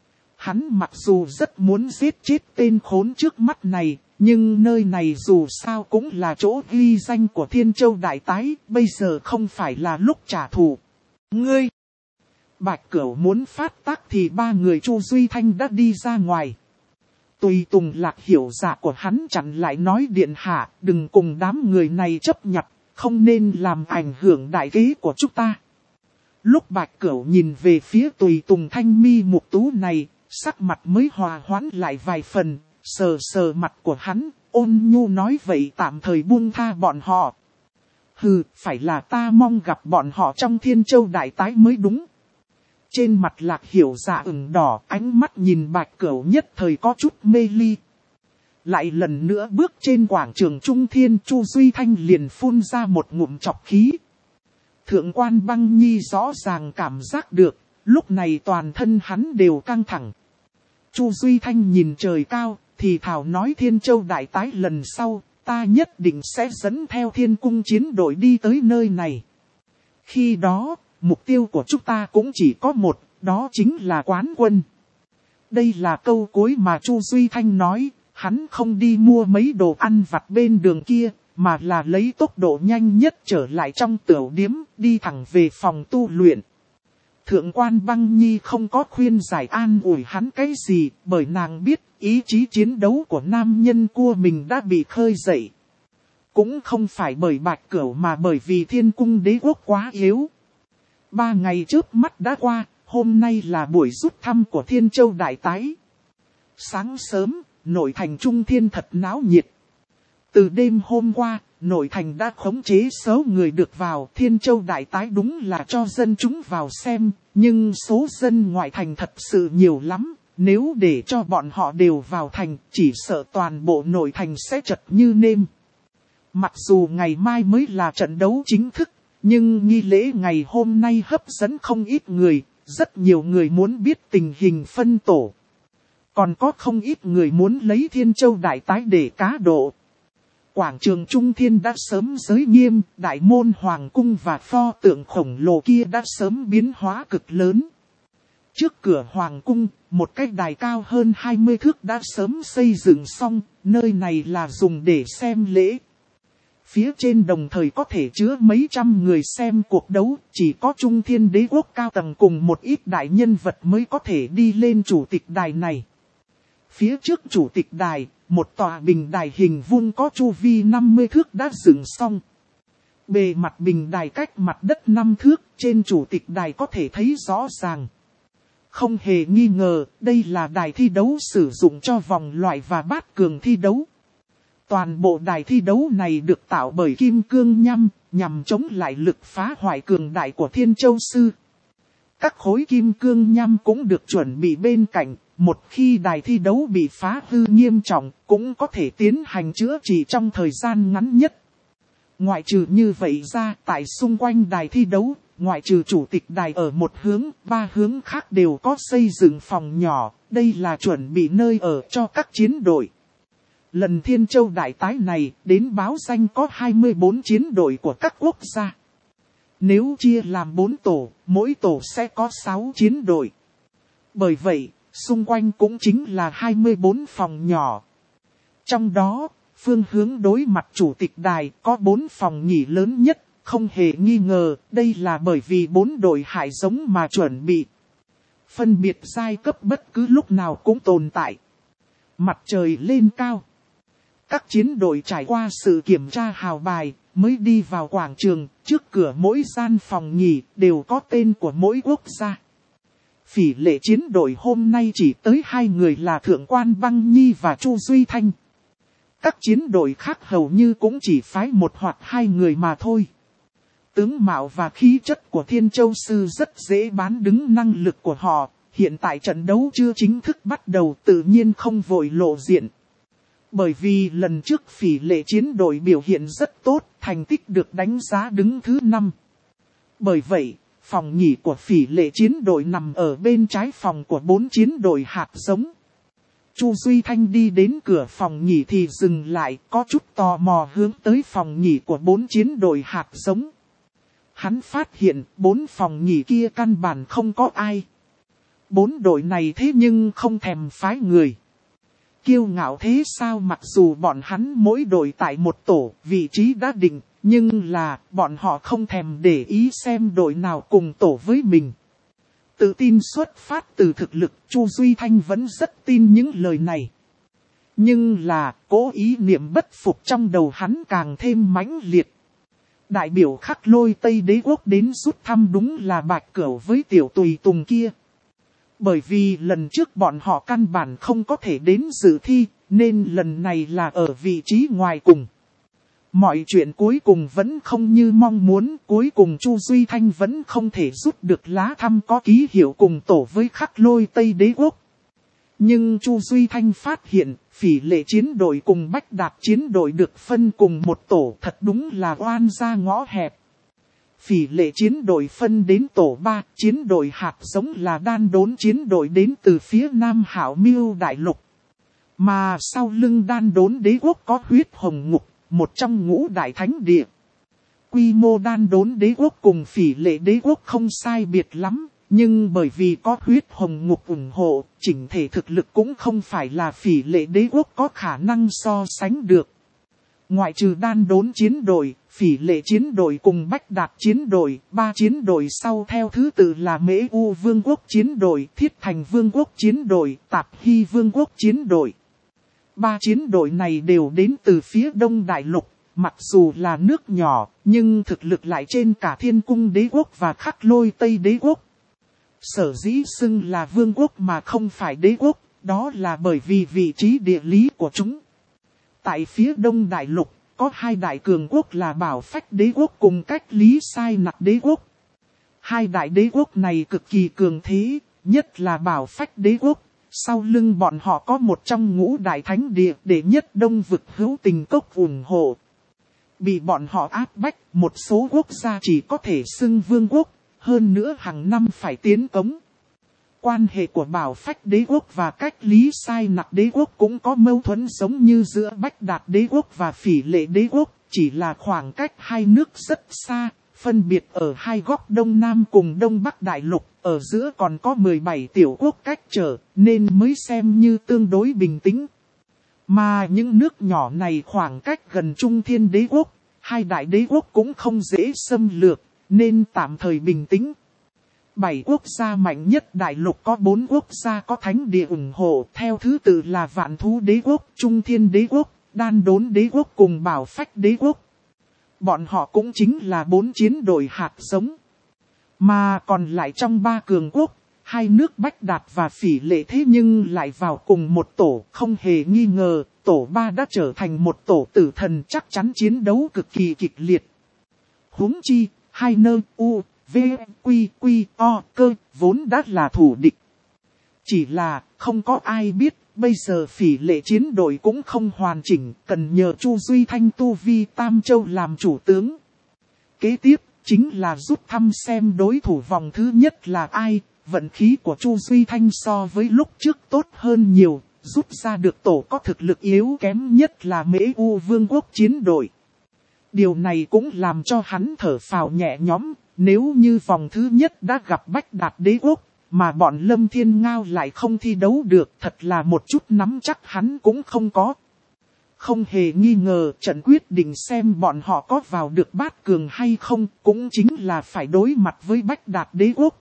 Hắn mặc dù rất muốn giết chết tên khốn trước mắt này, nhưng nơi này dù sao cũng là chỗ ghi danh của Thiên Châu đại tái, bây giờ không phải là lúc trả thù. Ngươi! Bạch Cửu muốn phát tác thì ba người Chu Duy Thanh đã đi ra ngoài. Tùy tùng Lạc Hiểu Dạ của hắn chặn lại nói điện hạ, đừng cùng đám người này chấp nhặt, không nên làm ảnh hưởng đại kế của chúng ta. Lúc Bạch Cửu nhìn về phía tùy tùng thanh mi mục tú này, sắc mặt mới hòa hoãn lại vài phần, sờ sờ mặt của hắn, ôn nhu nói vậy tạm thời buông tha bọn họ. Hừ, phải là ta mong gặp bọn họ trong Thiên Châu đại tái mới đúng. Trên mặt Lạc Hiểu Dạ ửng đỏ, ánh mắt nhìn Bạch Cửu nhất thời có chút mê ly. Lại lần nữa bước trên quảng trường Trung Thiên, Chu Duy Thanh liền phun ra một ngụm trọc khí. Thượng quan Băng Nhi rõ ràng cảm giác được, lúc này toàn thân hắn đều căng thẳng. Chu Duy Thanh nhìn trời cao, thì thảo nói Thiên Châu đại tái lần sau, ta nhất định sẽ dẫn theo Thiên Cung chiến đội đi tới nơi này. Khi đó, mục tiêu của chúng ta cũng chỉ có một, đó chính là quán quân. Đây là câu cuối mà Chu Duy Thanh nói, hắn không đi mua mấy đồ ăn vặt bên đường kia, mà là lấy tốc độ nhanh nhất trở lại trong tiểu điếm, đi thẳng về phòng tu luyện. Thượng quan Băng Nhi không có khuyên giải an ủi hắn cái gì, bởi nàng biết ý chí chiến đấu của nam nhân của mình đã bị khơi dậy. Cũng không phải bởi Bạch Cửu mà bởi vì Thiên Cung đế quốc quá yếu. 3 ngày trước mắt đã qua, hôm nay là buổi rút thăm của Thiên Châu đại tái. Sáng sớm, nội thành Trung Thiên thật náo nhiệt. Từ đêm hôm qua, nội thành đã khống chế số người được vào. Thiên Châu đại tái đúng là cho dân chúng vào xem, nhưng số dân ngoại thành thật sự nhiều lắm. Nếu để cho bọn họ đều vào thành, chỉ sợ toàn bộ nội thành sẽ chật như nêm. Mặc dù ngày mai mới là trận đấu chính thức, nhưng nghi lễ ngày hôm nay hấp dẫn không ít người, rất nhiều người muốn biết tình hình phân tổ. Còn có không ít người muốn lấy Thiên Châu đại tái để cá độ. Quảng trường Trung Thiên đã sớm giới nghiêm, đại môn hoàng cung và pho tượng khổng lồ kia đã sớm biến hóa cực lớn. Trước cửa hoàng cung, một cái đài cao hơn 20 thước đã sớm xây dựng xong, nơi này là dùng để xem lễ. Phía trên đồng thời có thể chứa mấy trăm người xem cuộc đấu, chỉ có Trung Thiên đế quốc cao tầng cùng một ít đại nhân vật mới có thể đi lên chủ tịch đài này. Phía trước chủ tịch đài, một tòa bình đài hình vuông có chu vi 50 thước đã dựng xong. Bề mặt bình đài cách mặt đất 5 thước, trên chủ tịch đài có thể thấy rõ ràng. Không hề nghi ngờ, đây là đài thi đấu sử dụng cho vòng loại và bát cường thi đấu. Toàn bộ đài thi đấu này được tạo bởi kim cương nhăm, nhằm chống lại lực phá hoại cường đại của Thiên Châu Sư. Các khối kim cương nhăm cũng được chuẩn bị bên cạnh, một khi đài thi đấu bị phá hư nghiêm trọng, cũng có thể tiến hành chữa trị trong thời gian ngắn nhất. Ngoại trừ như vậy ra, tại xung quanh đài thi đấu, ngoại trừ chủ tịch đài ở một hướng, 3 hướng khác đều có xây dựng phòng nhỏ, đây là chuẩn bị nơi ở cho các chiến đội. Lần Thiên Châu đại tái này, đến báo danh có 24 chiến đội của các quốc gia. Nếu chia làm 4 tổ, mỗi tổ sẽ có 6 chiến đội. Bởi vậy, xung quanh cũng chính là 24 phòng nhỏ. Trong đó, phương hướng đối mặt chủ tịch đài có 4 phòng nghỉ lớn nhất, không hề nghi ngờ, đây là bởi vì 4 đội hại giống mà chuẩn bị. Phân biệt giai cấp bất cứ lúc nào cũng tồn tại. Mặt trời lên cao. Các chiến đội trải qua sự kiểm tra hào bài, mới đi vào quảng trường, trước cửa mỗi gian phòng nghỉ đều có tên của mỗi quốc gia. Phỉ lệ chiến đội hôm nay chỉ tới 2 người là Thượng quan Băng Nhi và Chu Duy Thanh. Các chiến đội khác hầu như cũng chỉ phái 1 hoặc 2 người mà thôi. Tướng mạo và khí chất của Thiên Châu Sư rất dễ bán đứng năng lực của họ, hiện tại trận đấu chưa chính thức bắt đầu tự nhiên không vội lộ diện. Bởi vì lần trước phỉ lệ chiến đội biểu hiện rất tốt, thành tích được đánh giá đứng thứ 5. Bởi vậy, phòng nghỉ của phỉ lệ chiến đội nằm ở bên trái phòng của 4 chiến đội hạt giống. Chu Duy Thanh đi đến cửa phòng nghỉ thì dừng lại, có chút tò mò hướng tới phòng nghỉ của 4 chiến đội hạt giống. Hắn phát hiện 4 phòng nghỉ kia căn bản không có ai. 4 đội này thế nhưng không thèm phái người. Kiêu ngạo thế sao, mặc dù bọn hắn mỗi đội tại một tổ, vị trí đã định, nhưng là bọn họ không thèm để ý xem đội nào cùng tổ với mình. Tự tin xuất phát từ thực lực, Chu Duy Thanh vẫn rất tin những lời này. Nhưng là, cố ý niệm bất phục trong đầu hắn càng thêm mãnh liệt. Đại biểu Khắc Lôi Tây Đế Quốc đến rút thăm đúng là Bạch Cửu với tiểu tùy tùng kia. Bởi vì lần trước bọn họ căn bản không có thể đến dự thi, nên lần này là ở vị trí ngoài cùng. Mọi chuyện cuối cùng vẫn không như mong muốn, cuối cùng Chu Duy Thanh vẫn không thể rút được lá thăm có ký hiệu cùng tổ với Khắc Lôi Tây Đế Quốc. Nhưng Chu Duy Thanh phát hiện, Phỉ Lệ chiến đội cùng Bách Đạt chiến đội được phân cùng một tổ, thật đúng là oan ra ngõ hẹp. Phỉ Lệ chiến đội phân đến tổ 3, chiến đội hạt giống là Đan Đốn chiến đội đến từ phía Nam Hạo Miêu Đại Lục. Mà sau lưng Đan Đốn Đế Quốc có Huyết Hồng Ngục, một trong ngũ đại thánh địa. Quy mô Đan Đốn Đế Quốc cùng Phỉ Lệ Đế Quốc không sai biệt lắm. Nhưng bởi vì có Huyết Hồng Ngục ủng hộ, chỉnh thể thực lực cũng không phải là Phỉ Lệ Đế Quốc có khả năng so sánh được. Ngoại trừ Đan Đốn chiến đội, Phỉ Lệ chiến đội cùng Bách Đạt chiến đội, 3 chiến đội sau theo thứ tự là Mễ U Vương quốc chiến đội, Thiết Thành Vương quốc chiến đội, Tạp Hy Vương quốc chiến đội. 3 chiến đội này đều đến từ phía Đông Đại Lục, mặc dù là nước nhỏ, nhưng thực lực lại trên cả Thiên Cung Đế Quốc và Khắc Lôi Tây Đế Quốc. Sở dĩ xưng là vương quốc mà không phải đế quốc, đó là bởi vì vị trí địa lý của chúng. Tại phía Đông Đại Lục, có 2 đại cường quốc là Bảo Phách Đế Quốc cùng Cách Lý Sai Nặc Đế Quốc. 2 đại đế quốc này cực kỳ cường thế, nhất là Bảo Phách Đế Quốc. Sau lưng bọn họ có một trong ngũ đại thánh địa để nhất Đông vực Hữu Tình Cốc ủng hộ. Bị bọn họ áp bách, một số quốc gia chỉ có thể xưng vương quốc. Hơn nữa hàng năm phải tiến cống. Quan hệ của Bảo Phách Đế Quốc và Cách Lý Sai Nặc Đế Quốc cũng có mâu thuẫn giống như giữa Bách Đạt Đế Quốc và Phỉ Lệ Đế Quốc. Chỉ là khoảng cách hai nước rất xa, phân biệt ở hai góc Đông Nam cùng Đông Bắc Đại Lục. Ở giữa còn có 17 tiểu quốc cách trở, nên mới xem như tương đối bình tĩnh. Mà những nước nhỏ này khoảng cách gần Trung Thiên Đế Quốc, 2 đại đế quốc cũng không dễ xâm lược. Nên tạm thời bình tĩnh. 7 quốc gia mạnh nhất đại lục có 4 quốc gia có thánh địa ủng hộ. Theo thứ tự là Vạn Thú Đế Quốc, Trung Thiên Đế Quốc, Đan Đốn Đế Quốc cùng Bảo Phách Đế Quốc. Bọn họ cũng chính là 4 chiến đội hạt giống. Mà còn lại trong 3 cường quốc, 2 nước Bách Đạt và Phỉ Lệ thế nhưng lại vào cùng một tổ. Không hề nghi ngờ, tổ 3 đã trở thành một tổ tử thần chắc chắn chiến đấu cực kỳ kịch liệt. Huống chi. 2 nơi U, V, Quy, Quy, O, cơ, vốn đã là thủ địch. Chỉ là, không có ai biết, bây giờ Phỉ Lệ chiến đội cũng không hoàn chỉnh, cần nhờ Chu Duy Thanh tu vi Tam Châu làm chủ tướng. Kế tiếp, chính là rút thăm xem đối thủ vòng thứ nhất là ai, vận khí của Chu Duy Thanh so với lúc trước tốt hơn nhiều, rút ra được tổ có thực lực yếu kém nhất là Mễ U Vương quốc chiến đội. Điều này cũng làm cho hắn thở phào nhẹ nhõm, nếu như vòng thứ nhất đã gặp Bách Đạt Đế Quốc, mà bọn Lâm Thiên Ngao lại không thi đấu được, thật là một chút nắm chắc hắn cũng không có. Không hề nghi ngờ trận quyết định xem bọn họ có vào được bát cường hay không, cũng chính là phải đối mặt với Bách Đạt Đế Quốc.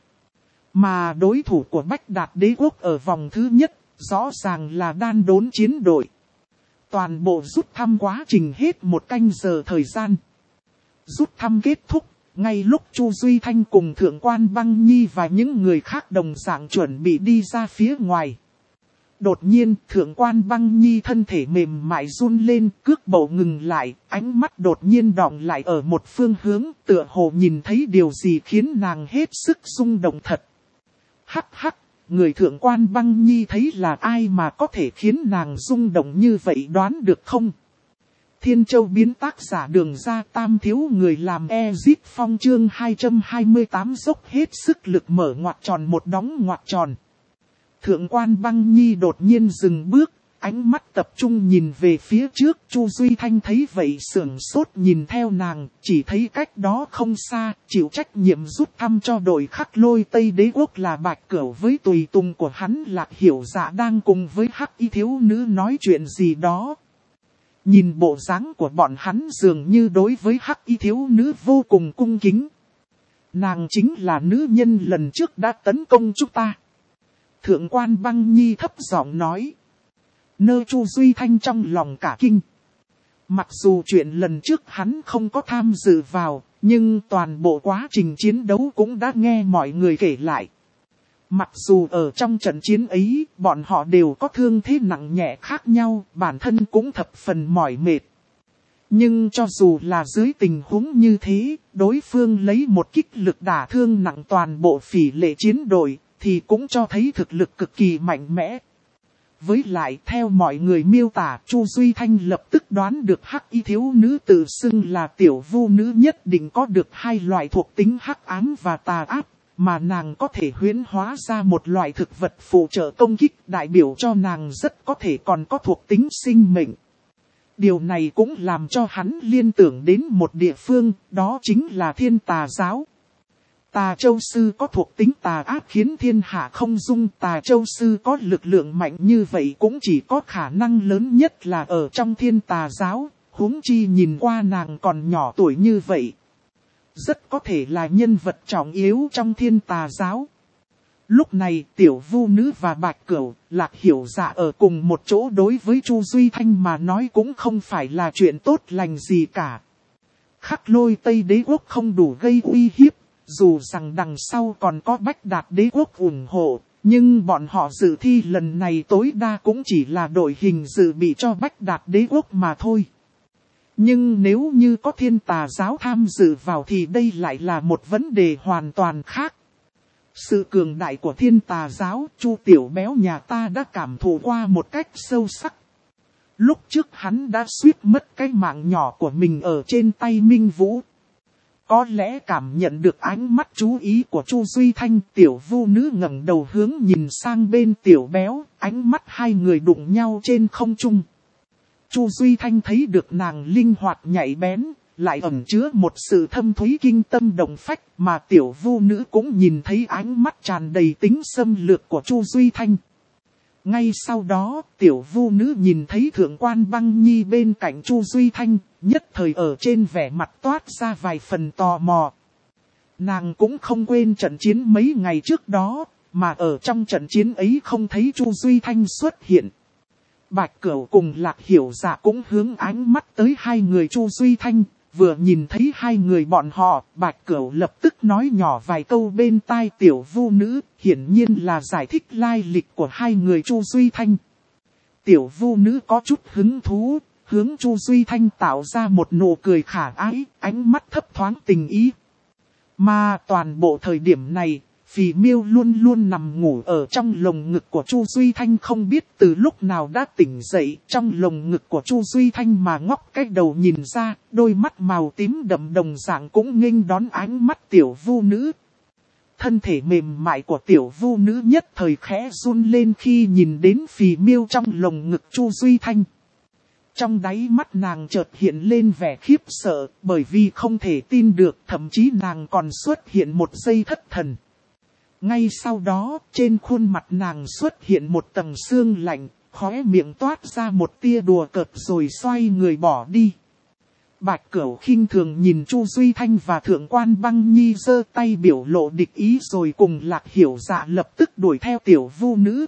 Mà đối thủ của Bách Đạt Đế Quốc ở vòng thứ nhất, rõ ràng là Đan Đốn chiến đội. Toàn bộ rút thăm quá trình hết 1 canh giờ thời gian. Rút thăm kết thúc, ngay lúc Chu Duy Thanh cùng Thượng quan Băng Nhi và những người khác đồng dạng chuẩn bị đi ra phía ngoài. Đột nhiên, Thượng quan Băng Nhi thân thể mềm mại run lên, cước bộ ngừng lại, ánh mắt đột nhiên đọng lại ở một phương hướng, tựa hồ nhìn thấy điều gì khiến nàng hết sức rung động thật. Hắc hắc. Người Thượng quan Băng Nhi thấy là ai mà có thể khiến nàng rung động như vậy đoán được không? Thiên Châu biến tác giả Đường Ra Tam thiếu người làm Ezit Phong chương 228 dốc hết sức lực mở ngoặc tròn một đóng ngoặc tròn. Thượng quan Băng Nhi đột nhiên dừng bước, ánh mắt tập trung nhìn về phía trước. Chu Duy Thanh thấy vậy sưởng sốt nhìn theo nàng, chỉ thấy cách đó không xa, chịu trách nhiệm rút thăm cho đội Khắc Lôi Tây Đế Quốc là Bạch Cửu với tùy tùng của hắn Lạc Hiểu Dạ đang cùng với Hắc Y thiếu nữ nói chuyện gì đó. Nhìn bộ dáng của bọn hắn dường như đối với Hắc Y thiếu nữ vô cùng cung kính. Nàng chính là nữ nhân lần trước đã tấn công chúng ta. Thượng quan Băng Nhi thấp giọng nói. Nơ Chu Duy Thanh trong lòng cả kinh. Mặc dù chuyện lần trước hắn không có tham dự vào, nhưng toàn bộ quá trình chiến đấu cũng đã nghe mọi người kể lại. Mặc dù ở trong trận chiến ấy, bọn họ đều có thương thế nặng nhẹ khác nhau, bản thân cũng thập phần mỏi mệt. Nhưng cho dù là dưới tình huống như thế, đối phương lấy một kích lực đả thương nặng toàn bộ phỉ lệ chiến đội, thì cũng cho thấy thực lực cực kỳ mạnh mẽ. Với lại theo mọi người miêu tả, Chu Duy Thanh lập tức đoán được hắc y thiếu nữ tự xưng là tiểu vu nữ nhất định có được hai loại thuộc tính hắc ám và tà ác, mà nàng có thể huyễn hóa ra một loại thực vật phụ trợ công kích, đại biểu cho nàng rất có thể còn có thuộc tính sinh mệnh. Điều này cũng làm cho hắn liên tưởng đến một địa phương, đó chính là Thiên Tà Giáo. Tà Châu Sư có thuộc tính tà ác khiến thiên hạ không dung. Tà Châu Sư có lực lượng mạnh như vậy cũng chỉ có khả năng lớn nhất là ở trong Thiên Tà Giáo, huống chi nhìn qua nàng còn nhỏ tuổi như vậy. Rất có thể là nhân vật trọng yếu trong Thiên Tà Giáo. Lúc này Tiểu Vu Nữ và Bạch Cửu, Lạc Hiểu Dạ ở cùng một chỗ đối với Chu Duy Thanh mà nói cũng không phải là chuyện tốt lành gì cả. Khắc Lôi Tây Đế Quốc không đủ gây uy hiếp, dù rằng đằng sau còn có Bách Đạt Đế Quốc ủng hộ, nhưng bọn họ dự thi lần này tối đa cũng chỉ là đội hình dự bị cho Bách Đạt Đế Quốc mà thôi. Nhưng nếu như có Thiên Tà Giáo tham dự vào thì đây lại là một vấn đề hoàn toàn khác. Sự cường đại của Thiên Tà Giáo, Chu Tiểu Béo nhà ta đã cảm thụ qua một cách sâu sắc. Lúc trước hắn đã suýt mất cái mạng nhỏ của mình ở trên tay Minh Vũ. Có lẽ cảm nhận được ánh mắt chú ý của Chu Duy Thanh, Tiểu Vu Nữ ngẩng đầu hướng nhìn sang bên Tiểu Béo, ánh mắt hai người đụng nhau trên không trung. Chu Duy Thanh thấy được nàng linh hoạt nhạy bén, lại ẩn chứa một sự thâm thúy kinh tâm động phách, mà Tiểu Vu Nữ cũng nhìn thấy ánh mắt tràn đầy tính xâm lược của Chu Duy Thanh. Ngay sau đó, Tiểu Vu Nữ nhìn thấy Thượng quan Băng Nhi bên cạnh Chu Duy Thanh, nhất thời ở trên vẻ mặt toát ra vài phần tò mò. Nàng cũng không quên trận chiến mấy ngày trước đó, mà ở trong trận chiến ấy không thấy Chu Duy Thanh xuất hiện. Bạch Cửu cùng Lạc Hiểu Dạ cũng hướng ánh mắt tới hai người Chu Duy Thanh, vừa nhìn thấy hai người bọn họ, Bạch Cửu lập tức nói nhỏ vài câu bên tai Tiểu Vu Nữ, hiển nhiên là giải thích lai lịch của hai người Chu Duy Thanh. Tiểu Vu Nữ có chút hứng thú, hướng Chu Duy Thanh tạo ra một nụ cười khả ái, ánh mắt thấp thoáng tình ý. Mà toàn bộ thời điểm này, Phì Miêu luôn luôn nằm ngủ ở trong lồng ngực của Chu Duy Thanh, không biết từ lúc nào đã tỉnh dậy, trong lồng ngực của Chu Duy Thanh mà ngóc cái đầu nhìn ra, đôi mắt màu tím đậm đồng dạng cũng nghênh đón ánh mắt Tiểu Vu Nữ. Thân thể mềm mại của Tiểu Vu Nữ nhất thời khẽ run lên khi nhìn đến Phì Miêu trong lồng ngực Chu Duy Thanh. Trong đáy mắt nàng chợt hiện lên vẻ khiếp sợ, bởi vì không thể tin được, thậm chí nàng còn xuất hiện một giây thất thần. Ngay sau đó, trên khuôn mặt nàng xuất hiện một tầng sương lạnh, khóe miệng toát ra một tia đùa cợt rồi xoay người bỏ đi. Bạch Cửu khinh thường nhìn Chu Duy Thanh và Thượng quan Băng Nhi giơ tay biểu lộ địch ý, rồi cùng Lạc Hiểu Dạ lập tức đuổi theo Tiểu Vu Nữ.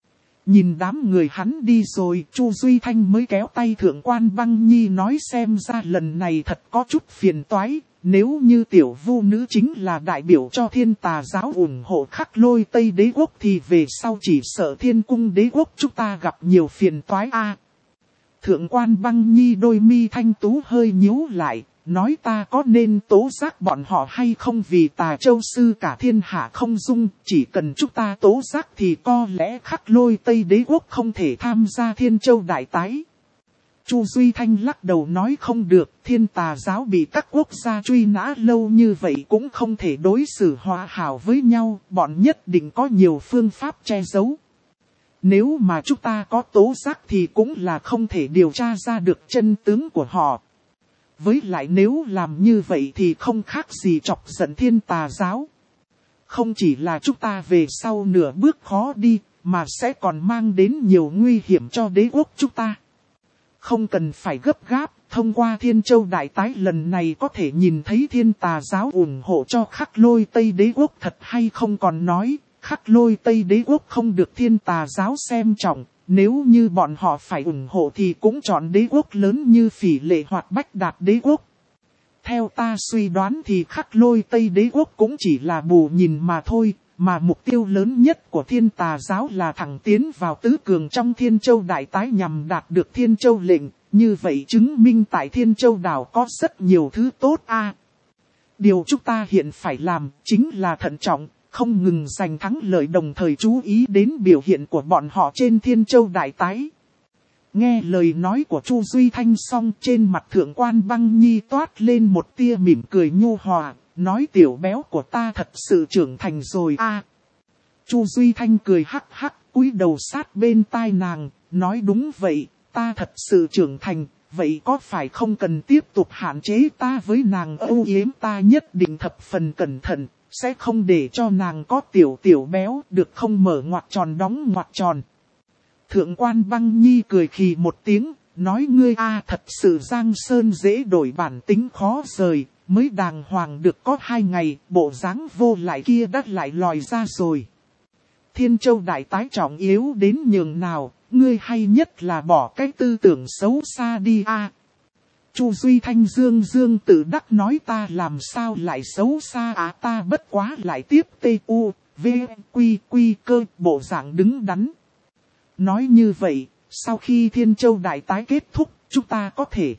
Nhìn đám người hắn đi rồi, Chu Duy Thanh mới kéo tay Thượng quan Băng Nhi nói xem ra lần này thật có chút phiền toái. Nếu như Tiểu Vu Nữ chính là đại biểu cho Thiên Tà Giáo ủng hộ Khắc Lôi Tây Đế Quốc thì về sau chỉ sợ Thiên Cung Đế Quốc chúng ta gặp nhiều phiền toái a. Thượng quan Băng Nhi đôi mi thanh tú hơi nhíu lại, nói ta có nên tố giác bọn họ hay không, vì Tà Châu Sư cả thiên hạ không dung, chỉ cần chúng ta tố giác thì có lẽ Khắc Lôi Tây Đế Quốc không thể tham gia Thiên Châu Đại Tái. Chu Duy Thanh lắc đầu nói không được, Thiên Tà Giáo bị các quốc gia truy nã lâu như vậy cũng không thể đối xử hòa hảo với nhau, bọn nhất định có nhiều phương pháp che giấu. Nếu mà chúng ta có tố giác thì cũng là không thể điều tra ra được chân tướng của họ. Với lại nếu làm như vậy thì không khác gì chọc giận Thiên Tà Giáo. Không chỉ là chúng ta về sau nửa bước khó đi, mà sẽ còn mang đến nhiều nguy hiểm cho đế quốc chúng ta. Không cần phải gấp gáp, thông qua Thiên Châu Đại Tái lần này có thể nhìn thấy Thiên Tà Giáo ủng hộ cho Khắc Lôi Tây Đế Quốc thật hay không còn nói. Khắc Lôi Tây Đế Quốc không được Thiên Tà Giáo xem trọng, nếu như bọn họ phải ủng hộ thì cũng chọn đế quốc lớn như Phỉ Lệ hoặc Bách Đạt đế quốc. Theo ta suy đoán thì Khắc Lôi Tây đế quốc cũng chỉ là bù nhìn mà thôi, mà mục tiêu lớn nhất của Thiên Tà giáo là thẳng tiến vào tứ cường trong Thiên Châu Đại Tái nhằm đạt được Thiên Châu lệnh, như vậy chứng minh tại Thiên Châu đảo có rất nhiều thứ tốt a. Điều chúng ta hiện phải làm chính là thận trọng, không ngừng giành thắng lợi đồng thời chú ý đến biểu hiện của bọn họ trên Thiên Châu Đại Tái. Nghe lời nói của Chu Duy Thanh xong, trên mặt Thượng quan Băng Nhi toát lên một tia mỉm cười nhu hòa, nói tiểu béo của ta thật sự trưởng thành rồi a. Chu Duy Thanh cười hắc hắc, cúi đầu sát bên tai nàng, nói đúng vậy, ta thật sự trưởng thành, vậy có phải không cần tiếp tục hạn chế ta với nàng âu yếm, ta nhất định thập phần cẩn thận, sẽ không để cho nàng có tiểu béo, được không, mở ngoặc tròn đóng ngoặc tròn. Thượng quan Băng Nhi cười khì một tiếng, nói ngươi a thật sự Giang Sơn dễ đổi bản tính khó rời, mới đàng hoàng được có 2 ngày, bộ dáng vô lại kia đã lại lòi ra rồi. Thiên Châu Đại Tái trọng yếu đến nhường nào, ngươi hay nhất là bỏ cái tư tưởng xấu xa đi a. Chu Duy Thanh dương tự đắc nói ta làm sao lại xấu xa á, ta bất quá lại tiếp tu, v, quy cơ, bộ dạng đứng đắn. Nói như vậy, sau khi Thiên Châu Đại Tái kết thúc, chúng ta có thể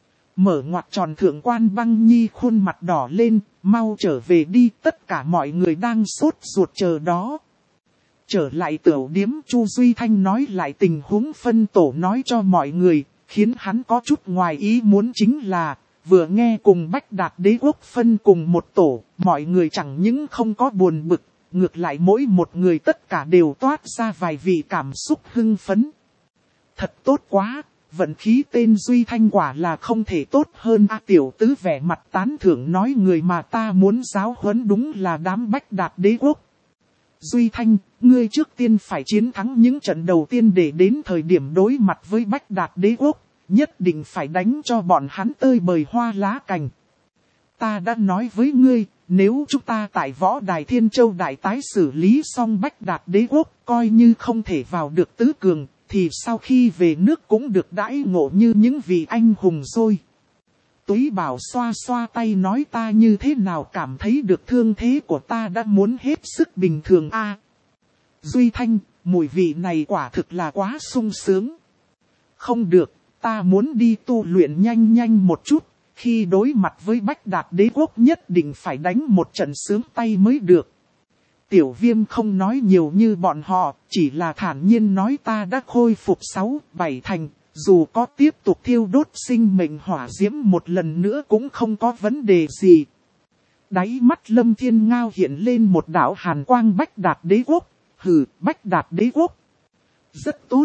mở ngoặc tròn. Thượng quan Băng Nhi khuôn mặt đỏ lên, mau trở về đi, tất cả mọi người đang sốt ruột chờ đó. Trở lại tiểu điếm, Chu Duy Thanh nói lại tình huống phân tổ nói cho mọi người, khiến hắn có chút ngoài ý muốn chính là, vừa nghe cùng Bách Đạt đế quốc phân cùng một tổ, mọi người chẳng những không có buồn bực, ngược lại mỗi một người tất cả đều toát ra vài vị cảm xúc hưng phấn. Thật tốt quá, vận khí tên Duy Thanh quả là không thể tốt hơn a. Tiểu tứ vẻ mặt tán thưởng nói người mà ta muốn giáo huấn đúng là đám Bách Đạt đế quốc. Duy Thanh, ngươi trước tiên phải chiến thắng những trận đầu tiên để đến thời điểm đối mặt với Bách Đạt đế quốc, nhất định phải đánh cho bọn hắn tơi bời hoa lá cành. Ta đã nói với ngươi, nếu chúng ta tại võ đài Thiên Châu Đại Tái xử lý xong Bách Đạt đế quốc, coi như không thể vào được tứ cường, thì sau khi về nước cũng được đãi ngộ như những vị anh hùng rồi. Túy Bảo xoa xoa tay nói ta như thế nào cảm thấy được thương thế của ta đã muốn hết sức bình thường a. Duy Thanh, mùi vị này quả thực là quá sung sướng. Không được, ta muốn đi tu luyện nhanh một chút, khi đối mặt với Bách Đạt đế quốc nhất định phải đánh một trận sướng tay mới được. Tiểu Viêm không nói nhiều như bọn họ, chỉ là thản nhiên nói ta đã khôi phục 6-7 thành. Dù có tiếp tục thiêu đốt sinh mệnh hỏa diễm một lần nữa cũng không có vấn đề gì. Đáy mắt Lâm Thiên Ngao hiện lên một đạo hàn quang. Bách Đạt đế quốc. Hừ, Bách Đạt đế quốc. Rất tốt.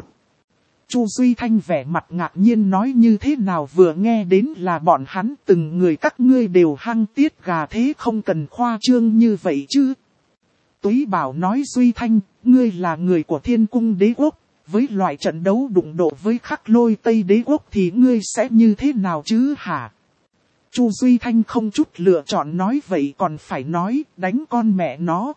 Chu Duy Thanh vẻ mặt ngạc nhiên nói như thế nào vừa nghe đến là bọn hắn từng người các ngươi đều hăng tiết gà thế không cần khoa trương như vậy chứ. Túy Bảo nói Duy Thanh, ngươi là người của Thiên Cung đế quốc. Với loại trận đấu đụng độ với Khắc Lôi Tây đế quốc thì ngươi sẽ như thế nào chứ hả? Chu Duy Thanh không chút lựa chọn nói vậy còn phải nói đánh con mẹ nó.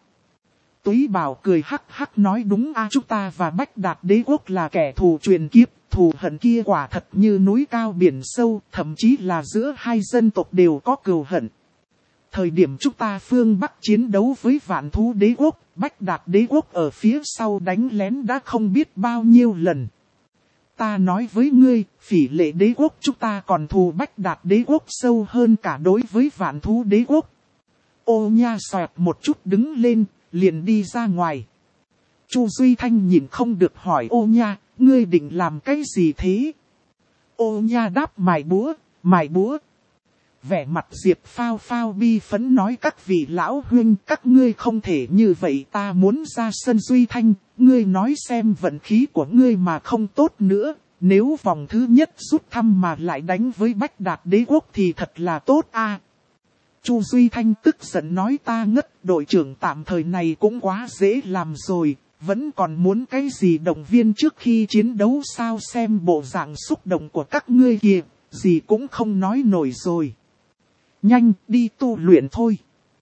Túy Bảo cười hắc hắc nói đúng a, chúng ta và Bách Đạt đế quốc là kẻ thù truyền kiếp, thù hận kia quả thật như núi cao biển sâu, thậm chí là giữa hai dân tộc đều có cừu hận. Thời điểm chúng ta phương Bắc chiến đấu với Vạn Thú đế quốc, Bách Đạt đế quốc ở phía sau đánh lén đã không biết bao nhiêu lần. Ta nói với ngươi, Phỉ Lệ đế quốc chúng ta còn thù Bách Đạt đế quốc sâu hơn cả đối với Vạn Thú đế quốc. Ô Nha xoẹt một chút đứng lên, liền đi ra ngoài. Chu Duy Thanh nhìn không được hỏi Ô Nha, ngươi định làm cái gì thế? Ô Nha đáp mài búa. Vẻ mặt Diệp Phao Phao bi phấn nói các vị lão huynh các ngươi không thể như vậy, ta muốn ra sân. Duy Thanh, ngươi nói xem vận khí của ngươi mà không tốt nữa, nếu vòng thứ nhất rút thăm mà lại đánh với Bách Đạt đế quốc thì thật là tốt a. Chu Duy Thanh tức giận nói ta ngất, đội trưởng tạm thời này cũng quá dễ làm rồi, vẫn còn muốn cái gì động viên trước khi chiến đấu sao, xem bộ dạng xúc động của các ngươi kìa, gì cũng không nói nổi rồi. Nhanh, đi tu luyện thôi.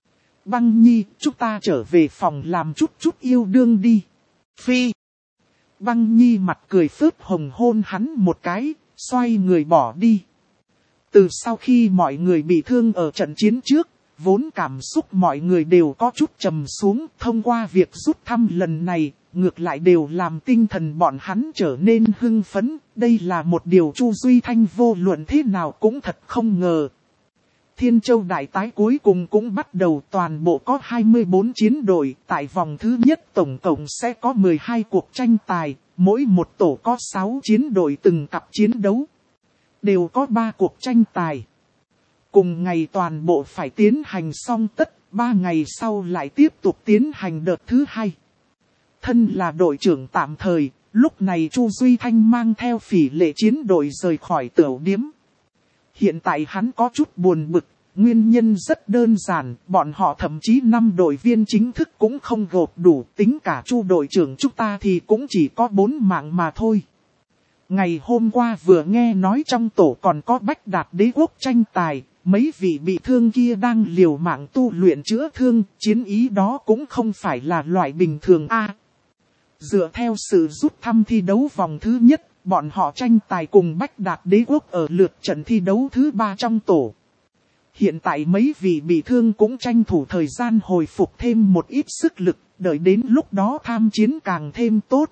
Băng Nhi, chúng ta trở về phòng làm chút yêu đương đi. Phi. Băng Nhi mặt cười phớt hồng hôn hắn một cái, xoay người bỏ đi. Từ sau khi mọi người bị thương ở trận chiến trước, vốn cảm xúc mọi người đều có chút trầm xuống. Thông qua việc rút thăm lần này, ngược lại đều làm tinh thần bọn hắn trở nên hưng phấn. Đây là một điều Chu Duy Thanh vô luận thế nào cũng thật không ngờ. Thiên Châu đại tái cuối cùng cũng bắt đầu, toàn bộ có 24 chiến đội. Tại vòng thứ nhất tổng cộng sẽ có 12 cuộc tranh tài, mỗi một tổ có 6 chiến đội từng cặp chiến đấu. Đều có 3 cuộc tranh tài. Cùng ngày toàn bộ phải tiến hành xong tất, 3 ngày sau lại tiếp tục tiến hành đợt thứ 2. Thân là đội trưởng tạm thời, lúc này Chu Duy Thanh mang theo Phỉ Lệ chiến đội rời khỏi tửu điếm. Hiện tại hắn có chút buồn bực, nguyên nhân rất đơn giản, bọn họ thậm chí 5 đội viên chính thức cũng không gộp đủ, tính cả Chu đội trưởng chúng ta thì cũng chỉ có 4 mạng mà thôi. Ngày hôm qua vừa nghe nói trong tổ còn có Bách Đạt Đế Quốc tranh tài, mấy vị bị thương kia đang liều mạng tu luyện chữa thương, chiến ý đó cũng không phải là loại bình thường a. Dựa theo sự rút thăm thi đấu vòng thứ nhất, bọn họ tranh tài cùng Bách Đạt Đế Quốc ở lượt trận thi đấu thứ 3 trong tổ. Hiện tại mấy vị bị thương cũng tranh thủ thời gian hồi phục thêm một ít sức lực, đợi đến lúc đó tham chiến càng thêm tốt.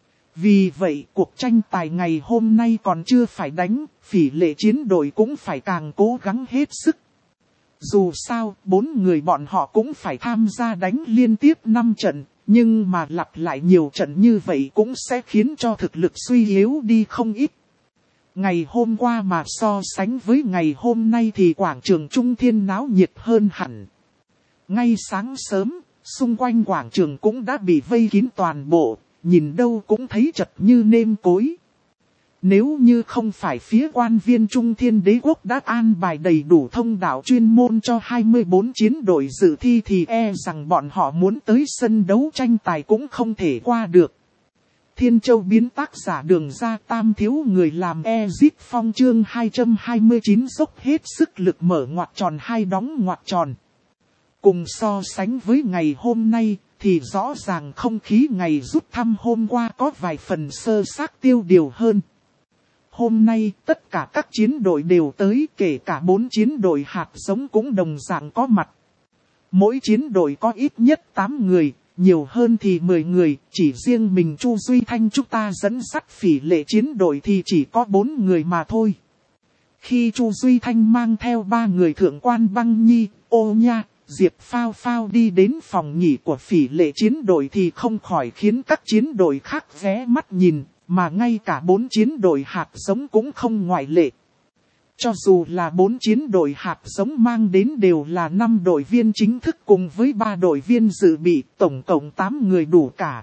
Vì vậy cuộc tranh tài ngày hôm nay còn chưa phải đánh, Phỉ Lệ chiến đội cũng phải càng cố gắng hết sức. Dù sao, 4 người bọn họ cũng phải tham gia đánh liên tiếp 5 trận, nhưng mà lặp lại nhiều trận như vậy cũng sẽ khiến cho thực lực suy yếu đi không ít. Ngày hôm qua mà so sánh với ngày hôm nay thì quảng trường Trung Thiên náo nhiệt hơn hẳn. Ngay sáng sớm, xung quanh quảng trường cũng đã bị vây kín toàn bộ, nhìn đâu cũng thấy chật như nêm cối. Nếu như không phải phía quan viên Trung Thiên Đế Quốc đã an bài đầy đủ thông đạo chuyên môn cho 24 chiến đội dự thi thì e rằng bọn họ muốn tới sân đấu tranh tài cũng không thể qua được. Thiên Châu biến tác giả Đường Ra Tam thiếu người làm Ezit Phong chương 229 dốc hết sức lực mở ngoặc tròn hai đóng ngoặc tròn. Cùng so sánh với ngày hôm nay thì rõ ràng không khí ngày rút thăm hôm qua có vài phần sơ xác tiêu điều hơn. Hôm nay tất cả các chiến đội đều tới, kể cả 4 chiến đội hạt giống cũng đồng dạng có mặt. Mỗi chiến đội có ít nhất 8 người, nhiều hơn thì 10 người, chỉ riêng mình Chu Duy Thanh chúng ta dẫn dắt Phỉ Lệ chiến đội thì chỉ có 4 người mà thôi. Khi Chu Duy Thanh mang theo 3 người thượng quan Băng Nhi, Ô Nha, Diệp Phao Phao đi đến phòng nghỉ của Phỉ Lệ chiến đội thì không khỏi khiến các chiến đội khác ghé mắt nhìn, mà ngay cả 4 chiến đội hạt giống cũng không ngoại lệ. Cho dù là 4 chiến đội hạt giống mang đến đều là 5 đội viên chính thức cùng với 3 đội viên dự bị, tổng cộng 8 người đủ cả.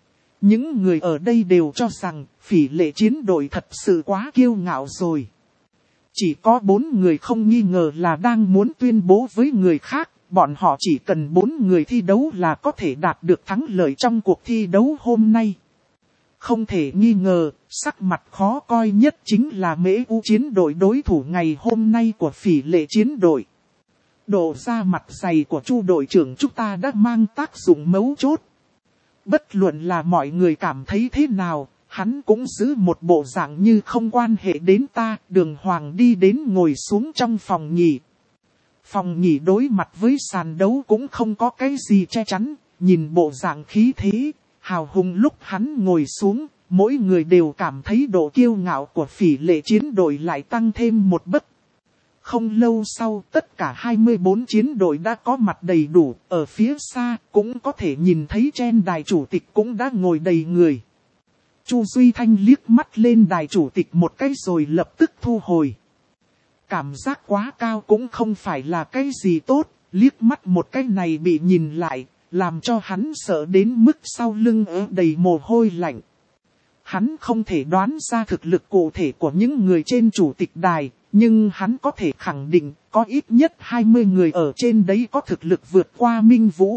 Những người ở đây đều cho rằng Phỉ Lệ chiến đội thật sự quá kiêu ngạo rồi. Chỉ có 4 người không nghi ngờ là đang muốn tuyên bố với người khác, bọn họ chỉ cần 4 người thi đấu là có thể đạt được thắng lợi trong cuộc thi đấu hôm nay. Không thể nghi ngờ, sắc mặt khó coi nhất chính là Mễ U chiến đội đối thủ ngày hôm nay của Phỉ Lệ chiến đội. Độ ra mặt dày của Chu đội trưởng chúng ta đã mang tác dụng mấu chốt. Bất luận là mọi người cảm thấy thế nào, hắn cũng giữ một bộ dạng như không quan hệ đến ta. Đường Hoàng đi đến ngồi xuống trong phòng nghỉ. Phòng nghỉ đối mặt với sàn đấu cũng không có cái gì che chắn, nhìn bộ dạng khí thế, hào hùng lúc hắn ngồi xuống, mỗi người đều cảm thấy độ kiêu ngạo của Phỉ Lệ chiến đội lại tăng thêm một bậc. Không lâu sau, tất cả 24 chiến đội đã có mặt đầy đủ, ở phía xa cũng có thể nhìn thấy trên đài chủ tịch cũng đã ngồi đầy người. Chu Duy Thanh liếc mắt lên đài chủ tịch một cái rồi lập tức thu hồi. Cảm giác quá cao cũng không phải là cái gì tốt, liếc mắt một cái này bị nhìn lại, làm cho hắn sợ đến mức sau lưng đầy mồ hôi lạnh. Hắn không thể đoán ra thực lực cụ thể của những người trên chủ tịch đài, nhưng hắn có thể khẳng định có ít nhất 20 người ở trên đấy có thực lực vượt qua Minh Vũ.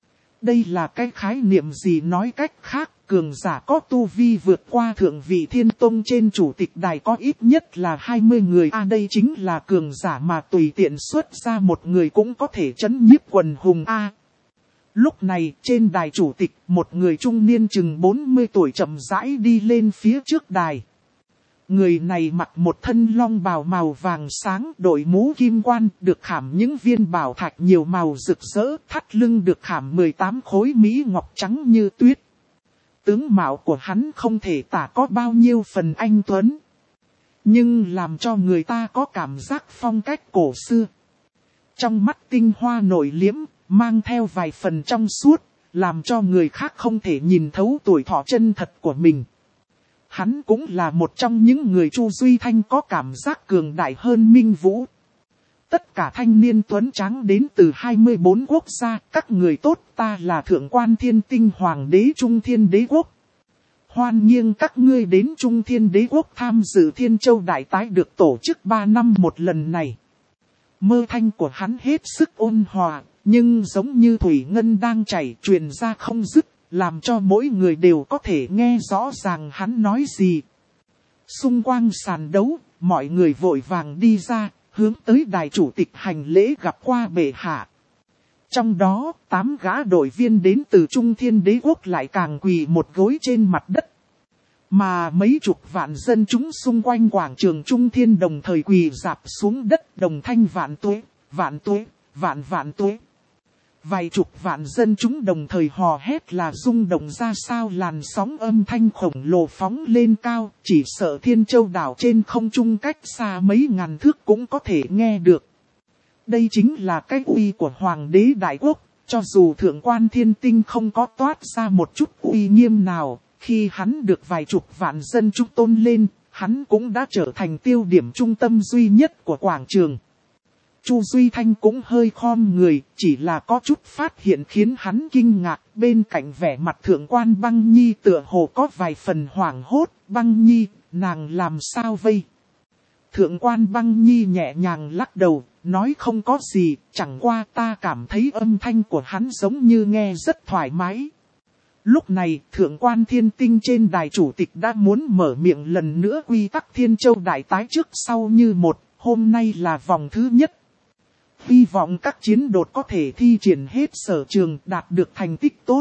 Đây là cái khái niệm gì, nói cách khác, cường giả có tu vi vượt qua thượng vị thiên tông trên chủ tịch đài có ít nhất là 20 người. Đây chính là cường giả mà tùy tiện xuất ra một người cũng có thể chấn nhiếp quần hùng Lúc này trên đài chủ tịch, một người trung niên chừng 40 tuổi chậm rãi đi lên phía trước đài. Người này mặc một thân long bào màu vàng sáng, đội mũ kim quan, được khảm những viên bảo thạch nhiều màu rực rỡ, thắt lưng được khảm 18 khối mỹ ngọc trắng như tuyết. Tướng mạo của hắn không thể tả có bao nhiêu phần anh tuấn, nhưng làm cho người ta có cảm giác phong cách cổ xưa. Trong mắt tinh hoa nổi liếm, mang theo vài phần trong suốt, làm cho người khác không thể nhìn thấu tuổi thọ chân thật của mình. Hắn cũng là một trong những người Chu Duy Thanh có cảm giác cường đại hơn Minh Vũ. Tất cả thanh niên tuấn tráng đến từ 24 quốc gia, các người tốt, ta là Thượng Quan Thiên Tinh Hoàng đế Trung Thiên Đế Quốc. Hoan nghênh các ngươi đến Trung Thiên Đế Quốc tham dự Thiên Châu Đại Tái được tổ chức 3 năm một lần này. Mơ thanh của hắn hết sức ôn hòa, nhưng giống như thủy ngân đang chảy truyền ra không dứt, làm cho mỗi người đều có thể nghe rõ ràng hắn nói gì. Xung quanh sàn đấu, mọi người vội vàng đi ra, hướng tới đài chủ tịch hành lễ gặp qua bệ hạ. Trong đó, 8 gã đội viên đến từ Trung Thiên Đế Quốc lại càng quỳ một gối trên mặt đất. Mà mấy chục vạn dân chúng xung quanh quảng trường Trung Thiên đồng thời quỳ rạp xuống đất, đồng thanh vạn tuế, vạn tuế, vạn vạn tuế. Vài chục vạn dân chúng đồng thời hò hét là rung động ra sao, làn sóng âm thanh khổng lồ phóng lên cao, chỉ sợ Thiên Châu đảo trên không trung cách xa mấy ngàn thước cũng có thể nghe được. Đây chính là cái uy của Hoàng đế Đại Quốc, cho dù Thượng Quan Thiên Tinh không có toát ra một chút uy nghiêm nào, khi hắn được vài chục vạn dân chúng tôn lên, hắn cũng đã trở thành tiêu điểm trung tâm duy nhất của quảng trường. Chu Duy Thanh cũng hơi khom người, chỉ là có chút phát hiện khiến hắn kinh ngạc, bên cạnh vẻ mặt Thượng Quan Băng Nhi tựa hồ có vài phần hoảng hốt. Băng Nhi, nàng làm sao vây? Thượng Quan Băng Nhi nhẹ nhàng lắc đầu, nói không có gì, chẳng qua ta cảm thấy âm thanh của hắn giống như nghe rất thoải mái. Lúc này, Thượng Quan Thiên Tinh trên đài chủ tịch đã muốn mở miệng lần nữa quy tắc Thiên Châu Đại Tái trước sau như một, hôm nay là vòng thứ nhất. Hy vọng các chiến đột có thể thi triển hết sở trường, đạt được thành tích tốt.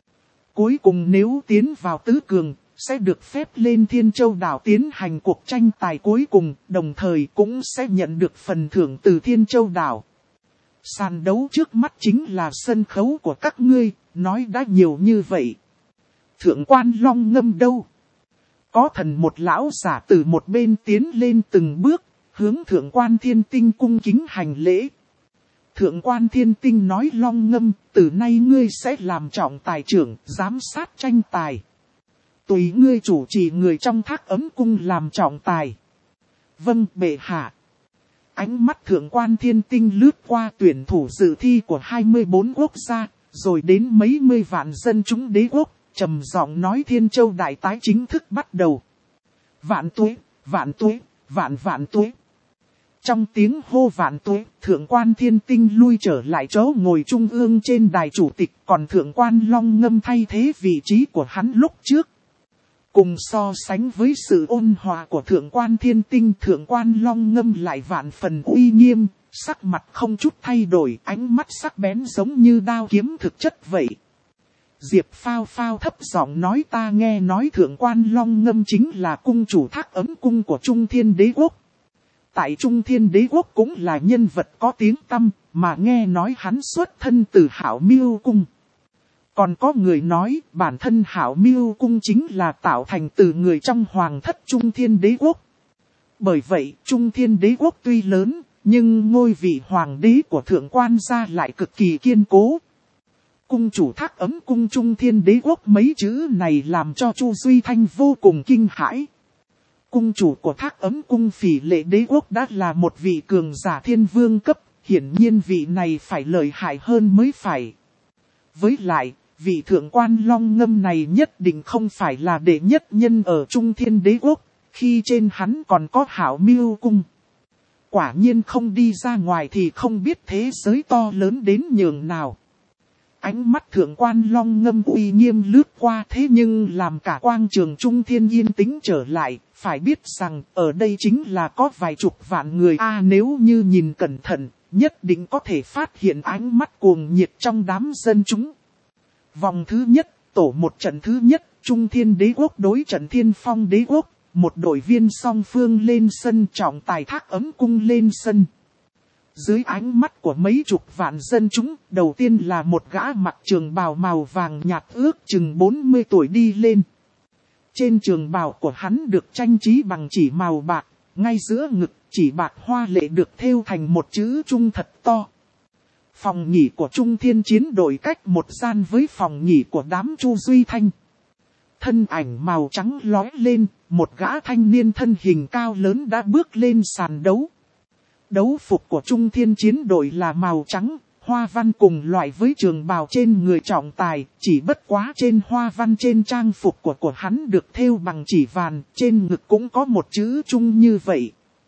Cuối cùng nếu tiến vào tứ cường, sẽ được phép lên Thiên Châu đảo tiến hành cuộc tranh tài cuối cùng, đồng thời cũng sẽ nhận được phần thưởng từ Thiên Châu đảo. Sàn đấu trước mắt chính là sân khấu của các ngươi, nói đã nhiều như vậy. Thượng Quan Long Ngâm đâu? Có thần một lão giả từ một bên tiến lên từng bước, hướng Thượng Quan Thiên Tinh cung kính hành lễ. Thượng Quan Thiên Tinh nói Long Ngâm, từ nay ngươi sẽ làm trọng tài trưởng, giám sát tranh tài. Tùy ngươi chủ trì người trong Thác Ấm Cung làm trọng tài. Vâng, bệ hạ. Ánh mắt Thượng Quan Thiên Tinh lướt qua tuyển thủ dự thi của 24 quốc gia, rồi đến mấy mươi vạn dân chúng đế quốc, trầm giọng nói Thiên Châu Đại Tái chính thức bắt đầu. Vạn tuế, vạn tuế, vạn vạn tuế. Trong tiếng hô vạn tuế, Thượng Quan Thiên Tinh lui trở lại chỗ ngồi trung ương trên đài chủ tịch, còn Thượng Quan Long Ngâm thay thế vị trí của hắn lúc trước. Cùng so sánh với sự ôn hòa của Thượng Quan Thiên Tinh, Thượng Quan Long Ngâm lại vạn phần uy nghiêm, sắc mặt không chút thay đổi, ánh mắt sắc bén giống như đao kiếm thực chất vậy. Diệp Phao Phao thấp giọng nói ta nghe nói Thượng Quan Long Ngâm chính là cung chủ Thác Ấm Cung của Trung Thiên Đế Quốc. Tại Trung Thiên Đế Quốc cũng là nhân vật có tiếng tăm, mà nghe nói hắn xuất thân từ Hảo Miêu Cung. Còn có người nói bản thân Hảo Miêu Cung chính là tạo thành từ người trong hoàng thất Trung Thiên Đế Quốc. Bởi vậy Trung Thiên Đế Quốc tuy lớn, nhưng ngôi vị hoàng đế của Thượng Quan gia lại cực kỳ kiên cố. Cung chủ Thác Ấm Cung Trung Thiên Đế Quốc mấy chữ này làm cho Chu Duy Thanh vô cùng kinh hãi. Cung chủ của Thác Ấm Cung Phỉ Lệ Đế Quốc đã là một vị cường giả thiên vương cấp, hiển nhiên vị này phải lợi hại hơn mới phải. Với lại, vị Thượng Quan Long Ngâm này nhất định không phải là đệ nhất nhân ở Trung Thiên Đế Quốc, khi trên hắn còn có Hảo Miêu Cung. Quả nhiên không đi ra ngoài thì không biết thế giới to lớn đến nhường nào. Ánh mắt Thượng Quan Long Ngâm uy nghiêm lướt qua thế nhưng làm cả quang trường Trung Thiên yên tĩnh trở lại, phải biết rằng ở đây chính là có vài chục vạn người. Nếu như nhìn cẩn thận, nhất định có thể phát hiện ánh mắt cuồng nhiệt trong đám dân chúng. Vòng thứ nhất, tổ một trận thứ nhất, Trung Thiên Đế Quốc đối trận Thiên Phong Đế Quốc. Một đội viên song phương lên sân, trọng tài thác ấm cung lên sân. Dưới ánh mắt của mấy chục vạn dân chúng, đầu tiên là một gã mặc trường bào màu vàng nhạt ước chừng 40 tuổi đi lên. Trên trường bào của hắn được trang trí bằng chỉ màu bạc, ngay giữa ngực chỉ bạc hoa lệ được thêu thành một chữ Trung thật to. Phòng nghỉ của Trung Thiên chiến đội cách một gian với phòng nghỉ của đám Chu Duy Thanh. Thân ảnh màu trắng lói lên, một gã thanh niên thân hình cao lớn đã bước lên sàn đấu. Đấu phục của Trung Thiên chiến đội là màu trắng, hoa văn cùng loại với trường bào trên người trọng tài, chỉ bất quá trên hoa văn trên trang phục của hắn được thêu bằng chỉ vàng, trên ngực cũng có một chữ Trung như vậy.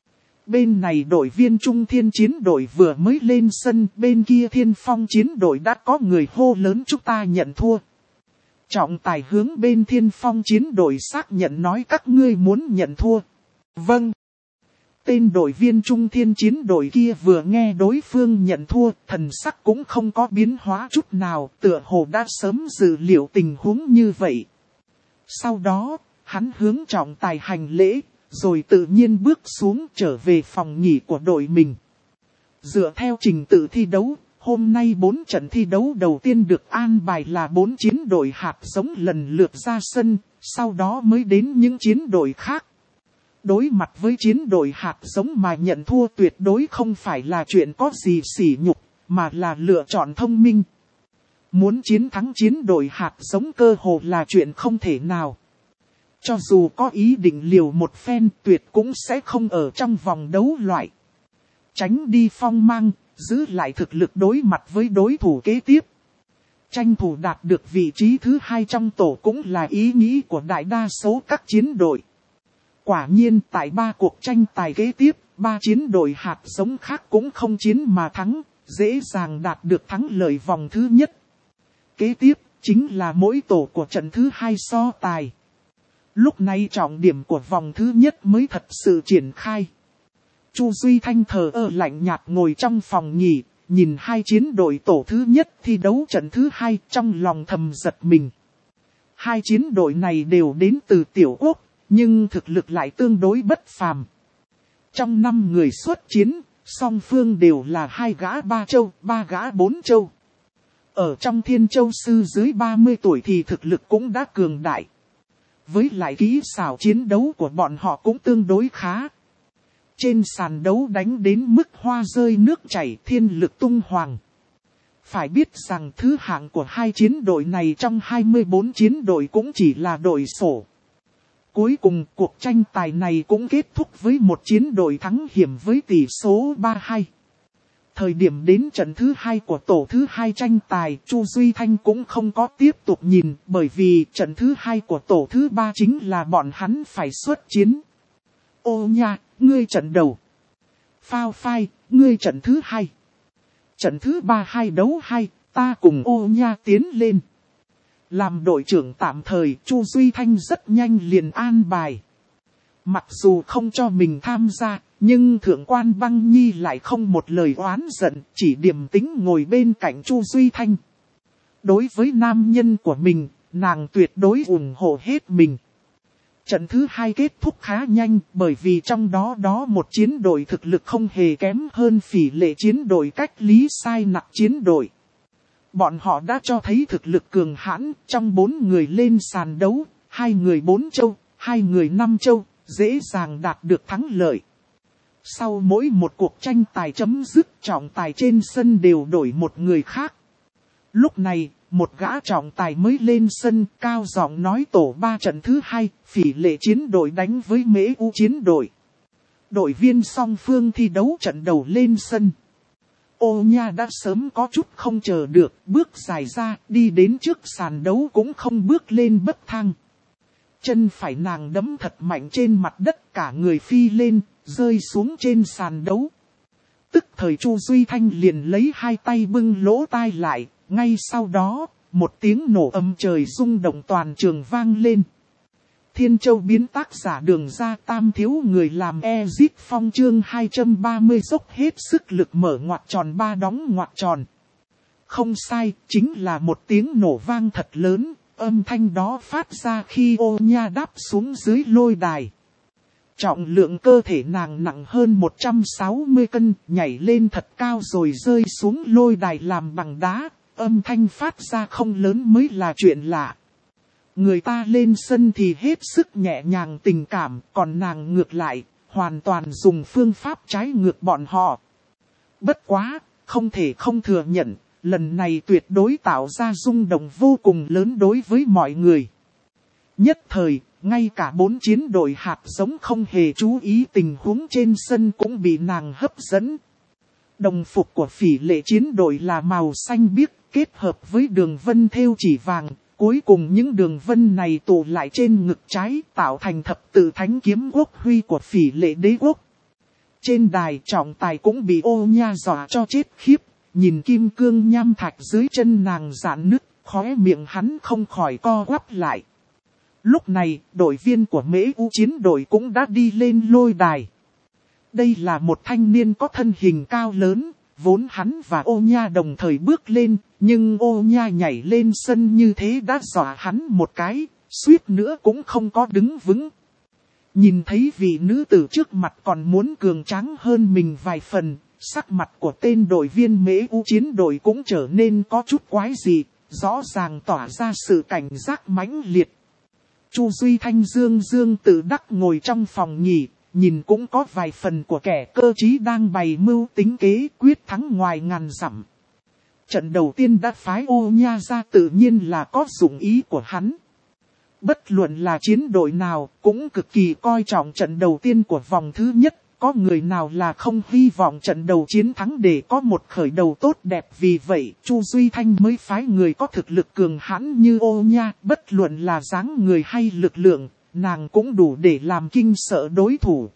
Bên này đội viên Trung Thiên chiến đội vừa mới lên sân, bên kia Thiên Phong chiến đội đã có người hô lớn chúng ta nhận thua. Trọng tài hướng bên Thiên Phong chiến đội xác nhận nói các ngươi muốn nhận thua. Vâng. Tên đội viên Trung Thiên chiến đội kia vừa nghe đối phương nhận thua, thần sắc cũng không có biến hóa chút nào, tựa hồ đã sớm dự liệu tình huống như vậy. Sau đó, hắn hướng trọng tài hành lễ, rồi tự nhiên bước xuống trở về phòng nghỉ của đội mình. Dựa theo trình tự thi đấu, hôm nay 4 trận thi đấu đầu tiên được an bài là 4 chiến đội hạt giống lần lượt ra sân, sau đó mới đến những chiến đội khác. Đối mặt với chiến đội hạt giống mà nhận thua tuyệt đối không phải là chuyện có gì sỉ nhục, mà là lựa chọn thông minh. Muốn chiến thắng chiến đội hạt giống cơ hồ là chuyện không thể nào. Cho dù có ý định liều một phen tuyệt cũng sẽ không ở trong vòng đấu loại. Tránh đi phong mang, giữ lại thực lực đối mặt với đối thủ kế tiếp. Tranh thủ đạt được vị trí thứ 2 trong tổ cũng là ý nghĩ của đại đa số các chiến đội. Quả nhiên tại 3 cuộc tranh tài kế tiếp, 3 chiến đội hạt giống khác cũng không chiến mà thắng, dễ dàng đạt được thắng lợi vòng thứ nhất. Kế tiếp chính là mỗi tổ của trận thứ 2 so tài. Lúc này trọng điểm của vòng thứ nhất mới thật sự triển khai. Chu Duy Thanh thờ ơ lạnh nhạt ngồi trong phòng nghỉ, nhìn 2 chiến đội tổ thứ nhất thi đấu trận thứ 2 trong lòng thầm giật mình. 2 chiến đội này đều đến từ tiểu quốc, nhưng thực lực lại tương đối bất phàm. Trong 5 người xuất chiến, song phương đều là 2 gã 3 châu, 3 gã 4 châu. Ở trong Thiên Châu sư dưới 30 tuổi thì thực lực cũng đã cường đại. Với lại kỹ xảo chiến đấu của bọn họ cũng tương đối khá. Trên sàn đấu đánh đến mức hoa rơi nước chảy, thiên lực tung hoàng. Phải biết rằng thứ hạng của 2 chiến đội này trong 24 chiến đội cũng chỉ là đội sổ. Cuối cùng cuộc tranh tài này cũng kết thúc với một chiến đội thắng hiểm với tỷ số 3-2. Thời điểm đến trận thứ 2 của tổ thứ 2 tranh tài, Chu Duy Thanh cũng không có tiếp tục nhìn, bởi vì trận thứ 2 của tổ thứ 3 chính là bọn hắn phải xuất chiến. Ô nha, ngươi trận đầu. Phao phai, ngươi trận thứ 2. Trận thứ 3 2 đấu 2, ta cùng ô nha tiến lên. Làm đội trưởng tạm thời, Chu Duy Thanh rất nhanh liền an bài. Mặc dù không cho mình tham gia, nhưng thượng quan Băng Nhi lại không một lời oán giận, chỉ điềm tĩnh ngồi bên cạnh Chu Duy Thanh. Đối với nam nhân của mình, nàng tuyệt đối ủng hộ hết mình. Trận thứ 2 kết thúc khá nhanh, bởi vì trong đó một chiến đội thực lực không hề kém hơn Phỉ Lệ chiến đội cách Lý Sai Nặc chiến đội. Bọn họ đã cho thấy thực lực cường hãn, trong 4 người lên sàn đấu, 2 người 4 châu, 2 người 5 châu, dễ dàng đạt được thắng lợi. Sau mỗi một cuộc tranh tài chấm dứt, trọng tài trên sân đều đổi một người khác. Lúc này, một gã trọng tài mới lên sân, cao giọng nói tổ 3 trận thứ 2, Phỉ Lệ chiến đội đánh với Mễ U chiến đội. Đội viên song phương thi đấu trận đầu lên sân. Ô nha đã sớm có chút không chờ được, bước dài ra, đi đến trước sàn đấu cũng không bước lên bậc thang. Chân phải nàng đấm thật mạnh trên mặt đất, cả người phi lên, rơi xuống trên sàn đấu. Tức thời Chu Duy Thanh liền lấy 2 tay bưng lỗ tai lại, ngay sau đó, một tiếng nổ âm trời rung động toàn trường vang lên. Thiên Châu biến tác giả Đường Ra Tam thiếu người làm Ezit Phong chương 230 dốc hết sức lực mở ngoặc tròn 3 đóng ngoặc tròn. Không sai, chính là một tiếng nổ vang thật lớn, âm thanh đó phát ra khi ô nha đáp xuống dưới lôi đài. Trọng lượng cơ thể nàng nặng hơn 160 cân, nhảy lên thật cao rồi rơi xuống lôi đài làm bằng đá, âm thanh phát ra không lớn mới là chuyện lạ. Người ta lên sân thì hết sức nhẹ nhàng tình cảm, còn nàng ngược lại, hoàn toàn dùng phương pháp trái ngược bọn họ. Bất quá, không thể không thừa nhận, lần này tuyệt đối tạo ra rung động vô cùng lớn đối với mọi người. Nhất thời, ngay cả 4 chiến đội hạt giống không hề chú ý tình huống trên sân cũng bị nàng hấp dẫn. Đồng phục của Phỉ Lệ chiến đội là màu xanh biếc kết hợp với đường vân thêu chỉ vàng. Cuối cùng những đường vân này tụ lại trên ngực trái tạo thành thập tự thánh kiếm quốc huy của Phỉ Lệ đế quốc. Trên đài trọng tài cũng bị ô nha dọa cho chết khiếp. Nhìn kim cương nham thạch dưới chân nàng rạn nứt, khóe miệng hắn không khỏi co quắp lại. Lúc này, đội viên của Mễ U chiến đội cũng đã đi lên lôi đài. Đây là một thanh niên có thân hình cao lớn, vốn hắn và ô nha đồng thời bước lên, nhưng ô nha nhảy lên sân như thế đã dọa hắn một cái, suýt nữa cũng không có đứng vững. Nhìn thấy vị nữ tử trước mặt còn muốn cường tráng hơn mình vài phần, sắc mặt của tên đội viên Mễ U chiến đội cũng trở nên có chút quái dị, rõ ràng tỏa ra sự cảnh giác mãnh liệt. Chu Duy Thanh dương tự đắc ngồi trong phòng nghỉ, nhìn cũng có vài phần của kẻ cơ trí đang bày mưu tính kế quyết thắng ngoài ngàn dặm. Trận đầu tiên đã phái ô nha ra tự nhiên là có dụng ý của hắn. Bất luận là chiến đội nào cũng cực kỳ coi trọng trận đầu tiên của vòng thứ nhất. Có người nào là không hy vọng trận đầu chiến thắng để có một khởi đầu tốt đẹp. Vì vậy Chu Duy Thanh mới phái người có thực lực cường hãn như ô nha. Bất luận là dáng người hay lực lượng, nàng cũng đủ để làm kinh sợ đối thủ.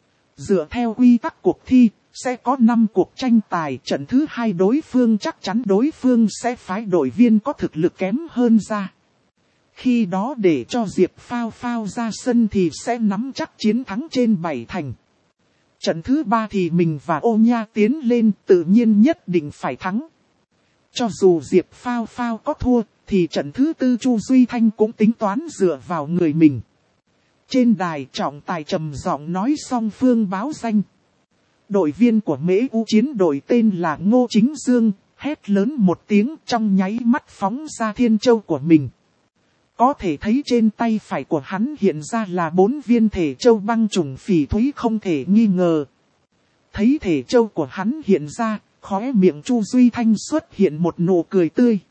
Dựa theo quy tắc cuộc thi, sẽ có 5 cuộc tranh tài. Trận thứ 2 đối phương chắc chắn đối phương sẽ phái đội viên có thực lực kém hơn ra. Khi đó để cho Diệp Phao Phao ra sân thì sẽ nắm chắc chiến thắng trên 7 thành. Trận thứ 3 thì mình và ô nha tiến lên tự nhiên nhất định phải thắng. Cho dù Diệp Phao Phao có thua, thì trận thứ 4 Chu Duy Thanh cũng tính toán dựa vào người mình. Trên đài trọng tài trầm giọng nói song phương báo danh. Đội viên của Mễ U chiến đội tên là Ngô Chính Dương, hét lớn một tiếng trong nháy mắt phóng ra thiên châu của mình. Có thể thấy trên tay phải của hắn hiện ra là 4 viên thể châu băng trùng phỉ thúy không thể nghi ngờ. Thấy thể châu của hắn hiện ra, khóe miệng Chu Duy Thanh xuất hiện một nụ cười tươi.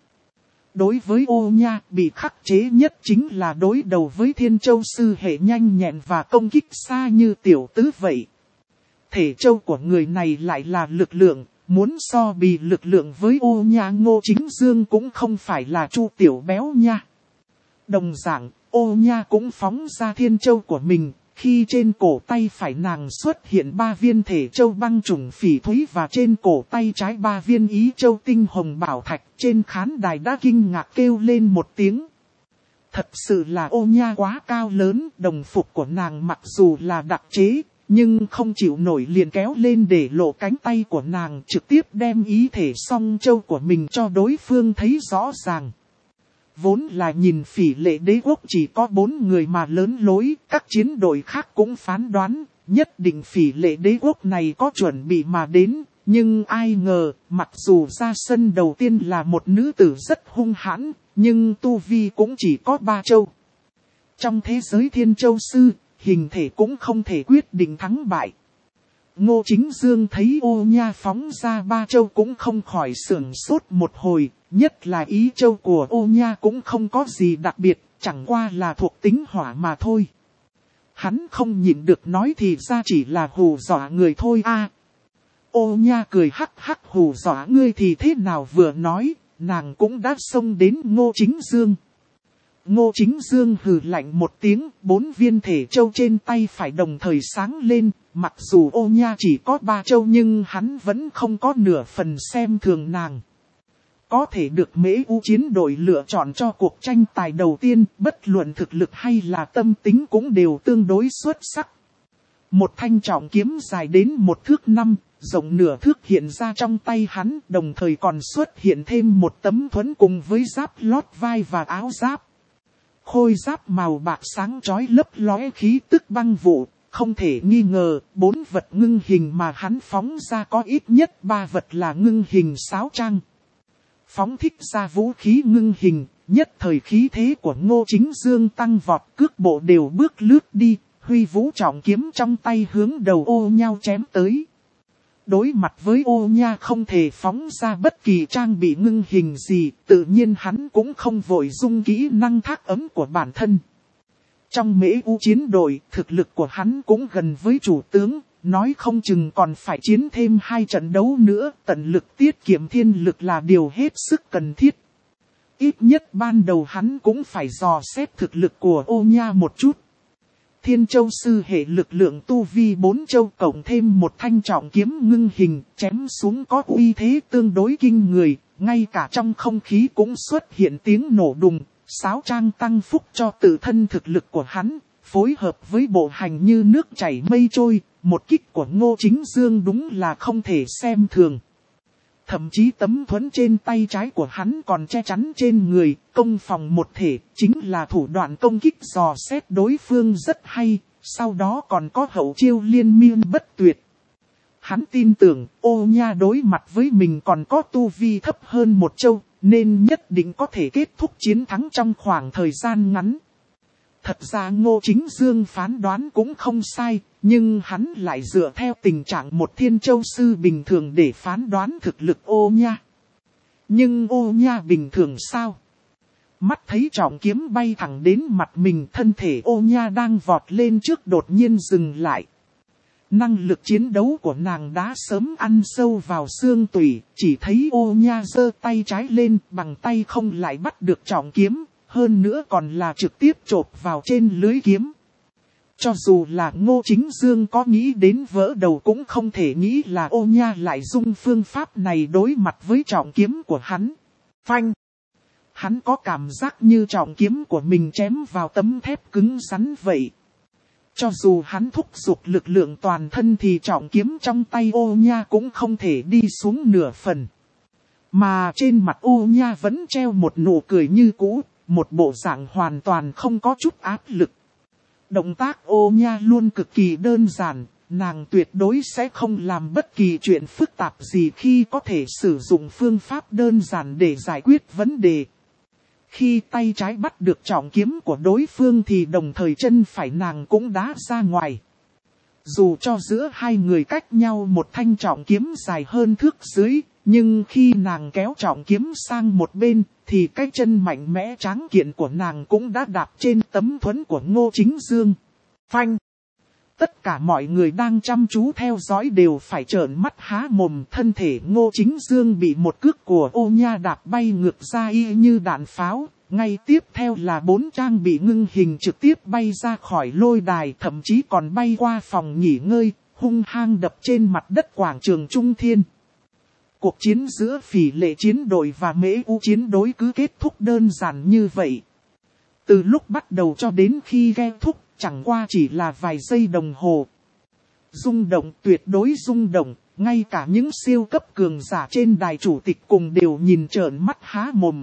Đối với ô nha, bị khắc chế nhất chính là đối đầu với thiên châu sư hệ nhanh nhẹn và công kích xa như tiểu tứ vậy. Thể châu của người này lại là lực lượng, muốn so bì lực lượng với ô nha Ngô Chính Dương cũng không phải là Chu Tiểu Béo nha. Đồng dạng, ô nha cũng phóng ra thiên châu của mình, khi trên cổ tay phải nàng xuất hiện 3 viên thể châu băng trùng phỉ thúy và trên cổ tay trái 3 viên ý châu tinh hồng bảo thạch, trên khán đài đã kinh ngạc kêu lên một tiếng. Thật sự là ô nha quá cao lớn, đồng phục của nàng mặc dù là đặc chế, nhưng không chịu nổi liền kéo lên để lộ cánh tay của nàng trực tiếp đem ý thể song châu của mình cho đối phương thấy rõ ràng. Vốn là nhìn Phỉ Lệ đế quốc chỉ có 4 người mà lớn lối, các chiến đội khác cũng phán đoán, nhất định Phỉ Lệ đế quốc này có chuẩn bị mà đến, nhưng ai ngờ, mặc dù ra sân đầu tiên là một nữ tử rất hung hãn, nhưng tu vi cũng chỉ có 3 châu. Trong thế giới thiên châu sư, hình thể cũng không thể quyết định thắng bại. Ngô Chính Dương thấy ô nha phóng ra 3 châu cũng không khỏi sửng sốt một hồi, nhất là ý châu của ô nha cũng không có gì đặc biệt, chẳng qua là thuộc tính hỏa mà thôi. Hắn không nhịn được nói thì ra chỉ là hù dọa người thôi a. Ô nha cười hắc hắc, hù dọa ngươi thì thế nào, vừa nói, nàng cũng đã xông đến Ngô Chính Dương. Ngô Chính Dương hừ lạnh một tiếng, 4 viên thể châu trên tay phải đồng thời sáng lên, mặc dù ô nha chỉ có 3 châu nhưng hắn vẫn không có nửa phần xem thường nàng. Có thể được Mễ U chiến đội lựa chọn cho cuộc tranh tài đầu tiên, bất luận thực lực hay là tâm tính cũng đều tương đối xuất sắc. Một thanh trọng kiếm dài đến 1 thước 5, rộng nửa thước hiện ra trong tay hắn, đồng thời còn xuất hiện thêm một tấm thuẫn cùng với giáp lót vai và áo giáp. Khôi giáp màu bạc sáng chói lấp lóe khí tức băng vụ, không thể nghi ngờ, 4 vật ngưng hình mà hắn phóng ra có ít nhất 3 vật là ngưng hình sáo trang. Phóng thích ra vũ khí ngưng hình, nhất thời khí thế của Ngô Chính Dương tăng vọt, cước bộ đều bước lướt đi, huy vũ trọng kiếm trong tay hướng đầu Ô Nha chém tới. Đối mặt với Ô Nha không thể phóng ra bất kỳ trang bị ngưng hình gì, tự nhiên hắn cũng không vội dung kỹ năng thác ấm của bản thân. Trong Mễ U chiến đội, thực lực của hắn cũng gần với chủ tướng, nói không chừng còn phải chiến thêm 2 trận đấu nữa, tận lực tiết kiệm thiên lực là điều hết sức cần thiết. Ít nhất ban đầu hắn cũng phải dò xét thực lực của Ô Nha một chút. Thiên Châu sư hệ lực lượng tu vi 4 châu cộng thêm một thanh trọng kiếm ngưng hình, chém xuống có uy thế tương đối kinh người, ngay cả trong không khí cũng xuất hiện tiếng nổ đùng, sáo trang tăng phúc cho tự thân thực lực của hắn, phối hợp với bộ hành như nước chảy mây trôi, một kích của Ngô Chính Dương đúng là không thể xem thường. Thậm chí tấm thuẫn trên tay trái của hắn còn che chắn trên người, công phòng một thể, chính là thủ đoạn công kích dò xét đối phương rất hay, sau đó còn có hậu chiêu liên miên bất tuyệt. Hắn tin tưởng Ô Nha đối mặt với mình còn có tu vi thấp hơn 1 châu, nên nhất định có thể kết thúc chiến thắng trong khoảng thời gian ngắn. Thật ra Ngô Chính Dương phán đoán cũng không sai, nhưng hắn lại dựa theo tình trạng một Thiên Châu sư bình thường để phán đoán thực lực Ô Nha. Nhưng Ô Nha bình thường sao? Mắt thấy trọng kiếm bay thẳng đến mặt mình, thân thể Ô Nha đang vọt lên trước đột nhiên dừng lại. Năng lực chiến đấu của nàng đã sớm ăn sâu vào xương tủy, chỉ thấy Ô Nha giơ tay trái lên, bằng tay không lại bắt được trọng kiếm, hơn nữa còn là trực tiếp chộp vào trên lưới kiếm. Cho dù là Ngô Chính Dương có nghĩ đến vỡ đầu cũng không thể nghĩ là Ô Nha lại dùng phương pháp này đối mặt với trọng kiếm của hắn. Phanh! Hắn có cảm giác như trọng kiếm của mình chém vào tấm thép cứng rắn vậy. Cho dù hắn thúc giục lực lượng toàn thân thì trọng kiếm trong tay Ô Nha cũng không thể đi xuống nửa phần. Mà trên mặt Ô Nha vẫn treo một nụ cười như cũ, một bộ dạng hoàn toàn không có chút áp lực. Động tác Ô Nha luôn cực kỳ đơn giản, nàng tuyệt đối sẽ không làm bất kỳ chuyện phức tạp gì khi có thể sử dụng phương pháp đơn giản để giải quyết vấn đề. Khi tay trái bắt được trọng kiếm của đối phương thì đồng thời chân phải nàng cũng đá ra ngoài. Dù cho giữa hai người cách nhau một thanh trọng kiếm dài hơn thước dưới, nhưng khi nàng kéo trọng kiếm sang một bên, thì cái chân mạnh mẽ tráng kiện của nàng cũng đã đạp trên tấm thuẫn của Ngô Chính Dương. Phanh! Tất cả mọi người đang chăm chú theo dõi đều phải trợn mắt há mồm, thân thể Ngô Chính Dương bị một cước của Ô Nha đạp bay ngược ra y như đạn pháo. Ngay tiếp theo là 4 trang bị ngưng hình trực tiếp bay ra khỏi lôi đài, thậm chí còn bay qua phòng nghỉ ngơi, hung hăng đập trên mặt đất quảng trường Trung Thiên. Cuộc chiến giữa Phỉ Lệ chiến đội và Mễ U chiến đối cứ kết thúc đơn giản như vậy. Từ lúc bắt đầu cho đến khi kết thúc, chẳng qua chỉ là vài giây đồng hồ. Rung động, tuyệt đối rung động, ngay cả những siêu cấp cường giả trên đài chủ tịch cùng đều nhìn trợn mắt há mồm.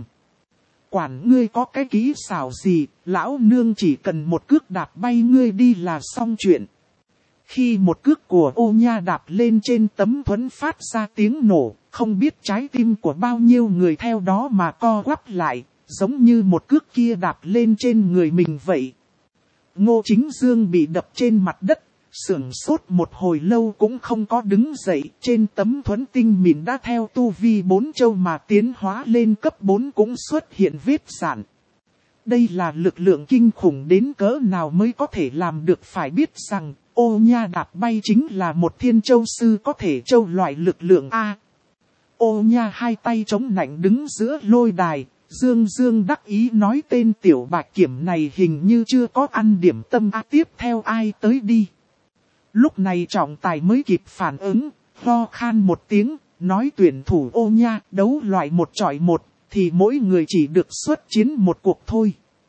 Quản ngươi có cái kỹ xảo gì, lão nương chỉ cần một cước đạp bay ngươi đi là xong chuyện. Khi một cước của Ô Nha đạp lên trên tấm thuẫn phát ra tiếng nổ, không biết trái tim của bao nhiêu người theo đó mà co quắp lại, giống như một cước kia đạp lên trên người mình vậy. Ngô Chính Dương bị đập trên mặt đất, sửng sốt một hồi lâu cũng không có đứng dậy, trên tấm thuẫn tinh mịn đã theo tu vi 4 châu mà tiến hóa lên cấp 4 cũng xuất hiện vết rạn. Đây là lực lượng kinh khủng đến cỡ nào mới có thể làm được, phải biết rằng Ô Nha đạp bay chính là một Thiên Châu sư có thể châu loại lực lượng A. Ô Nha hai tay chống nạnh đứng giữa lôi đài, Dương đắc ý nói tên tiểu bạch kiểm này hình như chưa có ăn điểm tâm A, tiếp theo ai tới đi. Lúc này trọng tài mới kịp phản ứng, ho khan một tiếng, nói tuyển thủ Ô Nha đấu loại 1 chọi 1, thì mỗi người chỉ được xuất chiến một cuộc thôi.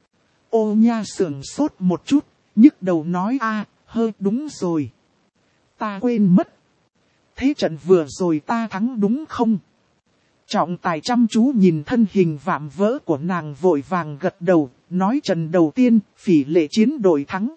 Ô Nha sửng sốt một chút, nhức đầu nói đúng rồi. Ta quên mất. Thế trận vừa rồi ta thắng đúng không? Trọng tài chăm chú nhìn thân hình vạm vỡ của nàng vội vàng gật đầu, nói trận đầu tiên, Phỉ Lệ chiến đội thắng.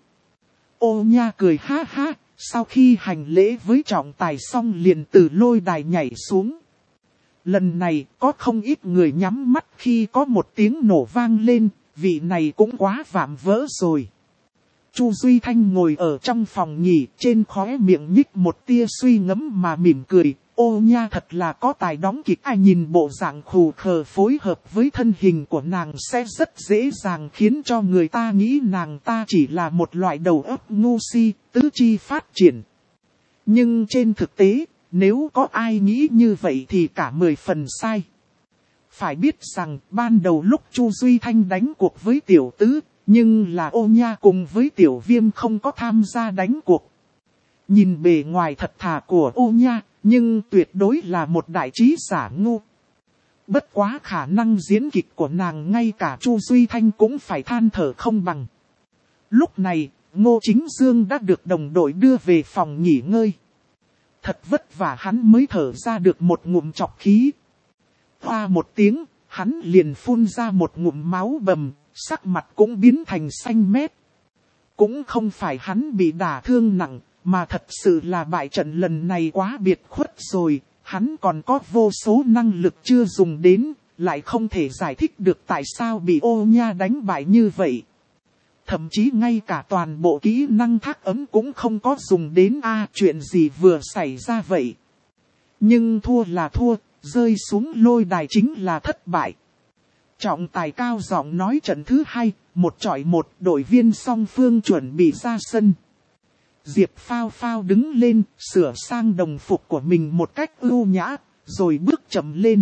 Ô Nha cười ha ha, sau khi hành lễ với trọng tài xong liền từ lôi đài nhảy xuống. Lần này có không ít người nhắm mắt khi có một tiếng nổ vang lên, vị này cũng quá vạm vỡ rồi. Chu Duy Thanh ngồi ở trong phòng nghỉ, trên khóe miệng nhích một tia suy ngẫm mà mỉm cười. Ô Nha thật là có tài đóng kịch, ai nhìn bộ dạng khù khờ phối hợp với thân hình của nàng sẽ rất dễ dàng khiến cho người ta nghĩ nàng ta chỉ là một loại đầu óc ngu si, tứ chi phát triển. Nhưng trên thực tế, nếu có ai nghĩ như vậy thì cả 10 phần sai. Phải biết rằng ban đầu lúc Chu Duy Thanh đánh cuộc với Tiểu Tứ, nhưng là Ô Nha cùng với Tiểu Viêm không có tham gia đánh cuộc. Nhìn bề ngoài thật thà của Ô Nha, nhưng tuyệt đối là một đại trí giả ngu. Bất quá khả năng diễn kịch của nàng ngay cả Chu Duy Thanh cũng phải than thở không bằng. Lúc này, Ngô Chính Dương đã được đồng đội đưa về phòng nghỉ ngơi. Thật vất vả hắn mới thở ra được một ngụm trọc khí. Hoa một tiếng, hắn liền phun ra một ngụm máu bầm, sắc mặt cũng biến thành xanh mét. Cũng không phải hắn bị đả thương nặng, mà thật sự là bại trận lần này quá biệt khuất rồi, hắn còn có vô số năng lực chưa dùng đến, lại không thể giải thích được tại sao bị Ô Nha đánh bại như vậy. Thậm chí ngay cả toàn bộ kỹ năng thác ấm cũng không có dùng đến chuyện gì vừa xảy ra vậy. Nhưng thua là thua, rơi xuống lôi đài chính là thất bại. Trọng tài cao giọng nói trận thứ 2, 1-1, đội viên song phương chuẩn bị ra sân. Diệp Phao Phao đứng lên, sửa sang đồng phục của mình một cách ưu nhã, rồi bước chậm lên.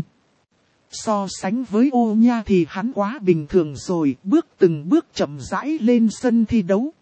So sánh với Ô Nha thì hắn quá bình thường rồi, bước từng bước chậm rãi lên sân thi đấu.